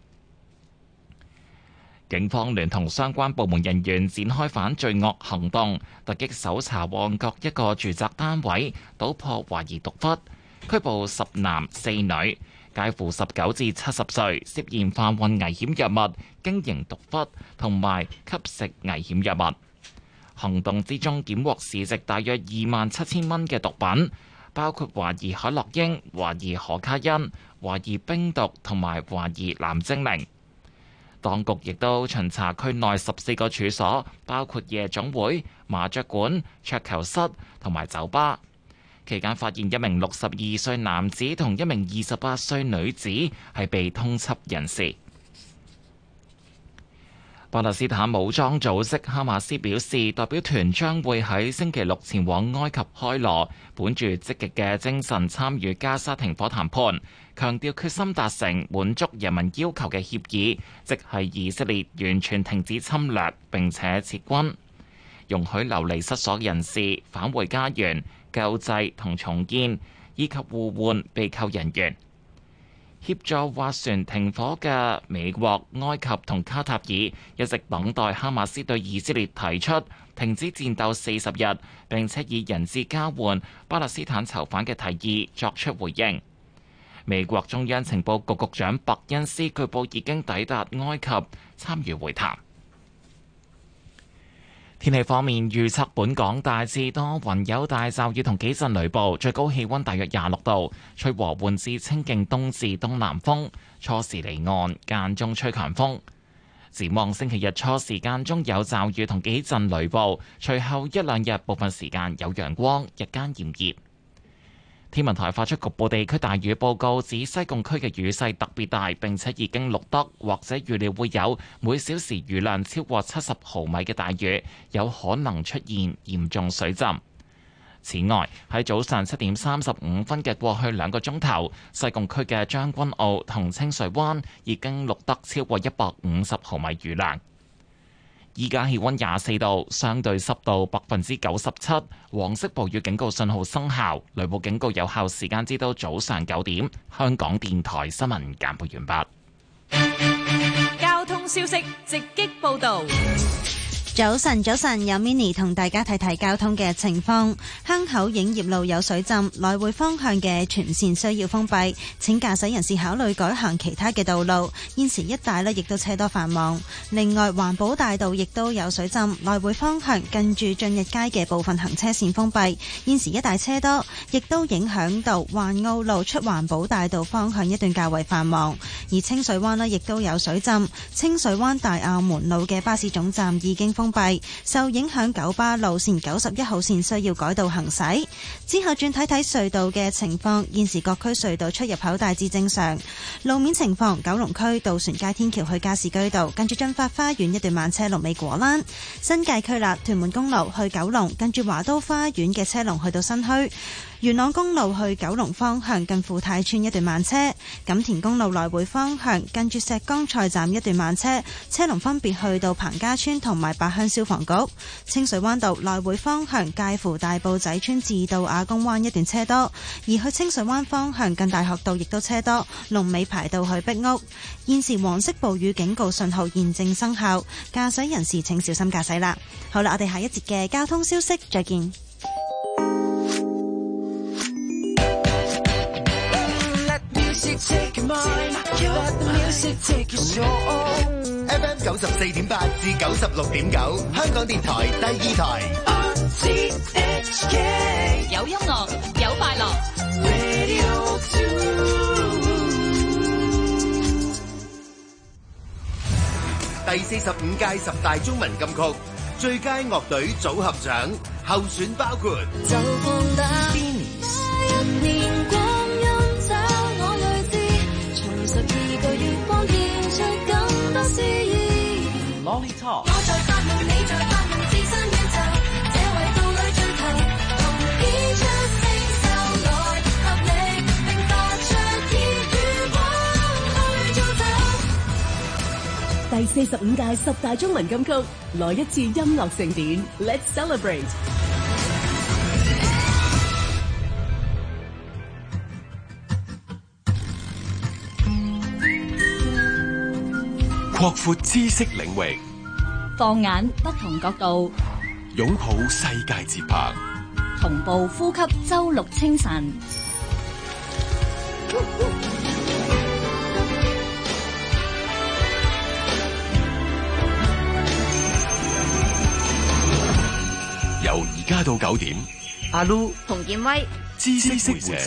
警方聯同相關部門人員展開反罪惡行動，突擊搜查旺角一個住宅單位，搗破懷疑毒窟，拘捕十男四女，介乎十九至七十歲，涉嫌販運危險藥物、經營毒窟同埋吸食危險藥物。行動之中，檢獲市值大約二萬七千蚊嘅毒品，包括懷疑海洛因、懷疑可卡因、懷疑冰毒同埋懷疑藍精靈。當局亦都巡查區內十四個處所，包括夜總會、麻雀館、桌球室同埋酒吧。期間發現一名六十二歲男子同一名二十八歲女子係被通緝人士。巴勒斯坦武裝組織哈馬斯表示，代表團將會喺星期六前往埃及開羅，本住積極嘅精神參與加沙停火談判，強調決心達成滿足人民要求嘅協議，即係以色列完全停止侵略並且撤軍，容許流離失所人士返回家園、救濟同重建，以及互換被扣人員。協助斡旋停火嘅美國、埃及同卡塔爾一直等待哈馬斯對以色列提出停止戰鬥四十日，並且以人質交換巴勒斯坦囚犯嘅提議作出回應。美國中央情報局局長伯恩斯據報已經抵達埃及參與會談。天氣方面預測，本港大致多雲，有大驟雨同幾陣雷暴，最高氣溫大約廿六度，吹和緩至清勁東至東南風，初時離岸，間中吹強風。展望星期日初時間中有驟雨同幾陣雷暴，隨後一兩日部分時間有陽光，日間炎熱。天文台發出局部地區大雨報告，指西貢區嘅雨勢特別大，並且已經錄得或者預料會有每小時雨量超過七十毫米嘅大雨，有可能出現嚴重水浸。此外，喺早上七點三十五分嘅過去兩個鐘頭，西貢區嘅將軍澳同清水灣已經錄得超過一百五十毫米雨量。依家氣溫廿四度，相對濕度百分之九十七，黃色暴雨警告信號生效，雷暴警告有效時間至到早上九點。香港電台新聞簡報完畢。交通消息直擊報道。 早晨，早晨，有 Mini 同大家睇睇交通嘅情況。香口影業路有水浸，來回方向嘅全線需要封閉，請駕駛人士考慮改行其他嘅道路。現時一帶呢亦都車多繁忙。另外，環保大道亦都有水浸，來回方向近住駿日街嘅部分行車線封閉，現時一帶車多，亦都影響到環澳路出環保大道方向一段較為繁忙。而清水灣呢亦都有水浸，清水灣大坳門路嘅巴士總站已經封閉。封閉，受影響九巴路線九十一號線需要改道行駛。之後轉睇睇隧道嘅情況，現時各區隧道出入口大致正常。路面情況，九龍區渡船街天橋去加士居道，跟住駿發花園一段慢車龍尾果欄。新界區啦，屯門公路去九龍，跟住華都花園嘅車龍去到新墟。元朗公路去九龍方向近富泰村一段慢車，錦田公路來回方向近住石崗菜站一段慢車，車龍分別去到彭家村同埋八鄉消防局。清水灣道來回方向介乎大埔仔村至到亞公灣一段車多，而去清水灣方向近大學道亦都車多，龍尾排到去壁屋。現時黃色暴雨警告信號現正生效，駕駛人士請小心駕駛啦。好啦，我哋下一節嘅交通消息再見。 F M 九十四點八至九十六點九，香港電台第二台。 有音樂，有快樂。 第四十五屆十大中文金曲最佳樂隊組合獎候選包括。就放膽一年光陰找我類似重拾二個月光顯出更多詩意。 Lolly Talk， 我在發夢，你在發夢，置身宇宙，這維度裏追求，同演出星宿來合力，並發出熱與光去造就。 第四十五屆十大中文金曲，來一次音樂盛典 ，Let's celebrate！ 擴闊知識領域， 放眼不同角度， 擁抱世界節拍， 同步呼吸周六清晨。 由而家到九點， 阿 Lu 同建威知識會社。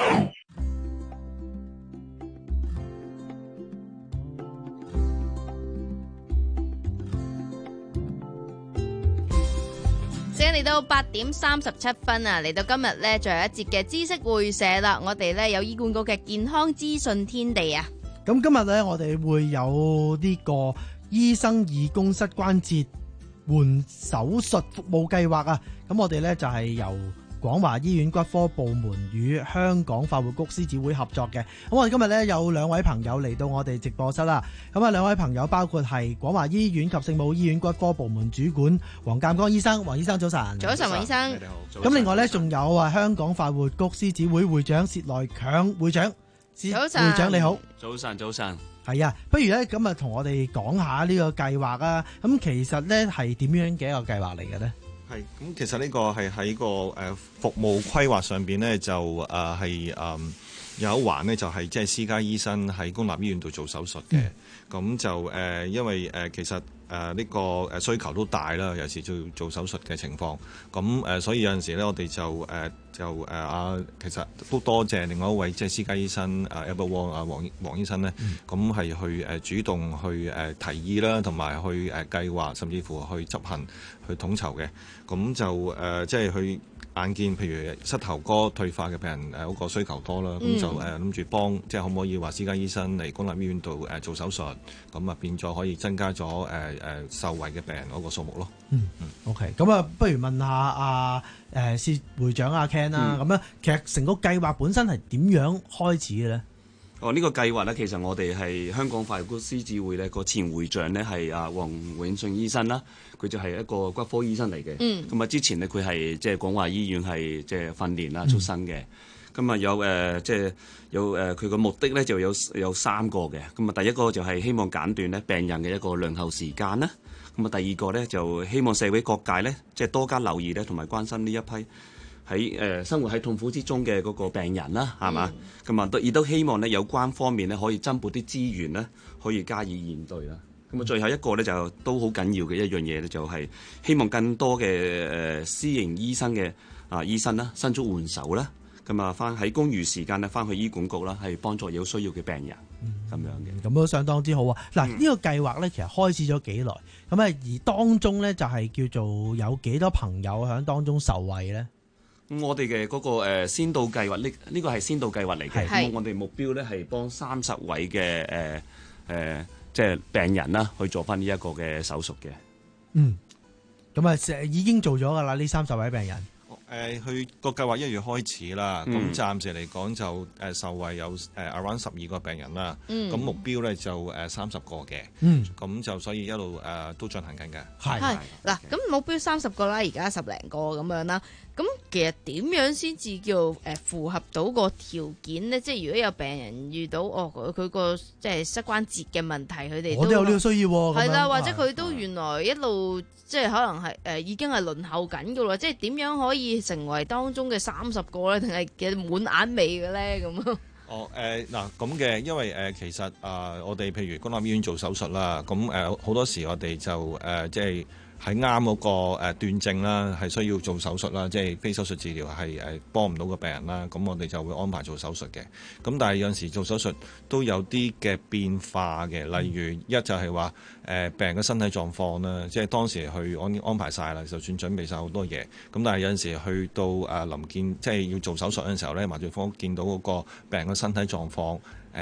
嚟到八點三十七分啊！嚟到今日呢，最後一節嘅知識會社啦。我哋呢有醫管局嘅健康資訊天地啊。 咁今日呢，我哋會有呢個醫生義工膝關節換手術服務計劃啊。咁我哋呢就係由廣華醫院骨科部門與香港快活谷獅子會合作嘅。咁我哋今日呢有兩位朋友嚟到我哋直播室啦。咁啊，兩位朋友包括係廣華醫院及聖母醫院骨科部門主管黃鑑光醫生，黃醫生早晨。 早晨，黃醫生。 咁另外呢，仲有啊香港快活谷獅子會會長薛來強會長。 早晨， 會長你好。 早晨，早晨。 係啊，不如呢，咁啊同我哋講下呢個計劃啊。咁其實呢係點樣嘅一個計劃嚟嘅呢？ 係咁，其實呢個係喺個誒服務規劃上邊呢，就誒係誒有一環呢，就係即係私家醫生喺公立醫院度做手術嘅。咁、嗯、就誒、呃，因為誒、呃、其實誒呢、呃這個誒需求都大啦，有時做做手術嘅情況。咁誒、呃，所以有陣時咧，我哋就誒、呃、就誒啊，其實都多謝另外一位即係私家醫生誒 Albert Wong 啊黃黃醫生咧，咁係、嗯、去誒主動去誒提議啦，同埋去誒計劃，甚至乎去執行去統籌嘅。咁就誒、呃、即係去。眼見譬如膝頭哥退化嘅病人誒嗰個需求多啦，咁、嗯、就誒諗住幫，即係可唔可以話私家醫生嚟公立醫院度誒做手術，咁啊變咗可以增加咗誒誒受惠嘅病人嗰個數目咯。 嗯嗯 OK， 咁啊不如問下阿誒薛會長阿 Ken 啦，咁、嗯、樣其實成個計劃本身係點樣開始嘅咧？ 哦，呢、這個計劃咧，其實我哋係香港快活谷獅子會咧個前會長咧係阿黃永信醫生啦，佢就係一個骨科醫生嚟嘅。嗯。咁啊，之前咧佢係即係廣華醫院係即係訓練啦出身嘅。咁啊、嗯、有誒即係有誒佢個目的咧就有有三個嘅。咁啊第一個就係希望簡短咧病人嘅一個輪候時間啦。咁啊第二個咧就希望社會各界咧即係多加留意咧同埋關心呢一批喺誒、呃、生活喺痛苦之中嘅嗰個病人啦，係嘛？咁啊，亦都希望咧有關方面咧可以增撥啲資源咧，可以加以應對啦。咁啊，最後一個咧就都好緊要嘅一樣嘢咧，就係希望更多嘅誒、呃、私營醫生嘅啊、呃、醫生啦，伸出援手啦。咁啊，翻喺公餘時間咧，翻去醫管局啦，係幫助有需要嘅病人咁、嗯、樣嘅。 咁都相當之好啊！嗱、嗯，呢、呢個計劃咧其實開始咗幾耐？咁啊，而當中咧就係叫做有幾多朋友喺當中受惠咧？ 我哋嘅嗰個誒先導計劃，呢呢個係先導計劃嚟嘅。咁我哋目標咧係幫三十位嘅誒誒，即係病人啦，去做翻呢一個嘅手術嘅。 嗯，咁啊，已經做咗㗎啦，呢三十位病人。 誒，佢個計劃一月開始啦，咁、嗯、暫時嚟講就誒受惠有誒 around 十二個病人啦。咁、嗯、目標咧就誒三十個嘅。嗯，咁就所以一路誒、呃、都進行緊嘅。 係係嗱，咁目標三十個啦，而家十零個咁樣啦。咁其實點樣先至叫誒符合到個條件咧？即係如果有病人遇到哦佢個即係膝關節嘅問題，佢哋我都有呢個需要喎。 係啦，或者佢都原來一路即係可能係誒、呃、已經係輪候緊㗎啦。即係點樣可以成為當中嘅三十個咧？定係嘅滿眼味嘅咧？咁哦誒嗱咁嘅，因為誒、呃、其實啊、呃，我哋譬如公立醫院做手術啦，咁誒好多時我哋就誒、呃、即係。喺啱嗰個誒斷症啦，係需要做手術啦，即係非手術治療係誒幫唔到個病人啦，咁我哋就會安排做手術嘅。咁但係有陣時做手術都有啲嘅變化嘅，例如一就係話誒病人嘅身體狀況啦，即係當時去安安排晒啦，就算準備晒好多嘢，咁但係有陣時去到誒臨見即係要做手術嘅時候咧，麻醉科見到嗰個病人嘅身體狀況誒。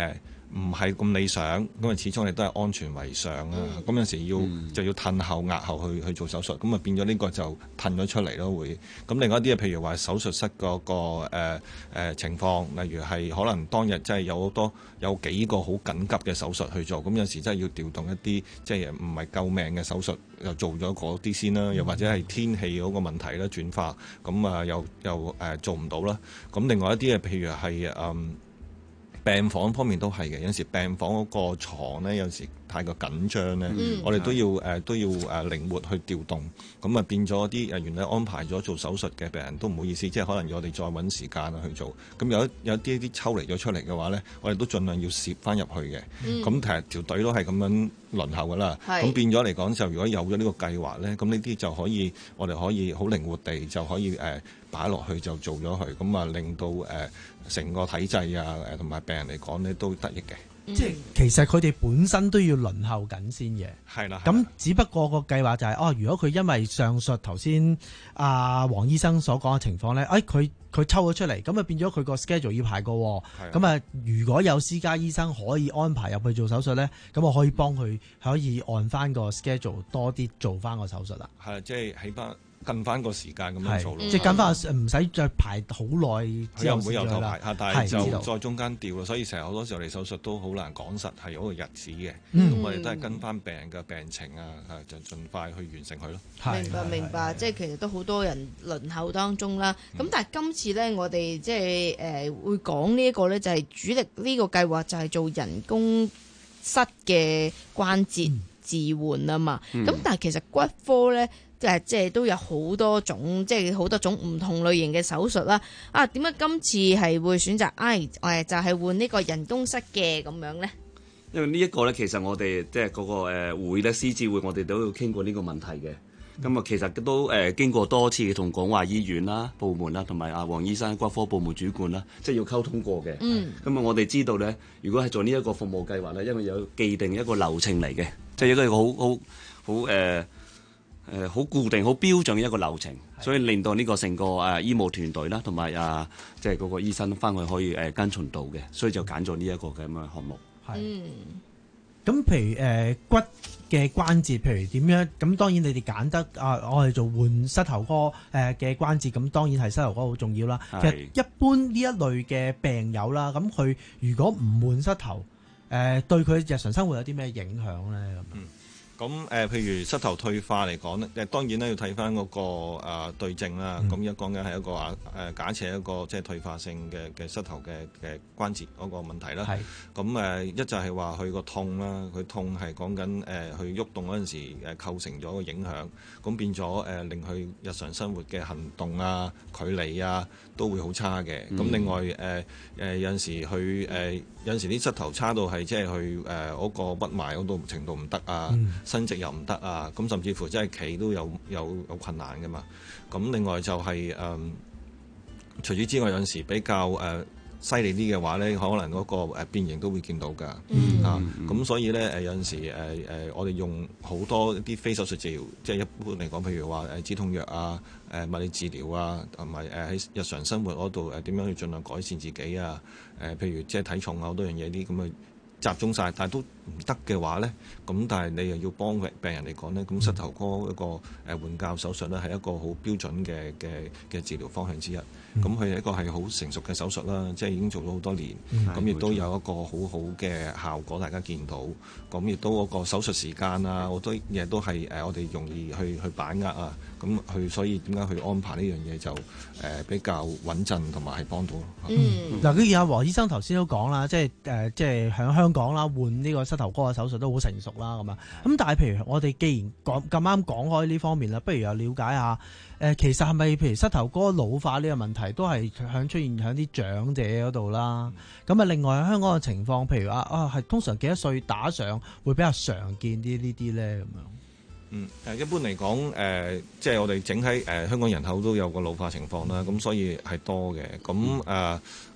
唔係咁理想，咁啊始終亦都係安全為上啊。咁、嗯、有時要、嗯、就要褪後壓後去去做手術，咁啊變咗呢個就褪咗出嚟咯會。咁另外一啲譬如話手術室嗰、那個誒誒、呃呃、情況，例如係可能當日真係有好多有幾個好緊急嘅手術去做，咁有時真係要調動一啲即係唔係救命嘅手術，又做咗嗰啲先啦。又或者係天氣嗰個問題咧轉化，咁啊又又誒、呃、做唔到啦。咁另外一啲誒譬如係誒。嗯病房方面都係嘅，有陣時病房嗰個牀咧，有陣時太過緊張咧，嗯、我哋都要誒、呃、都要誒、呃、靈活去調動，咁啊變咗啲誒原來安排咗做手術嘅病人都唔好意思，即係可能要我哋再揾時間去做。咁有有啲啲抽離咗出嚟嘅話咧，我哋都盡量要攝翻入去嘅。咁、嗯、其實條隊都係咁樣輪候㗎啦。咁變咗嚟講就如果有咗呢個計劃咧，咁呢啲就可以我哋可以好靈活地就可以誒擺落去就做咗佢，咁啊令到誒成、呃、個體制啊誒同埋病人嚟講咧都得益嘅。 即係其實佢哋本身都要輪候緊先嘅， 係啦。 咁只不過個計劃就係、是、哦，如果佢因為上述頭先阿黃醫生所講嘅情況咧，誒佢佢抽咗出嚟，咁啊變咗佢個 schedule 要排過，咁啊如果有私家醫生可以安排入去做手術咧，咁我可以幫佢可以按翻個 schedule 多啲做翻個手術啦。 係，即係起碼跟翻個時間咁樣做咯， 即係跟翻唔使再排好耐之後會有頭排，但係就再中間調咯，所以成日好多時候嚟手術都好難講實係嗰個日子嘅，咁、 嗯、 我哋都係跟翻病人嘅病情啊，就盡快去完成佢咯。 明白明白，即係其實都好多人輪候當中啦。咁、嗯、但係今次咧，我哋即係誒會講呢一個咧，就係主力呢個計劃就係做人工室嘅關節置換啊嘛。咁、嗯、但係其實骨科咧。誒即係都有好多種，即係好多種唔同類型嘅手術啦。啊，點解今次係會選擇誒誒就係、是、換呢個人工室嘅咁樣咧？ 因為呢一個咧，其實我哋即係嗰個誒會咧，師資會我哋都有傾過呢個問題嘅。咁、嗯、啊，其實都誒、呃、經過多次同廣華醫院啦、部門啦，同埋阿黃醫生骨科部門主管啦，即係要溝通過嘅。嗯。咁啊，我哋知道咧，如果係做呢一個服務計劃咧，因為有既定一個流程嚟嘅，即係一個好好好誒。誒好、呃、固定、好標準嘅一個流程，所以令到呢個成個誒、啊、醫務團隊啦，同埋啊，即係嗰個醫生翻去可以誒、呃、跟從到嘅，所以就揀咗呢一個咁嘅項目。 係。咁譬如誒、呃、骨嘅關節，譬如點樣？咁當然你哋揀得啊，我哋做換膝頭哥誒嘅關節，咁當然係膝頭哥好重要啦。其實一般呢一類嘅病友啦，咁佢如果唔換膝頭，誒、呃、對佢日常生活有啲咩影響咧？咁嗯。咁誒、呃，譬如膝頭退化嚟講咧，誒當然咧要睇翻嗰個誒、呃、對症啦。咁而家講緊係一個話誒、呃，假設一個即係退化性嘅嘅膝頭嘅嘅關節嗰個問題啦。係。咁誒、呃、一就係話佢個痛啦，佢痛係講緊誒佢喐動嗰陣時誒構成咗個影響，咁變咗誒、呃、令佢日常生活嘅行動啊、距離啊都會好差嘅。咁、嗯、另外誒誒、呃呃、有陣時佢誒、呃、有陣時啲膝頭差到係即係佢誒嗰個屈埋嗰度程度唔得啊。嗯伸直又唔得啊，咁甚至乎真係企都有有有困難㗎嘛。咁另外就係、是、誒、嗯，除此之外有陣時比較誒犀利啲嘅話咧，可能嗰個誒變形都會見到㗎。嗯、啊，咁所以咧誒有陣時誒誒、呃，我哋用好多啲非手術治療，即係一般嚟講，譬如話誒止痛藥啊、誒物理治療啊，同埋誒喺日常生活嗰度誒點樣去盡量改善自己啊。誒、呃，譬如即係體重啊，好多樣嘢啲咁嘅。集中晒，但係都唔得嘅話咧，咁但係你又要幫病人嚟講咧，咁膝頭哥一個誒換教手術咧係一個好標準嘅嘅嘅治療方向之一。咁佢係一個係好成熟嘅手術啦，即係已經做咗好多年，咁亦、嗯、都有一個好好嘅效果，大家見到。咁亦都嗰個手術時間啊，好多嘢都係誒我哋容易去去把握啊。咁去所以點解去安排呢樣嘢就誒、呃、比較穩陣同埋係幫到。 嗯，嗱、嗯，佢阿黃醫生頭先都講啦，即係誒、呃、即係喺香港啦，換呢個膝頭哥嘅手術都好成熟啦，咁啊。咁但係譬如我哋既然講咁啱講開呢方面啦，不如又了解下誒、呃，其實係咪譬如膝頭哥老化呢個問題都係響出現喺啲長者嗰度啦？咁啊、嗯，另外喺香港嘅情況，譬如啊啊，係通常幾多歲打上會比較常見啲呢啲咧咁樣？ 嗯，誒一般嚟講，誒、呃、即係我哋整體誒、呃、香港人口都有個老化情況啦，咁、嗯、所以係多嘅。咁誒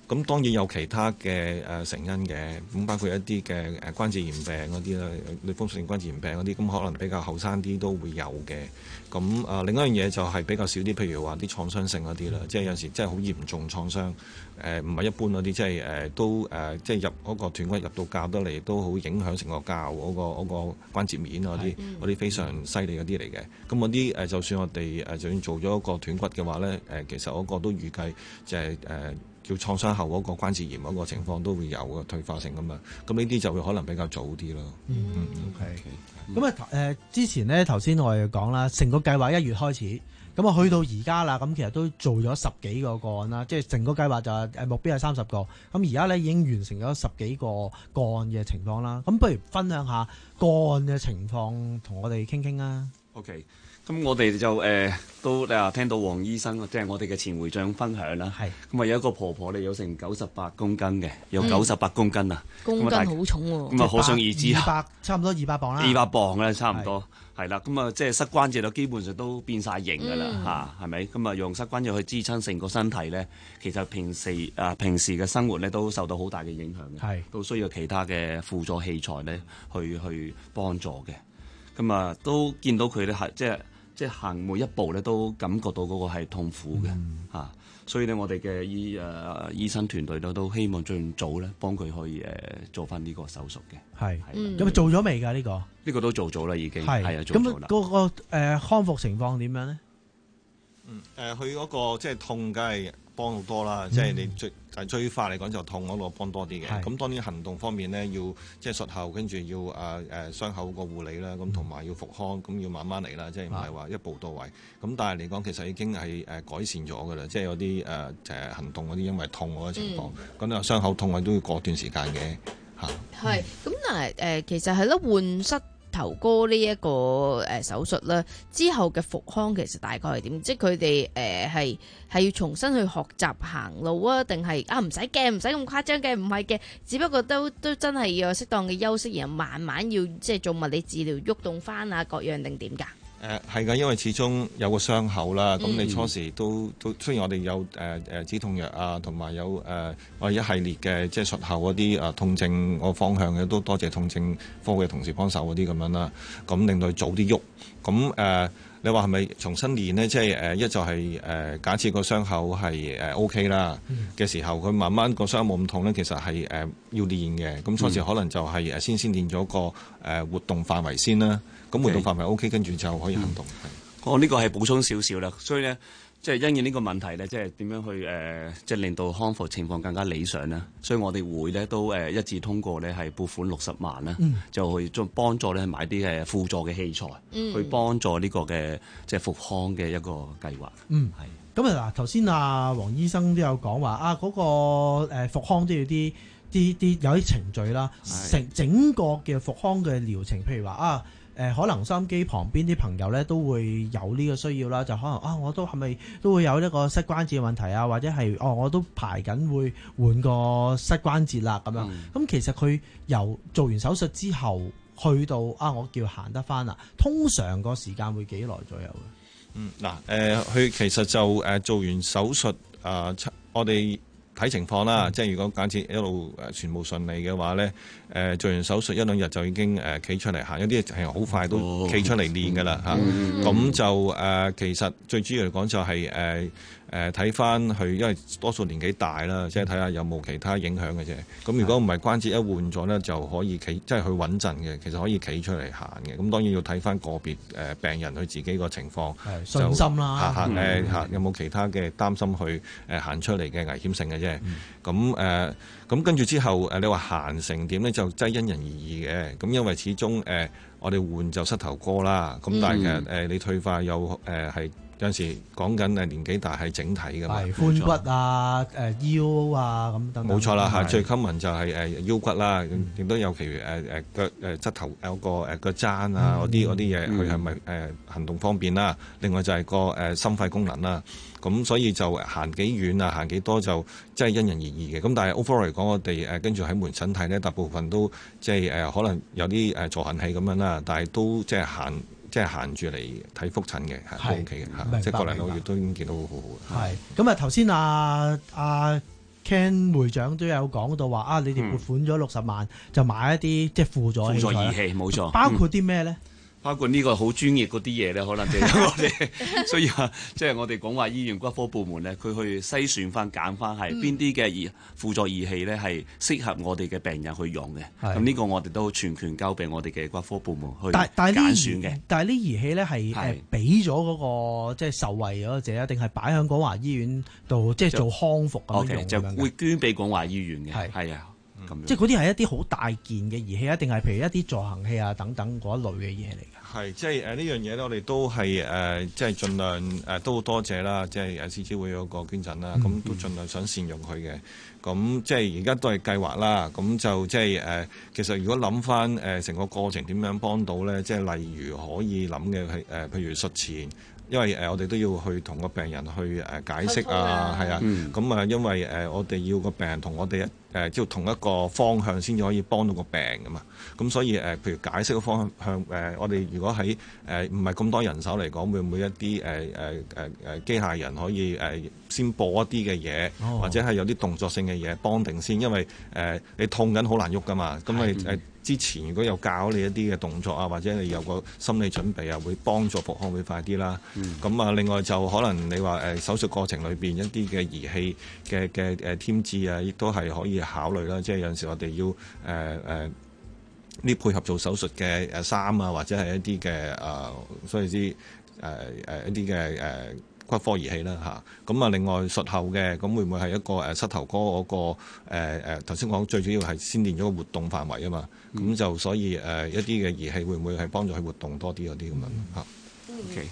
咁當然有其他嘅誒成因嘅，咁包括一啲嘅誒關節炎病嗰啲啦，類風濕性關節炎病嗰啲，咁可能比較後生啲都會有嘅。咁誒、呃、另一樣嘢就係比較少啲，譬如話啲創傷性嗰啲啦，即係有時真係好嚴重創傷，誒唔係一般嗰啲，即係誒、呃、都誒、呃、即係入嗰個斷骨入到臼得嚟，都好影響成個臼嗰、嗰個嗰、嗰個關節面嗰啲，嗰啲非常犀利嗰啲嚟嘅。咁嗰啲誒就算我哋誒就算做咗一個斷骨嘅話咧，誒、呃、其實嗰個都預計就係、是、誒。呃叫創傷後嗰個關節炎嗰個情況都會有嘅退化性㗎嘛，咁呢啲就會可能比較早啲咯。 嗯嗯 OK。咁啊誒，之前咧頭先我哋講啦，成個計劃一月開始，咁啊去到而家啦，咁其實都做咗十幾個個案啦，即係成個計劃就係誒目標係三十個，咁而家咧已經完成咗十幾個個案嘅情況啦。咁不如分享下個案嘅情況，同我哋傾傾啊。 OK。咁我哋就誒、呃、都啊聽到黃醫生即係我哋嘅前會長分享啦。係。咁啊有一個婆婆咧有成九十八公斤嘅，有九十八公斤啊。 公斤好重喎。 咁啊可想而知啊。 二百差唔多二百磅啦。 二百磅咧差唔多係啦。咁啊即係膝關節就基本上都變晒形㗎啦嚇，係咪？咁啊用膝關節去支撐成個身體咧，其實平時啊平時嘅生活咧都受到好大嘅影響嘅。係。都需要其他嘅輔助器材咧去去幫助嘅。咁啊都見到佢咧係即係。即係行每一步咧，都感覺到嗰個係痛苦嘅嚇、嗯啊，所以咧，我哋嘅醫誒、呃、醫生團隊咧都希望盡早咧幫佢可以誒、呃、做翻呢個手術嘅。係， 咁啊、嗯、做咗未㗎？呢、呢個呢個都做咗啦，已經係係啊，做咗啦。 咁嗰個誒、呃、康復情況點樣咧？ 嗯誒，佢、呃、嗰、嗰個即係痛，梗係幫好多啦。即係、嗯、你最誒最快嚟講就痛嗰度幫多啲嘅。咁當然行動方面咧，要即係術後跟住要誒誒傷口個護理啦，咁同埋要復康，咁要慢慢嚟啦，即係唔係話一步到位。咁但係嚟講，其實已經係誒改善咗㗎啦。即係有啲誒誒行動嗰啲因為痛嗰個情況，咁啊、嗯、傷口痛啊都要過段時間嘅嚇。係、嗯， 咁但係誒其實係咯換膝頭哥呢一個誒手術咧之後嘅復康其實大概係點？即係佢哋誒係係要重新去學習行路啊，定係啊唔使驚，唔使咁誇張嘅，唔係嘅，只不過都都真係要有適當嘅休息，然後慢慢要即係做物理治療，喐動翻啊各樣定點㗎？ 誒係㗎，因為始終有個傷口啦，咁、嗯、你初時都都雖然我哋有誒誒、呃、止痛藥啊，同埋有誒、呃、我哋一系列嘅即係術後嗰啲誒痛症個方向嘅，都多謝痛症科嘅同事幫手嗰啲咁樣啦，咁令到佢早啲喐。咁誒、呃、你話係咪重新練呢？即係誒一就係、是、誒、呃、假設個傷口係誒 O K 啦嘅時候，佢慢慢個傷冇咁痛咧，其實係誒、呃、要練嘅。咁初時可能就係誒先先練咗個誒、呃、活動範圍先啦。咁活動範圍 O K，跟住就可以行動。 我呢個係補充少少啦，所以咧，即係因應呢個問題咧，即係點樣去誒、呃，即係令到康復情況更加理想啦。所以我哋會咧都誒一致通過咧係撥款六十萬啦，嗯、就去做幫助咧買啲誒輔助嘅器材，嗯、去幫助呢個嘅即係復康嘅一個計劃。 嗯，係。咁啊嗱，頭先阿黃醫生都有講話啊，嗰、嗰個誒復康都要啲啲啲有啲程序啦，成整個嘅復康嘅療程，譬如話啊。誒、呃、可能收音機旁邊啲朋友咧都會有呢個需要啦，就可能啊，我都係咪都會有呢個膝關節嘅問題啊，或者係哦，我都排緊會換個膝關節啦咁樣。咁、嗯、其實佢由做完手術之後去到啊，我叫行得返啦，通常個時間會幾耐左右嘅？ 嗯，嗱、呃，誒佢其實就誒、呃、做完手術啊、呃，我哋。睇情況啦，嗯、即係如果假設一路誒全部順利嘅話咧，誒、呃、做完手術一兩日就已經誒企、呃、出嚟行，有啲係好快都企出嚟練㗎啦嚇。咁、嗯嗯、就誒、呃、其實最主要嚟講就係誒誒睇翻佢，因為多數年紀大啦，即係睇下有冇其他影響嘅啫。咁如果唔係關節一換咗咧，就可以企，即係佢穩陣嘅，其實可以企出嚟行嘅。咁當然要睇翻個別誒病人佢自己個情況， 信心啦， 嚇嚇誒嚇有冇其他嘅擔心去誒行出嚟嘅危險性嘅啫。咁誒咁跟住之後誒，你話行成點咧，就真係因人而異嘅。咁因為始終誒、呃、我哋換就膝頭哥啦，咁但係其實誒你退化有誒係。呃有陣時講緊誒年紀大係整體㗎嘛， 髖骨啊、誒、呃、腰啊咁等等。 冇錯啦嚇，最 common 就係誒腰骨啦，亦都、嗯、有其餘誒誒腳誒膝頭有個誒腳踭啊嗰啲嗰啲嘢，佢係咪誒行動方便啦？另外就係個誒心肺功能啦。咁所以就行幾遠啊，行幾多就即係因人而異嘅。咁但係 overall 嚟講，我哋誒跟住喺門診睇咧，大部分都即係誒可能有啲誒助行器咁樣啦，但係都即係行。即係行住嚟睇覆診嘅，係 O K 嘅嚇，即係個零兩個月都已經見到好好嘅。 係咁啊！頭先阿阿 Ken 會長都有講到話啊，你哋撥款咗六十萬就買一啲即係輔助器材， 輔助儀器冇錯， 包括啲咩咧？ 包括呢個好專業嗰啲嘢咧，可能就我哋需要，即係我哋廣華醫院骨科部門咧，佢去篩選翻、揀翻係邊啲嘅儀輔助儀器咧，係適合我哋嘅病人去用嘅。咁呢個我哋都全權交俾我哋嘅骨科部門去揀選嘅。 但係呢儀器咧係誒俾咗嗰個即係受惠嗰者啊，定係擺喺廣華醫院度即係做康復咁樣用？ Okay， 就會捐俾廣華醫院嘅。係係啊。 即係嗰啲係一啲好大件嘅儀器啊，定係譬如一啲助行器啊等等嗰一類嘅嘢嚟㗎？ 係即係誒呢樣嘢咧，我哋都係誒即係盡量誒、呃、都好多謝啦，即係誒獅子會嗰個捐贈啦，咁、嗯、都盡量想善用佢嘅。咁即係而家都係計劃啦，咁就即係誒其實如果諗翻誒成個過程點樣幫到咧，即係例如可以諗嘅係誒譬如術前。因為誒、呃、我哋都要去同個病人去誒、呃、解釋啊，係啊，咁啊、嗯、因為誒、呃、我哋要個病人同我哋誒即係同一個方向先至可以幫到個病噶嘛，咁所以誒、呃、譬如解釋嘅方向誒、呃，我哋如果喺誒唔係咁多人手嚟講，會唔會一啲誒誒誒誒機械人可以誒、呃、先播一啲嘅嘢，哦、或者係有啲動作性嘅嘢幫定先，因為誒、呃、你痛緊好難喐噶嘛，咁你誒。之前如果有教你一啲嘅動作啊，或者你有個心理準備啊，會幫助復康會快啲啦。咁啊、嗯，另外就可能你話誒手術過程裏邊一啲嘅儀器嘅嘅誒添置啊，亦都係可以考慮啦。即係有陣時我哋要誒誒呢配合做手術嘅誒衫啊，或者係一啲嘅誒，所以啲誒誒一啲嘅誒骨科儀器啦嚇。咁啊，另外術後嘅咁會唔會係一個誒膝頭哥嗰、那個誒誒頭先講最主要係先練咗個活動範圍啊嘛。咁、嗯、就所以誒、呃、一啲嘅儀器會唔會係幫助佢活動多啲嗰啲咁樣嚇？OK。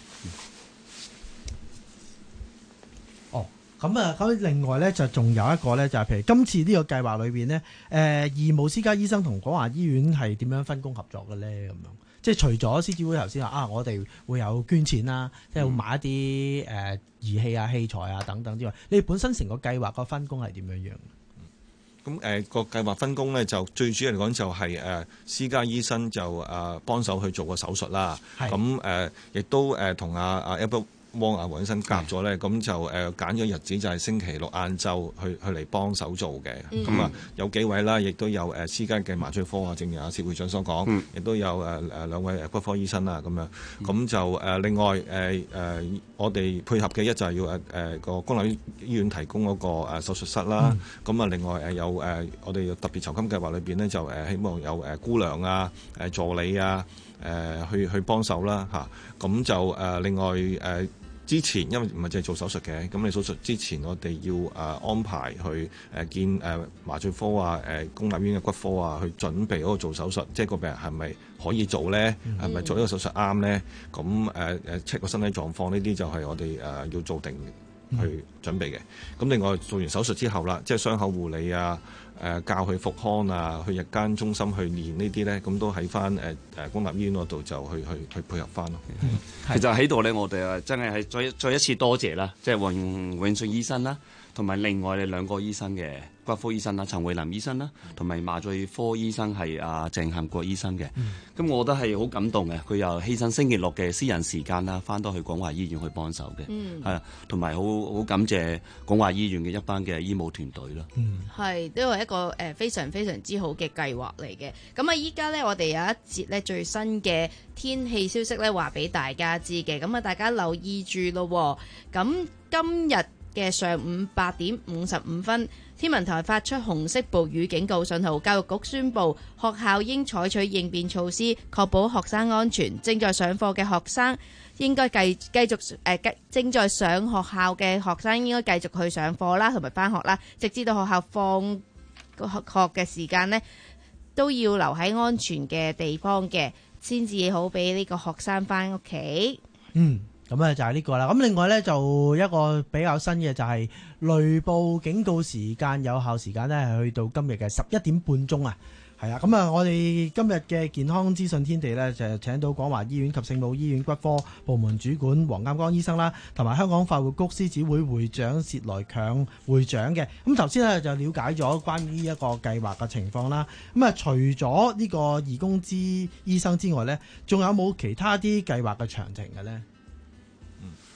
哦，咁啊，咁另外咧就仲有一個咧，就係、是、譬如今次呢個計劃裏邊呢，誒、呃、義務私家醫生同廣華醫院係點樣分工合作嘅咧？咁樣即係除咗獅子會頭先話啊，我哋會有捐錢啦，即係會買一啲誒、呃、儀器啊、器材啊等等之外，你哋本身成個計劃個分工係點樣樣？ 咁誒個計劃分工咧，就最主要嚟講就係、是、誒、呃、私家醫生就誒、呃、幫手去做個手術啦。咁誒亦都誒同阿阿 Albert Wong 阿黃醫生夾咗咧，咁就誒揀咗日子就係星期六晏晝去去嚟幫手做嘅。咁啊、嗯、有幾位啦，亦都有誒私家嘅麻醉科啊，正如阿薛會長所講，亦、嗯、都有誒誒兩位誒骨科醫生啦咁樣。咁、嗯、就誒、呃、另外誒誒、呃、我哋配合嘅一就係要誒誒個公立醫院提供嗰個誒手術室啦。咁啊、嗯、另外誒有誒、呃、我哋特別籌金計劃裏邊咧，就誒希望有誒姑娘啊、誒助理啊誒、呃、去去幫手啦嚇。咁、啊、就誒、呃、另外誒。呃之前因為唔係淨係做手術嘅，咁你手術之前我哋要誒、呃、安排去誒、呃、見誒、呃、麻醉科啊、誒、呃、公立醫院嘅骨科啊，去準備嗰個做手術，即係個病人係咪可以做咧？係咪、嗯、做呢個手術啱咧？咁誒誒 check 個身體狀況呢啲就係我哋誒、呃、要做定去準備嘅。咁另外做完手術之後啦，即係傷口護理啊。誒、呃、教佢復康啊，去日間中心去練呢啲咧，咁都喺翻誒誒公立醫院嗰度就去去去配合翻咯。 嗯、其實喺度咧，我哋啊真係係再再一次多謝啦，即係黃永信醫生啦，同埋另外兩個醫生嘅骨科醫生啦，陳慧琳醫生啦，同埋麻醉科醫生係阿鄭涵國醫生嘅。咁、嗯、我覺得係好感動嘅，佢又犧牲星期六嘅私人時間啦，翻到去廣華醫院去幫手嘅。係啊、嗯，同埋好好感謝廣華醫院嘅一班嘅醫務團隊啦。 係都係一個誒非常非常之好嘅計劃嚟嘅。咁啊，依家咧我哋有一節咧最新嘅天氣消息咧，話俾大家知嘅。咁啊，大家留意住咯。咁今日嘅上午八點五十五分，天文台發出紅色暴雨警告信號，教育局宣布學校應採取應變措施，確保學生安全。正在上課嘅學生應該繼繼續誒、呃，正在上學校嘅學生應該繼續去上課啦，同埋返學啦，直至到學校放個學嘅時間呢，都要留喺安全嘅地方嘅，先至好俾呢個學生返屋企。嗯。 咁啊就係呢個啦，咁另外呢，就一個比較新嘅就係雷暴警告時間有效時間呢，係去到今日嘅十一點半鐘啊，係啊，咁啊我哋今日嘅健康資訊天地呢，就請到廣華醫院及聖母醫院骨科部門主管黃淦光醫生啦，同埋香港快活谷獅子會會長薛來強會長嘅。咁頭先呢，就了解咗關於一個計劃嘅情況啦。咁啊除咗呢個義工之醫生之外呢，仲有冇其他啲計劃嘅詳情嘅呢？ 誒、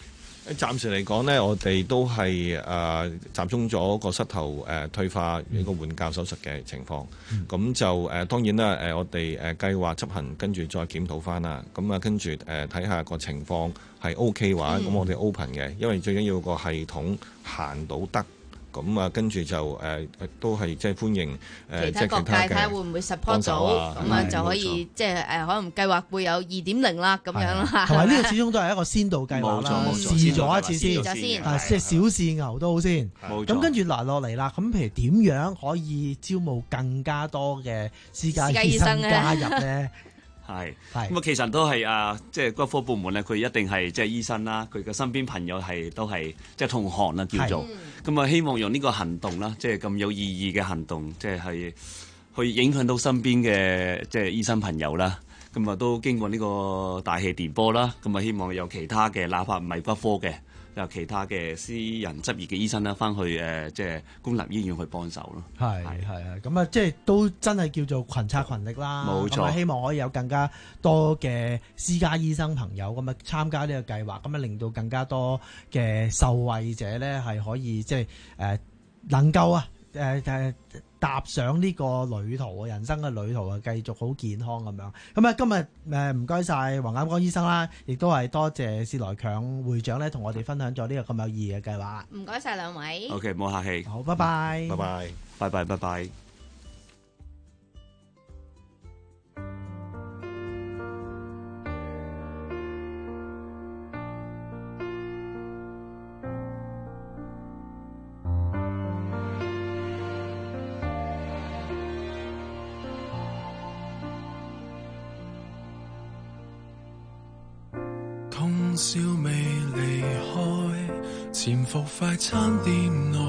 暫時嚟講呢，我哋都係誒、呃、集中咗個膝頭誒、呃、退化一個換教手術嘅情況。咁、嗯、就誒、呃、當然啦，誒、呃、我哋誒計劃執行，跟住再檢討翻啦。咁啊，跟住誒睇下個情況係 O K 嘅話，咁、嗯、我哋 open 嘅，因為最緊要個系統行到得。咁啊，跟住就誒、呃、都係即係歡迎誒、呃、 其他各界睇下會唔會 support 到，咁啊就可以即係誒可能計劃會有二點零啦咁樣啦。 同埋呢個始終都係一個先導計劃啦，試咗一次先， 先啊即係小試牛都好先。咁跟住來落嚟啦，咁譬如點樣可以招募更加多嘅私家醫生加入咧？ 係，咁啊，其實都係啊，即係骨科部門咧，佢一定係即係醫生啦，佢嘅身邊朋友係都係即係同行啦，叫做，咁啊，希望用呢個行動啦，即係咁有意義嘅行動，即係係去影響到身邊嘅即係醫生朋友啦，咁啊都經過呢個大氣電波啦，咁啊希望有其他嘅，哪怕唔係骨科嘅。有其他嘅私人執業嘅醫生啦，翻去誒即係公立醫院去幫手咯。 係係係，咁啊即係都真係叫做群策群力啦。冇錯，希望可以有更加多嘅私家醫生朋友咁啊參加呢個計劃，咁啊令到更加多嘅受惠者咧係可以即係誒能夠啊誒誒踏上呢個旅途啊，人生嘅旅途啊，繼續好健康咁樣。咁啊，今日誒唔該晒黃雁光醫生啦，亦都係多謝薛來強會長咧，同我哋分享咗呢個咁有意義嘅計劃。 唔該晒兩位。 OK， 唔好客氣。 好，拜拜。 拜拜。 拜拜，拜拜。 笑未離開，潛伏快餐店內，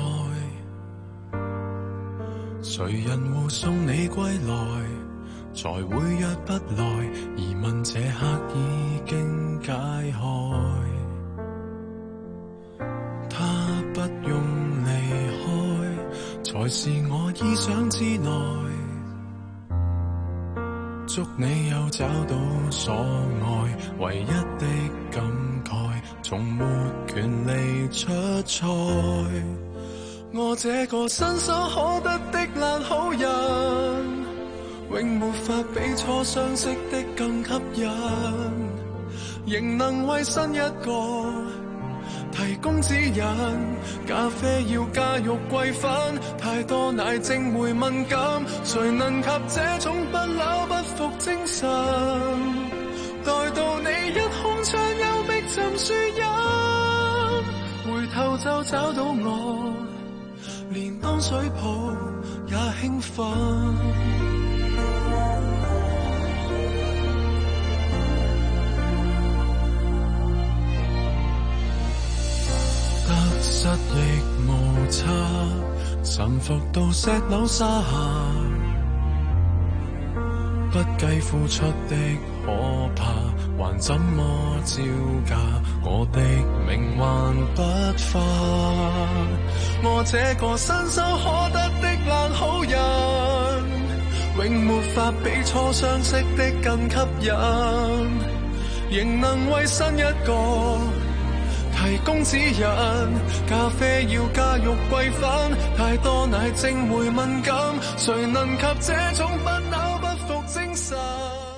誰人護送你歸來，才會約不來，疑問這刻已經解開，他不用離開，才是我意想之內，祝你有找到所愛，唯一的感慨，從沒權利出賽。我這個伸手可得的爛好人，永沒法比初相識的更吸引，仍能為新一個提供指引，咖啡要加肉桂粉，太多奶精會敏感，誰能及這種不朽不服精神，待到你一空窗幽閉浸樹蔭，回頭就找到我，連當水泡也興奮。得失亦無差，臣服到石榴沙下，不計付出的可怕，還怎麼招架？我的命還不化，我這個伸手可得的爛好人，永沒法比初相識的更吸引，仍能為新一個提供指引，咖啡要加肉桂粉，太多奶精會敏感，誰能及這種不朽不服精神？